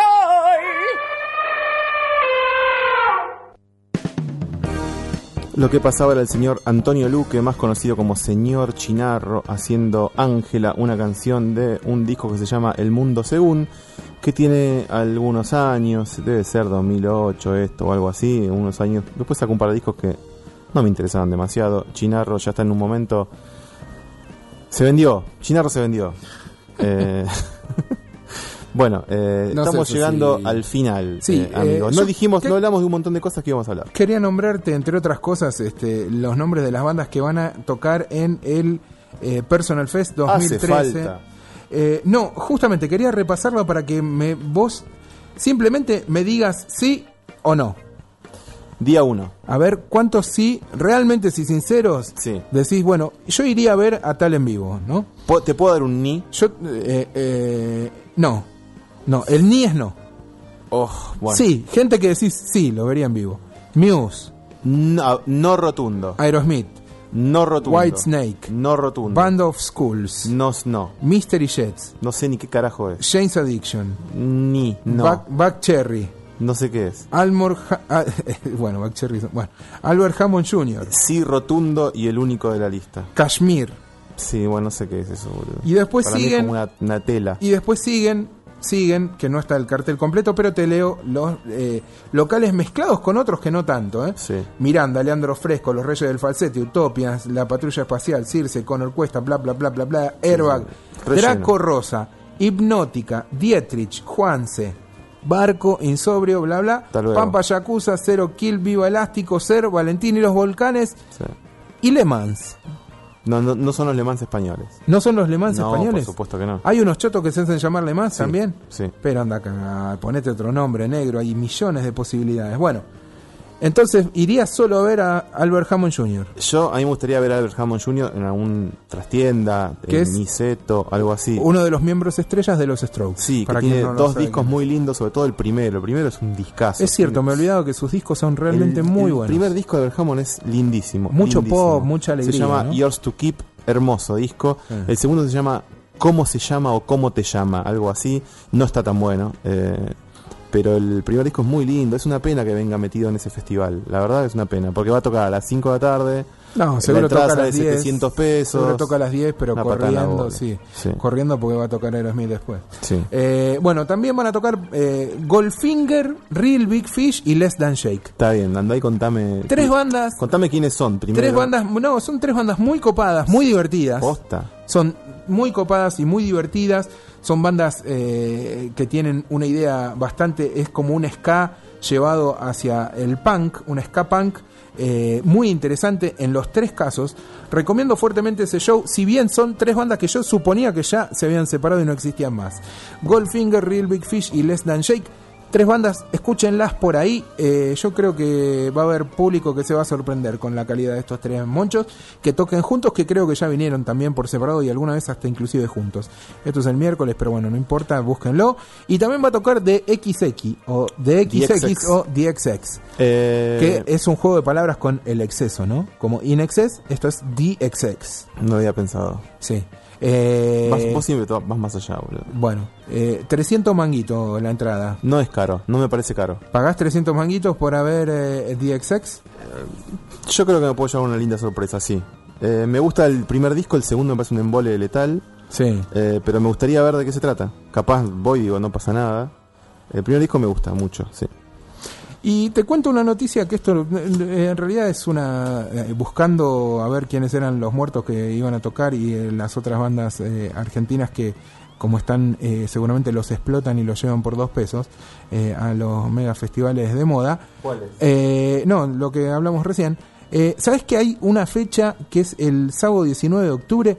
Lo que pasaba era el señor Antonio Luque, más conocido como Señor Chinarro, haciendo Ángela, una canción de un disco que se llama El Mundo Según, que tiene algunos años, debe ser dos mil ocho esto o algo así, unos años. Después sacó un par de discos que no me interesaban demasiado. Chinarro ya está en un momento... Se vendió, Chinarro se vendió. eh... Bueno, eh, no estamos sé, llegando sí. al final, sí, eh, amigos. Eh, no yo, dijimos, ¿qué? no hablamos de un montón de cosas que íbamos a hablar. Quería nombrarte, entre otras cosas, este, los nombres de las bandas que van a tocar en el eh, Personal Fest dos mil trece. Hace falta. Eh, no, justamente quería repasarlo para que me, vos simplemente me digas sí o no. Día uno. A ver, ¿cuántos sí, realmente sí, sinceros? Sí. Decís, bueno, yo iría a ver a tal en vivo, ¿no? ¿Te puedo dar un ni? Yo, eh, eh, no. No, el ni es no. Oh, bueno. Sí, gente que decís sí, lo vería en vivo. Muse. No, no rotundo. Aerosmith. No rotundo. Whitesnake. No rotundo. Band of Schools. No, no. Mystery Jets. No sé ni qué carajo es. Jane's Addiction. Ni, no. Back, Back Cherry. No sé qué es. Almor ha- ah, bueno, Back Cherry. Bueno, Albert Hammond junior Sí, rotundo y el único de la lista. Kashmir. Sí, bueno, no sé qué es eso, boludo. Y después Para siguen. mí es como una, una tela. Y después siguen. Siguen, que no está el cartel completo, pero te leo los eh, locales mezclados con otros que no tanto, ¿eh? Sí. Miranda, Leandro Fresco, Los Reyes del Falsete, Utopias, La Patrulla Espacial, Circe, Conor Cuesta, bla bla bla bla bla, Airbag, sí. Draco Rosa, Hipnótica, Dietrich, Juanse, Barco, Insobrio, bla bla, Pampa Yakuza, Cero Kill, Viva Elástico, Ser, Valentín y los Volcanes, sí. y Le Mans. No, no, no son los Le Mans españoles. ¿No son los Le Mans no, españoles? por supuesto que no. ¿Hay unos chotos que se hacen llamar Le Mans sí, también? Sí. Pero anda acá, ponete otro nombre, negro. Hay millones de posibilidades. Bueno, entonces iría solo a ver a Albert Hammond junior Yo, a mí me gustaría ver a Albert Hammond junior en algún trastienda, que en es Niceto, algo así. Uno de los miembros estrellas de los Strokes. Sí, que tiene no dos discos muy lindos, sobre todo el primero. El primero es un discazo. Es cierto, tiene... me he olvidado que sus discos son realmente el, muy el buenos. El primer disco de Albert Hammond es lindísimo. Mucho lindísimo. pop, mucha alegría. Se llama ¿no? Yours to Keep, hermoso disco. Sí. El segundo se llama ¿Cómo se llama o cómo te llama? Algo así. No está tan bueno. Eh, pero el primer disco es muy lindo. Es una pena que venga metido en ese festival. La verdad es una pena, porque va a tocar a las cinco de la tarde. No, seguro toca a las diez. setecientos pesos. Seguro toca a las diez, pero corriendo, sí, sí. Corriendo porque va a tocar Aerosmith después. Sí. Eh, bueno, también van a tocar eh, Goldfinger, Real Big Fish y Less Than Shake. Está bien, andá y contame. Tres bandas. Contame quiénes son primero. Tres bandas, no, son tres bandas muy copadas, muy divertidas. Posta. Son muy copadas y muy divertidas. Son bandas eh, que tienen una idea bastante, es como un ska llevado hacia el punk, un ska punk. Eh, muy interesante en los tres casos. Recomiendo fuertemente ese show, si bien son tres bandas que yo suponía que ya se habían separado y no existían más. Goldfinger, Real Big Fish y Less Than Shake. Tres bandas, escúchenlas por ahí. eh, Yo creo que va a haber público que se va a sorprender con la calidad de estos tres monchos, que toquen juntos, que creo que ya vinieron también por separado y alguna vez hasta inclusive juntos. Esto es el miércoles, pero bueno, no importa, búsquenlo. Y también va a tocar The X X o The X X D X X. o The X X, eh... que es un juego de palabras con el exceso, ¿no? Como in excess, esto es The X X. No había pensado. Sí. Eh, vas, vos siempre vas más allá, boludo. Bueno, eh, trescientos manguitos la entrada. No es caro, no me parece caro. ¿Pagás trescientos manguitos por haber eh, The X X? Eh, yo creo que me puedo llevar una linda sorpresa, sí. Eh, me gusta el primer disco, el segundo me parece un embole letal. Sí. Eh, pero me gustaría ver de qué se trata. Capaz voy y digo, no pasa nada. El primer disco me gusta mucho, sí. Y te cuento una noticia que esto eh, en realidad es una... Eh, buscando a ver quiénes eran los muertos que iban a tocar y eh, las otras bandas eh, argentinas que, como están, eh, seguramente los explotan y los llevan por dos pesos eh, a los mega festivales de moda. ¿Cuáles? Eh, no, lo que hablamos recién. Eh, ¿Sabes que hay una fecha que es el sábado diecinueve de octubre?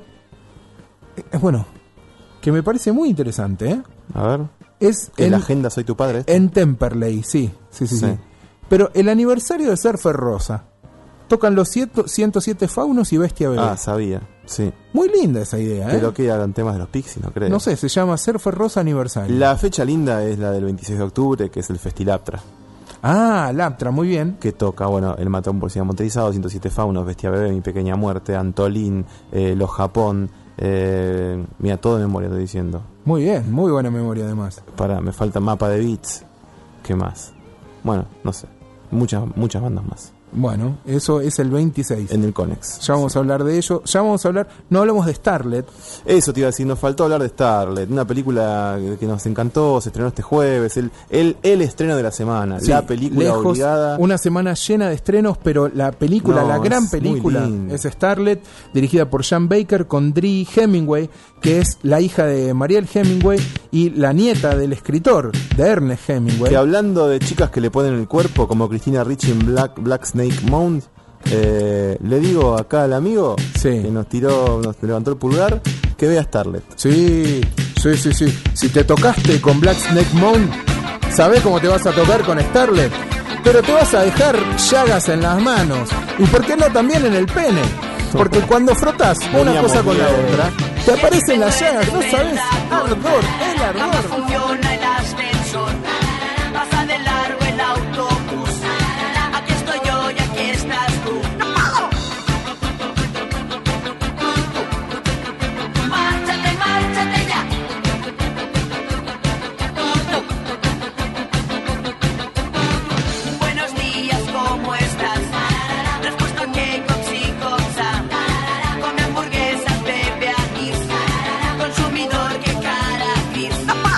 Eh, bueno, que me parece muy interesante, ¿eh? A ver... Es en en la agenda Soy tu padre. ¿Este? En Temperley, sí, sí, sí, sí, sí. Pero el aniversario de Surfer Rosa. Tocan los ciento siete faunos y Bestia Bebé. Ah, sabía, sí. Muy linda esa idea, ¿eh? Pero que hagan temas de los Pixies, no creo. No sé, se llama Surfer Rosa Aniversario. La fecha linda es la del veintiséis de octubre, que es el Festilaptra. Ah, Laptra, muy bien. Que toca, bueno, El Matón Policía Motorizado, ciento siete faunos, Bestia Bebé, Mi Pequeña Muerte, Antolín, eh, Los Japón. Eh, mira, todo de memoria estoy diciendo. Muy bien, muy buena memoria además. Para, me falta Mapa de Beats. ¿Qué más? Bueno, no sé. Muchas, muchas bandas más. Bueno, eso es el veintiséis. En el Conex. Ya vamos sí. a hablar de ello. Ya vamos a hablar... No hablamos de Starlet. Eso te iba a decir, nos faltó hablar de Starlet. Una película que nos encantó, se estrenó este jueves. El, el, el estreno de la semana. Sí, la película lejos, obligada. Una semana llena de estrenos, pero la película, no, la gran película, es Starlet, dirigida por Sean Baker con Dee Hemingway, que es la hija de Mariel Hemingway y la nieta del escritor de Ernest Hemingway. Que hablando de chicas que le ponen el cuerpo, como Cristina Ricci en Black, Black Snake Mound, eh, le digo acá al amigo sí. que nos tiró, nos levantó el pulgar, que vea Starlet. Sí, sí, sí, sí. Si te tocaste con Black Snake Mound, ¿sabés cómo te vas a tocar con Starlet? Pero te vas a dejar llagas en las manos. ¿Y por qué no también en el pene? Porque cuando frotas una Veníamos cosa con bien. la otra, te aparecen las llagas, no sabes, ardor, el ardor. Funciona el ascensor, pasa de largo el autobús. Aquí estoy yo y aquí estás tú. Márchate, márchate ya. Buenos días, ¿cómo estás? Respuesto que coxicosa. Come hamburguesas, bebe anís. Consumidor que cara gris.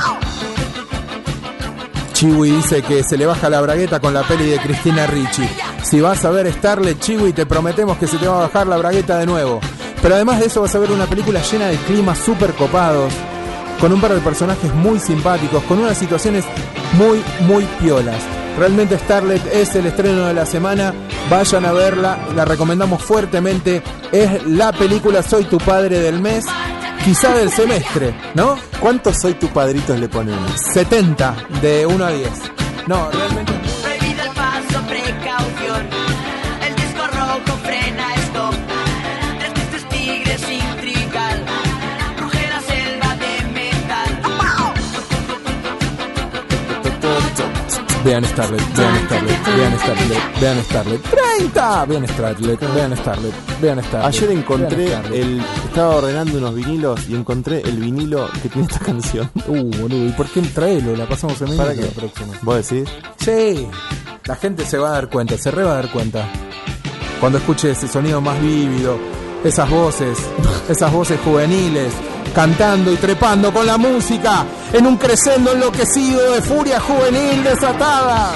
Chiwi dice que se le baja la bragueta con la peli de Cristina Ricci. Si vas a ver Starlet, Chiwi, te prometemos que se te va a bajar la bragueta de nuevo. Pero además de eso vas a ver una película llena de climas súper copados, con un par de personajes muy simpáticos, con unas situaciones muy, muy piolas. Realmente Starlet es el estreno de la semana. Vayan a verla, la recomendamos fuertemente. Es la película Soy tu padre del mes, quizá del semestre, ¿no? ¿Cuántos Soy tu padritos le ponemos? setenta de uno a diez. No, realmente. Prohibida el paso, precaución. El disco rojo frena stop. Tres tristes tigres sin trigal. Ruge la selva de metal. Vean Starlet, vean Starlet, vean Starlet, vean Starlet. treinta, vean Starlet, vean Starlet, vean Starlet. Ayer encontré vean Starlet. el... Estaba ordenando unos vinilos y encontré el vinilo que tiene esta canción. Uh, boludo, ¿y por qué traelo? La pasamos en ¿Para minuto qué? la próxima. ¿Vos decís? Sí, la gente se va a dar cuenta, se re va a dar cuenta. Cuando escuche ese sonido más vívido, esas voces, esas voces juveniles, cantando y trepando con la música, en un crescendo enloquecido de furia juvenil desatada.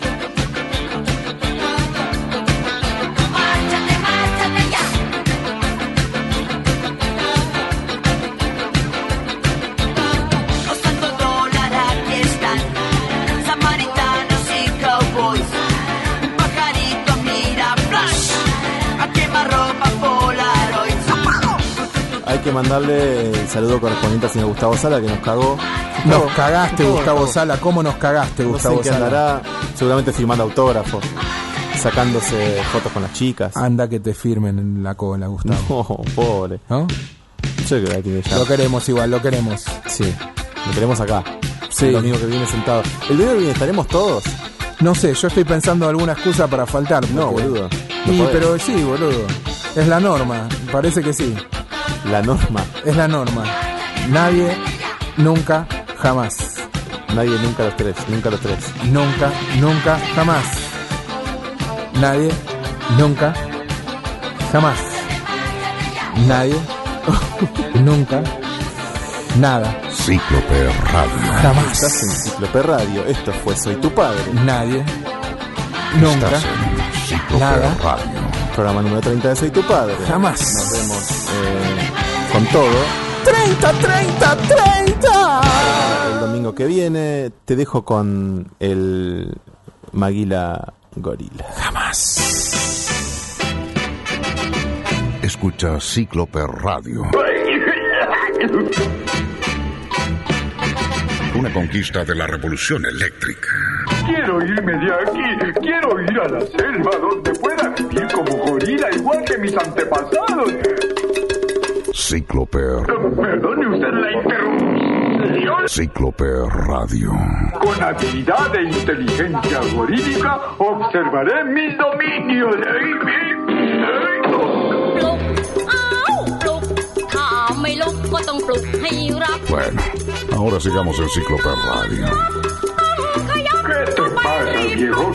Hay que mandarle el saludo correspondiente al señor Gustavo Sala, que nos cagó. Nos No, cagaste, no, Gustavo no. Sala. ¿Cómo nos cagaste, No sé Gustavo en qué Sala? andará, seguramente firmando autógrafos, sacándose fotos con las chicas. Anda que te firmen en la cola, Gustavo. No, pobre. ¿No? Yo creo que la tiene ya. Lo queremos igual, lo queremos. Sí, lo queremos acá. Sí. El domingo que viene sentado. ¿El domingo que viene estaremos todos? No sé, yo estoy pensando alguna excusa para faltar. No, porque- boludo. No Y, podés. pero sí, boludo. Es la norma, parece que sí. La norma. Es la norma. Nadie, nunca, jamás. Nadie, nunca los tres. Nunca los tres. Nunca, nunca, jamás. Nadie, nunca, jamás. Nadie, nunca, nada. Cíclope Radio. Jamás. Estás en Cíclope Radio. Esto fue Soy tu padre. Nadie, nunca, Estás en Cíclope nada. Radio. Programa número treinta de Soy tu padre. Jamás. Nos vemos eh, con todo treinta, treinta, treinta. el domingo que viene. Te dejo con el Maguila Gorila. Jamás. Escucha Cíclope Radio. Una conquista de la revolución eléctrica. Quiero irme de aquí, quiero ir a la selva donde pueda vivir como gorila igual que mis antepasados. Cíclope. Perdone usted la interrupción. Cíclope Radio. Con habilidad e inteligencia gorílica observaré mis dominios. Bueno, ahora sigamos en Cíclope Radio. ¿Qué te pasa, viejo?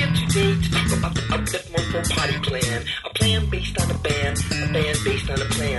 Party plan, a plan based on a band, a band based on a plan.